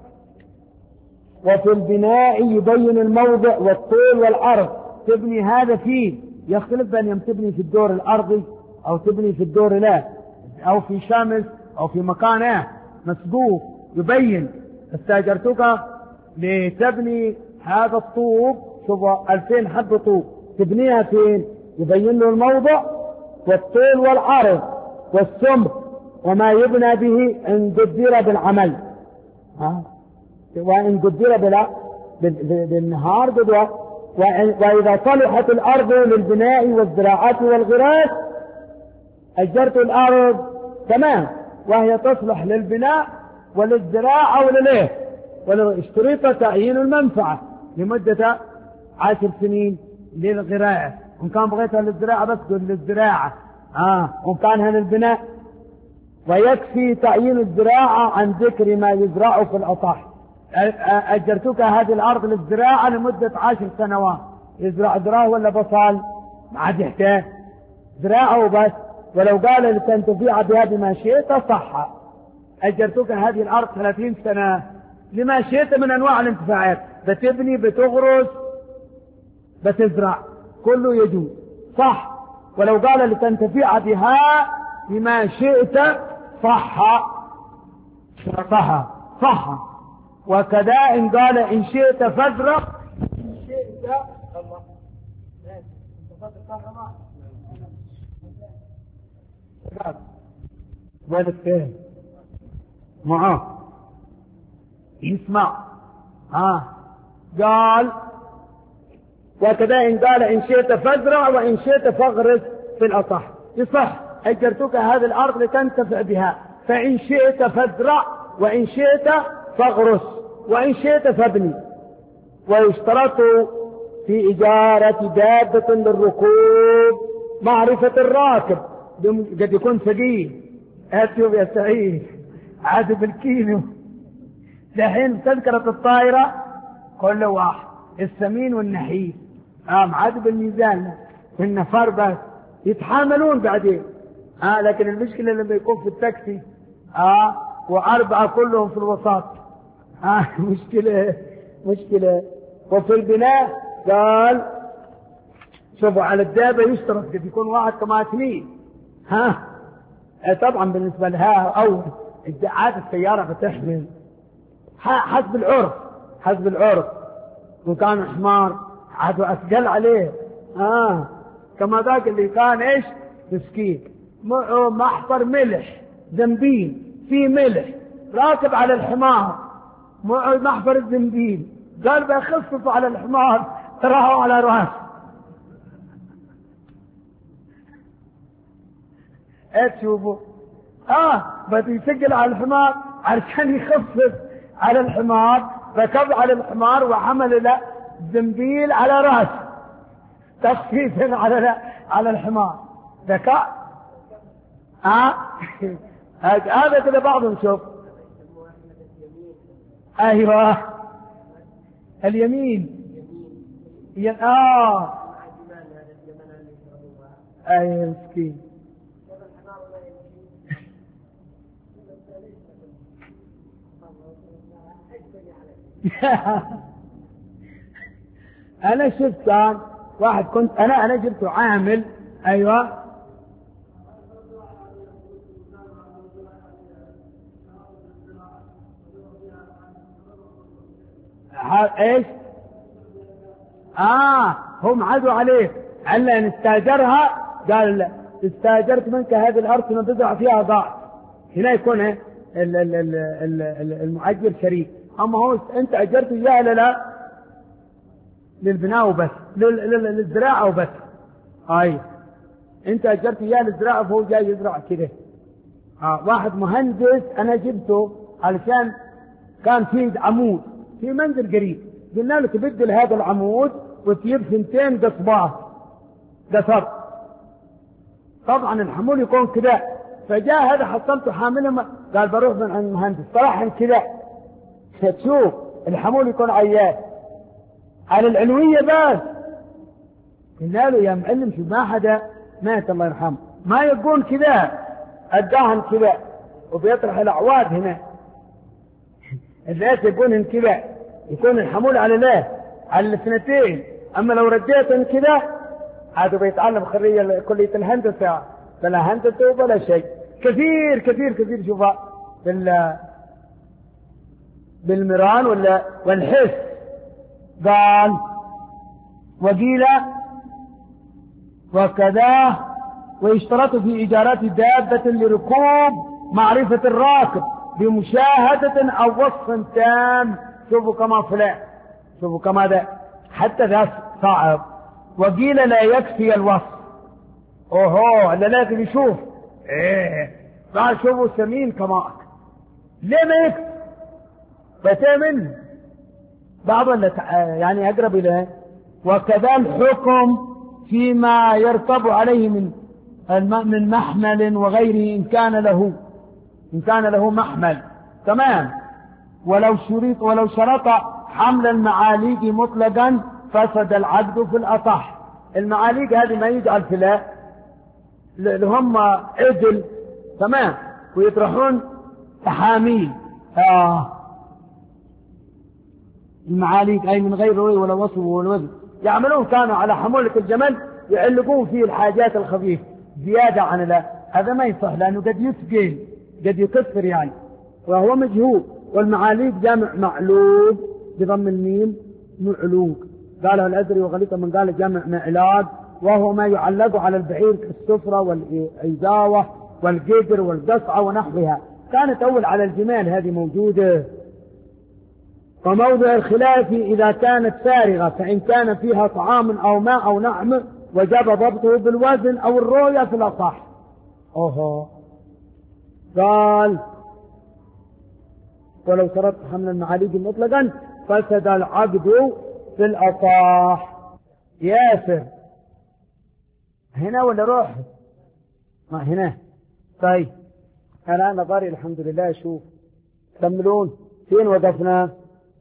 وفي البناء يبين الموضع والطول والعرض. تبني هذا فيه يختلف بين يوم تبني في الدور الأرضي أو تبني في الدور لا، أو في شمس أو في مكان مسقوف. يبين استاجرتك لتبني هذا الطوب، شوف ألفين حب طوب، تبنيها فين؟ يبين له الموضع والطول والعرض والسمك وما يبنى به إن قدر بالعمل. ها؟ وإن قدر بلا بالنهار قدوة. وإذا صلحت الأرض للبناء والزراعة والغراس أجرت الأرض تمام وهي تصلح للبناء وللزراعة ولليه ولاشتريط تعيين المنفعة لمدة عشر سنين للغراء، وإن كان بغيتها للزراعة بس قل للزراعة آه وإن كانها للبناء. ويكفي تعيين الزراعة عن ذكر ما يزرع في الأطاح. أجرتك هذه الأرض للزراعة لمدة عشر سنوات، يزرع ذراه ولا بصل ما عاد يحتاج زراعة وبس. ولو قال لتنتفع بها بما شئت صح. أجرتك هذه الأرض ثلاثين سنة لما شئت من أنواع الانتفاعات، بتبني بتغرس بتزرع كله يجوز صح. ولو قال لتنتفع بها بما شئت صح صح صح. وكذا إن قال إن شئت فازرع إن شئت الله ولد فهم معاه يسمع ها قال وكذا إن قال إن شئت فازرع وإن شئت فاغرس في الأصح يصح. أجرتك هذه الأرض لتنتفع بها، فإن شئت فازرع وإن شئت فاغرس وإن شئت فابني. ويشترط في إجارة دابة للركوب معرفة الراكب، قد يكون ثقيل أتوب يا سعيد عاد بالكيلو. دحين تذكرة الطائرة كل واحد السمين والنحيف آه عاد بالميزان والنفر بس يتحاملون بعدين آه لكن المشكلة لما يكون في التاكسي آه وأربعة كلهم في الوسط آه مشكلة مشكلة. وفي البناء قال شوفوا على الدابة يشترط قد يكون واحد كما اثنين ها آه طبعا بالنسبة لها أو عاد السيارة بتحمل حسب العرف حسب العرف. وكان حمار عاد أثقل عليه آه كما ذاك اللي كان إيش مسكين محفر ملح زنبيل في ملح راكب على الحمار محفر الزنبيل قال بيخفف على الحمار تراه على رأس ايه تشوفوا اه بدي يسجل على الحمار عشان يخفف على الحمار، ركب على الحمار وحمل له زنبيل على رأسه تخفيفا على على الحمار ذكاء اه هذا كده بعضهم شوف ايوه اليمين ين... اه اي مسكين انا شفت كان واحد كنت انا انا جبته عامل ايوه ايش اه هم عادوا عليه على ان استاجرها قال لا استاجرت منك هذه الارض تزرع فيها ضاع. هنا يكون ال ال ال ال المؤجر شريك، اما هو انت اجرته اياه لا لا للبناء وبس للزراعه وبس. اي انت اجرت اياه للزراعه فهو جاي يزرع كده. اه واحد مهندس انا جبته علشان كان في عمود في منزل قريب، قلنا له تبدل هذا العمود وتجيب سنتين قصبات قصب. طبعا الحمول يكون كذا، فجاء هذا حصلته حامله قال بروح من عند المهندس صراحه كذا تشوف الحمول يكون عيان على العلويه بس. قلنا له يا معلم شو ما حدا مات الله يرحمه ما يكون كذا الدهن كذا وبيطرح الاعواد هنا الناس يكون كذا يكون الحمول على لا على الاثنتين. اما لو رديتهم كذا هذا بيتعلم خريج كليه الهندسه بلا هندسه ولا شيء. كثير كثير كثير شوفها بال بالمران ولا والحس. قال وقيل وكذا ويشترط في إجارات دابة لركوب معرفة الراكب بمشاهدة أو وصف تام. شوفوا كما فلان شوفوا كما ذا حتى ذا صعب. وقيل لا يكفي الوصف. اوهو اللي لازم يشوف ايه بقى شوفوا سمين كما ليه ما يكفي فتامن بعض يعني أقرب إليه. وكذا الحكم فيما يركب عليه من من محمل وغيره إن كان له إن كان له محمل تمام. ولو شريط ولو شرط حمل المعاليق مطلقا فسد العقد في الأصح. المعاليق هذه ما يجعل فلاء اللي هم عدل تمام ويطرحون تحاميل آه. المعاليق أي من غير روي ولا وصف ولا وزن يعملون كانوا على حمولة الجمل يعلقون فيه الحاجات الخفيفة زيادة عن لا هذا ما يصح لأنه قد يثقل قد يكسر يعني وهو مجهول. والمعاليق جمع معلوق بضم الميم معلوق قاله الأزري وغليظ من قال جمع معلاق وهو ما يعلق على البعير كالسفرة والعزاوة والقدر والقصعة ونحوها. كانت أول على الجمال هذه موجودة. وموضع الخلاف إذا كانت فارغة فإن كان فيها طعام أو ماء أو نعم وجب ضبطه بالوزن أو الرؤية في الأصح. أوه. قال ولو شرط حمل المعاليق مطلقا فسد العقد في الأصح. ياسر هنا ولا روح ما هنا طيب أنا نظري الحمد لله. شوف كملون فين وقفنا.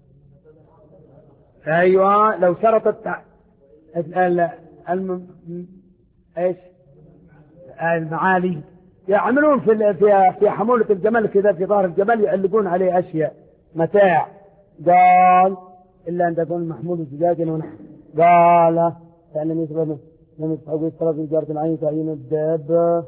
أيوة لو شرطت ال الم... ايش المعالي يعملون في في في حمولة الجمل كذا في ظهر الجمل يعلقون عليه أشياء متاع. قال إلا أن تكون محمول زجاج ونحن قال فإن يسبب لم يستحق الطرف في جارة العين تعيين الدابة.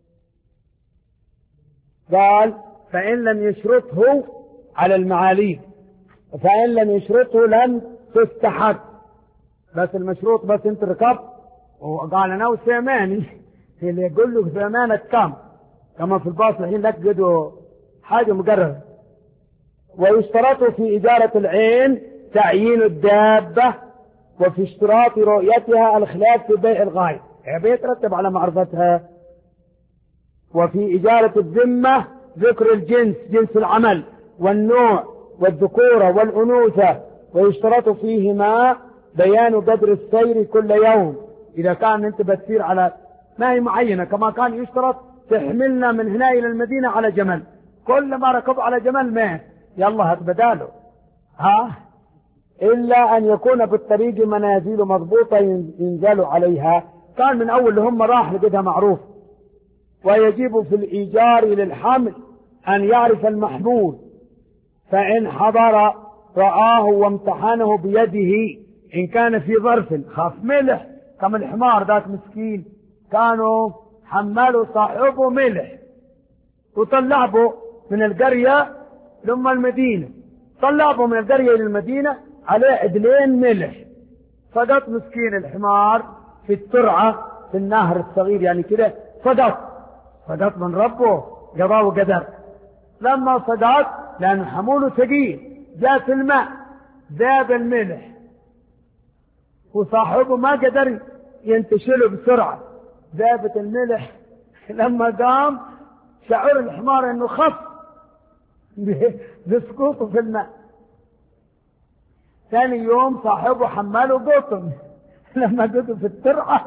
قال فإن لم يشرطه على المعالي فإن لم يشرطه لم تستحق. بس المشروط بس انت ركب وقال انا وسيماني اللي يقول له سيمانك كم كما في الباص الحين لك قدوا حاجة مقررة. ويشترط في إجارة العين تعيين الدابة وفي اشتراط رؤيتها الخلاف في بيع الغاية يعني بيترتب على معرفتها. وفي إجارة الذمة ذكر الجنس جنس العمل والنوع والذكورة والأنوثة ويشترط فيهما بيان قدر السير كل يوم إذا كان أنت بتسير على ما هي معينة كما كان يشترط تحملنا من هنا إلى المدينة على جمل كل ما ركب على جمل ما يلا هات بداله ها إلا أن يكون بالطريق منازل مضبوطة ينزل عليها. كان من أول هم راح لقدها معروف. ويجب في الإيجار للحمل أن يعرف المحمول فإن حضر رآه وامتحنه بيده إن كان في ظرف خاف ملح كما الحمار ذاك مسكين كانوا حملوا صاحبه ملح وطلعبه من القرية لما المدينة طلعبه من القرية إلى المدينة عليه عدلين ملح صدق مسكين الحمار في الترعة في النهر الصغير يعني كده صدق صدق من ربه قضاه وقدر. لما صدق لأن حموله ثقيل جاء في الماء ذاب الملح وصاحبه ما قدر ينتشله بسرعة ذابت الملح. لما قام شعر الحمار انه خف بسقوطه في الماء. ثاني يوم صاحبه حماله قطن لما قطن في الترعة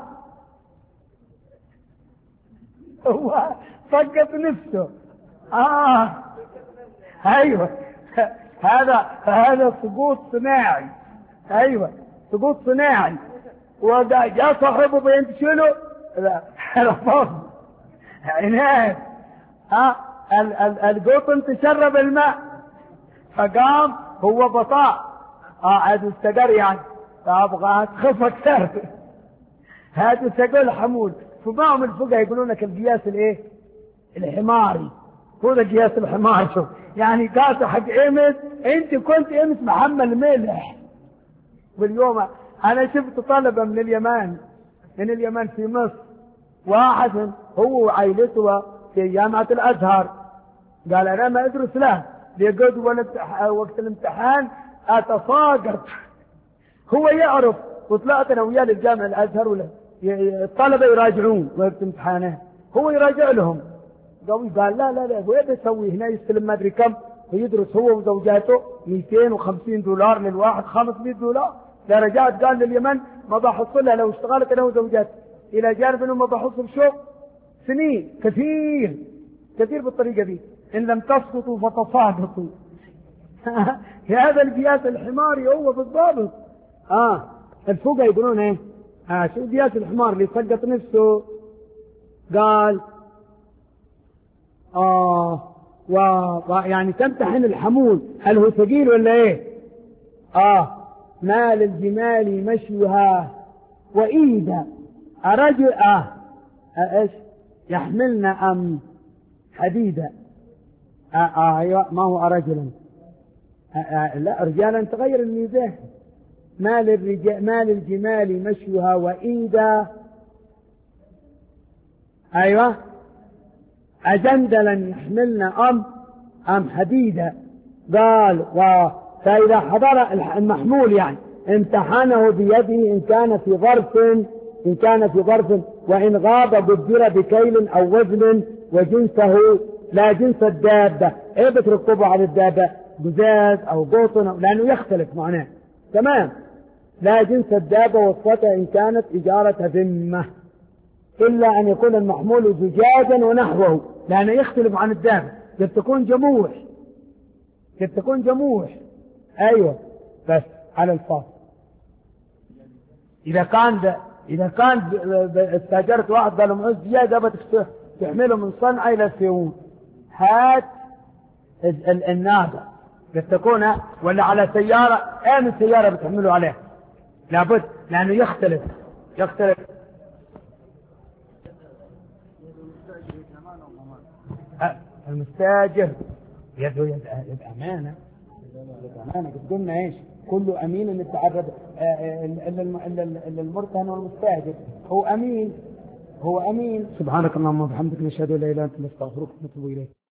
هو فقد نفسه. آه ايوه هذا هذا سقوط صناعي. ايوه سقوط صناعي. وجاء صاحبه بينتشله لا رفض عناد ها القطن تشرب الماء فقام هو بطاء قاعد استقر يعني فابغى تخف اكثر هذا تقول حمول. فمعهم الفقهاء يقولون لك القياس الايه الحماري هو ده قياس الحمار. شوف يعني قاس حق امس انت كنت امس محمل ملح. واليوم انا شفت طلبة من اليمن من اليمن في مصر واحد هو وعائلته في جامعة الازهر قال انا ما ادرس له ليقعد وقت الامتحان اتساقط. هو يعرف وطلعت انا وياه للجامعة الازهر ولا الطلبة يراجعون وقت امتحانه هو يراجع لهم قوي. قال لا لا لا وين بيسوي هنا يستلم ما ادري كم ويدرس هو وزوجاته مئتين وخمسين دولار للواحد، خمسمائة دولار. درجات قال لليمن ما بحصلها لو اشتغلت انا وزوجاتي، الى جانب انه ما بحصل شغل سنين كثير كثير بالطريقه دي. ان لم تسقطوا فتصاقطوا. هذا القياس الحماري هو بالضبط. اه الفقهاء يقولون ايه؟ آه شو قياس الحمار اللي سقط نفسه؟ قال اه و... و... يعني تمتحن الحمول هل هو ثقيل ولا ايه؟ اه ما للجمال مشيها وإذا أرجل آه ايش يحملنا أم حديدا. آه آه أيوة ما هو أرجلا. آه آه لا رجالا تغير الميزان. ما للرجال ما للجمال مشيها وإذا أيوة أجندلا يحملنا أم أم حديدا. قال و فإذا حضر المحمول يعني امتحنه بيده إن كان في ظرف إن كان في ظرف وإن غاب قدر بكيل أو وزن وجنسه لا جنس الدابة. إيه بتركبه على الدابة؟ جزاز أو قطن لأنه يختلف معناه. تمام. لا جنس الدابة وصفتها إن كانت إجارة ذمة إلا أن يكون المحمول زجاجا ونحوه لأنه يختلف عن الدابة. قد تكون جموح قد تكون جموح أيوة بس على الفاصل. إذا كان إذا كان استاجرت واحد قال معز زيادة تحمله من صنعاء إلى سيئون هات الناقة قد تكون ولا على سيارة أي من سيارة بتحمله عليه لابد لأنه يختلف يختلف. المستاجر يده يد أمانة أمانة. قلنا إيش كل أمين اللي تعرض المرتهن والمستاجر هو أمين هو أمين. سبحانك اللهم وبحمدك نشهد أن لا إله إلا أنت نستغفرك ونتوب إليك.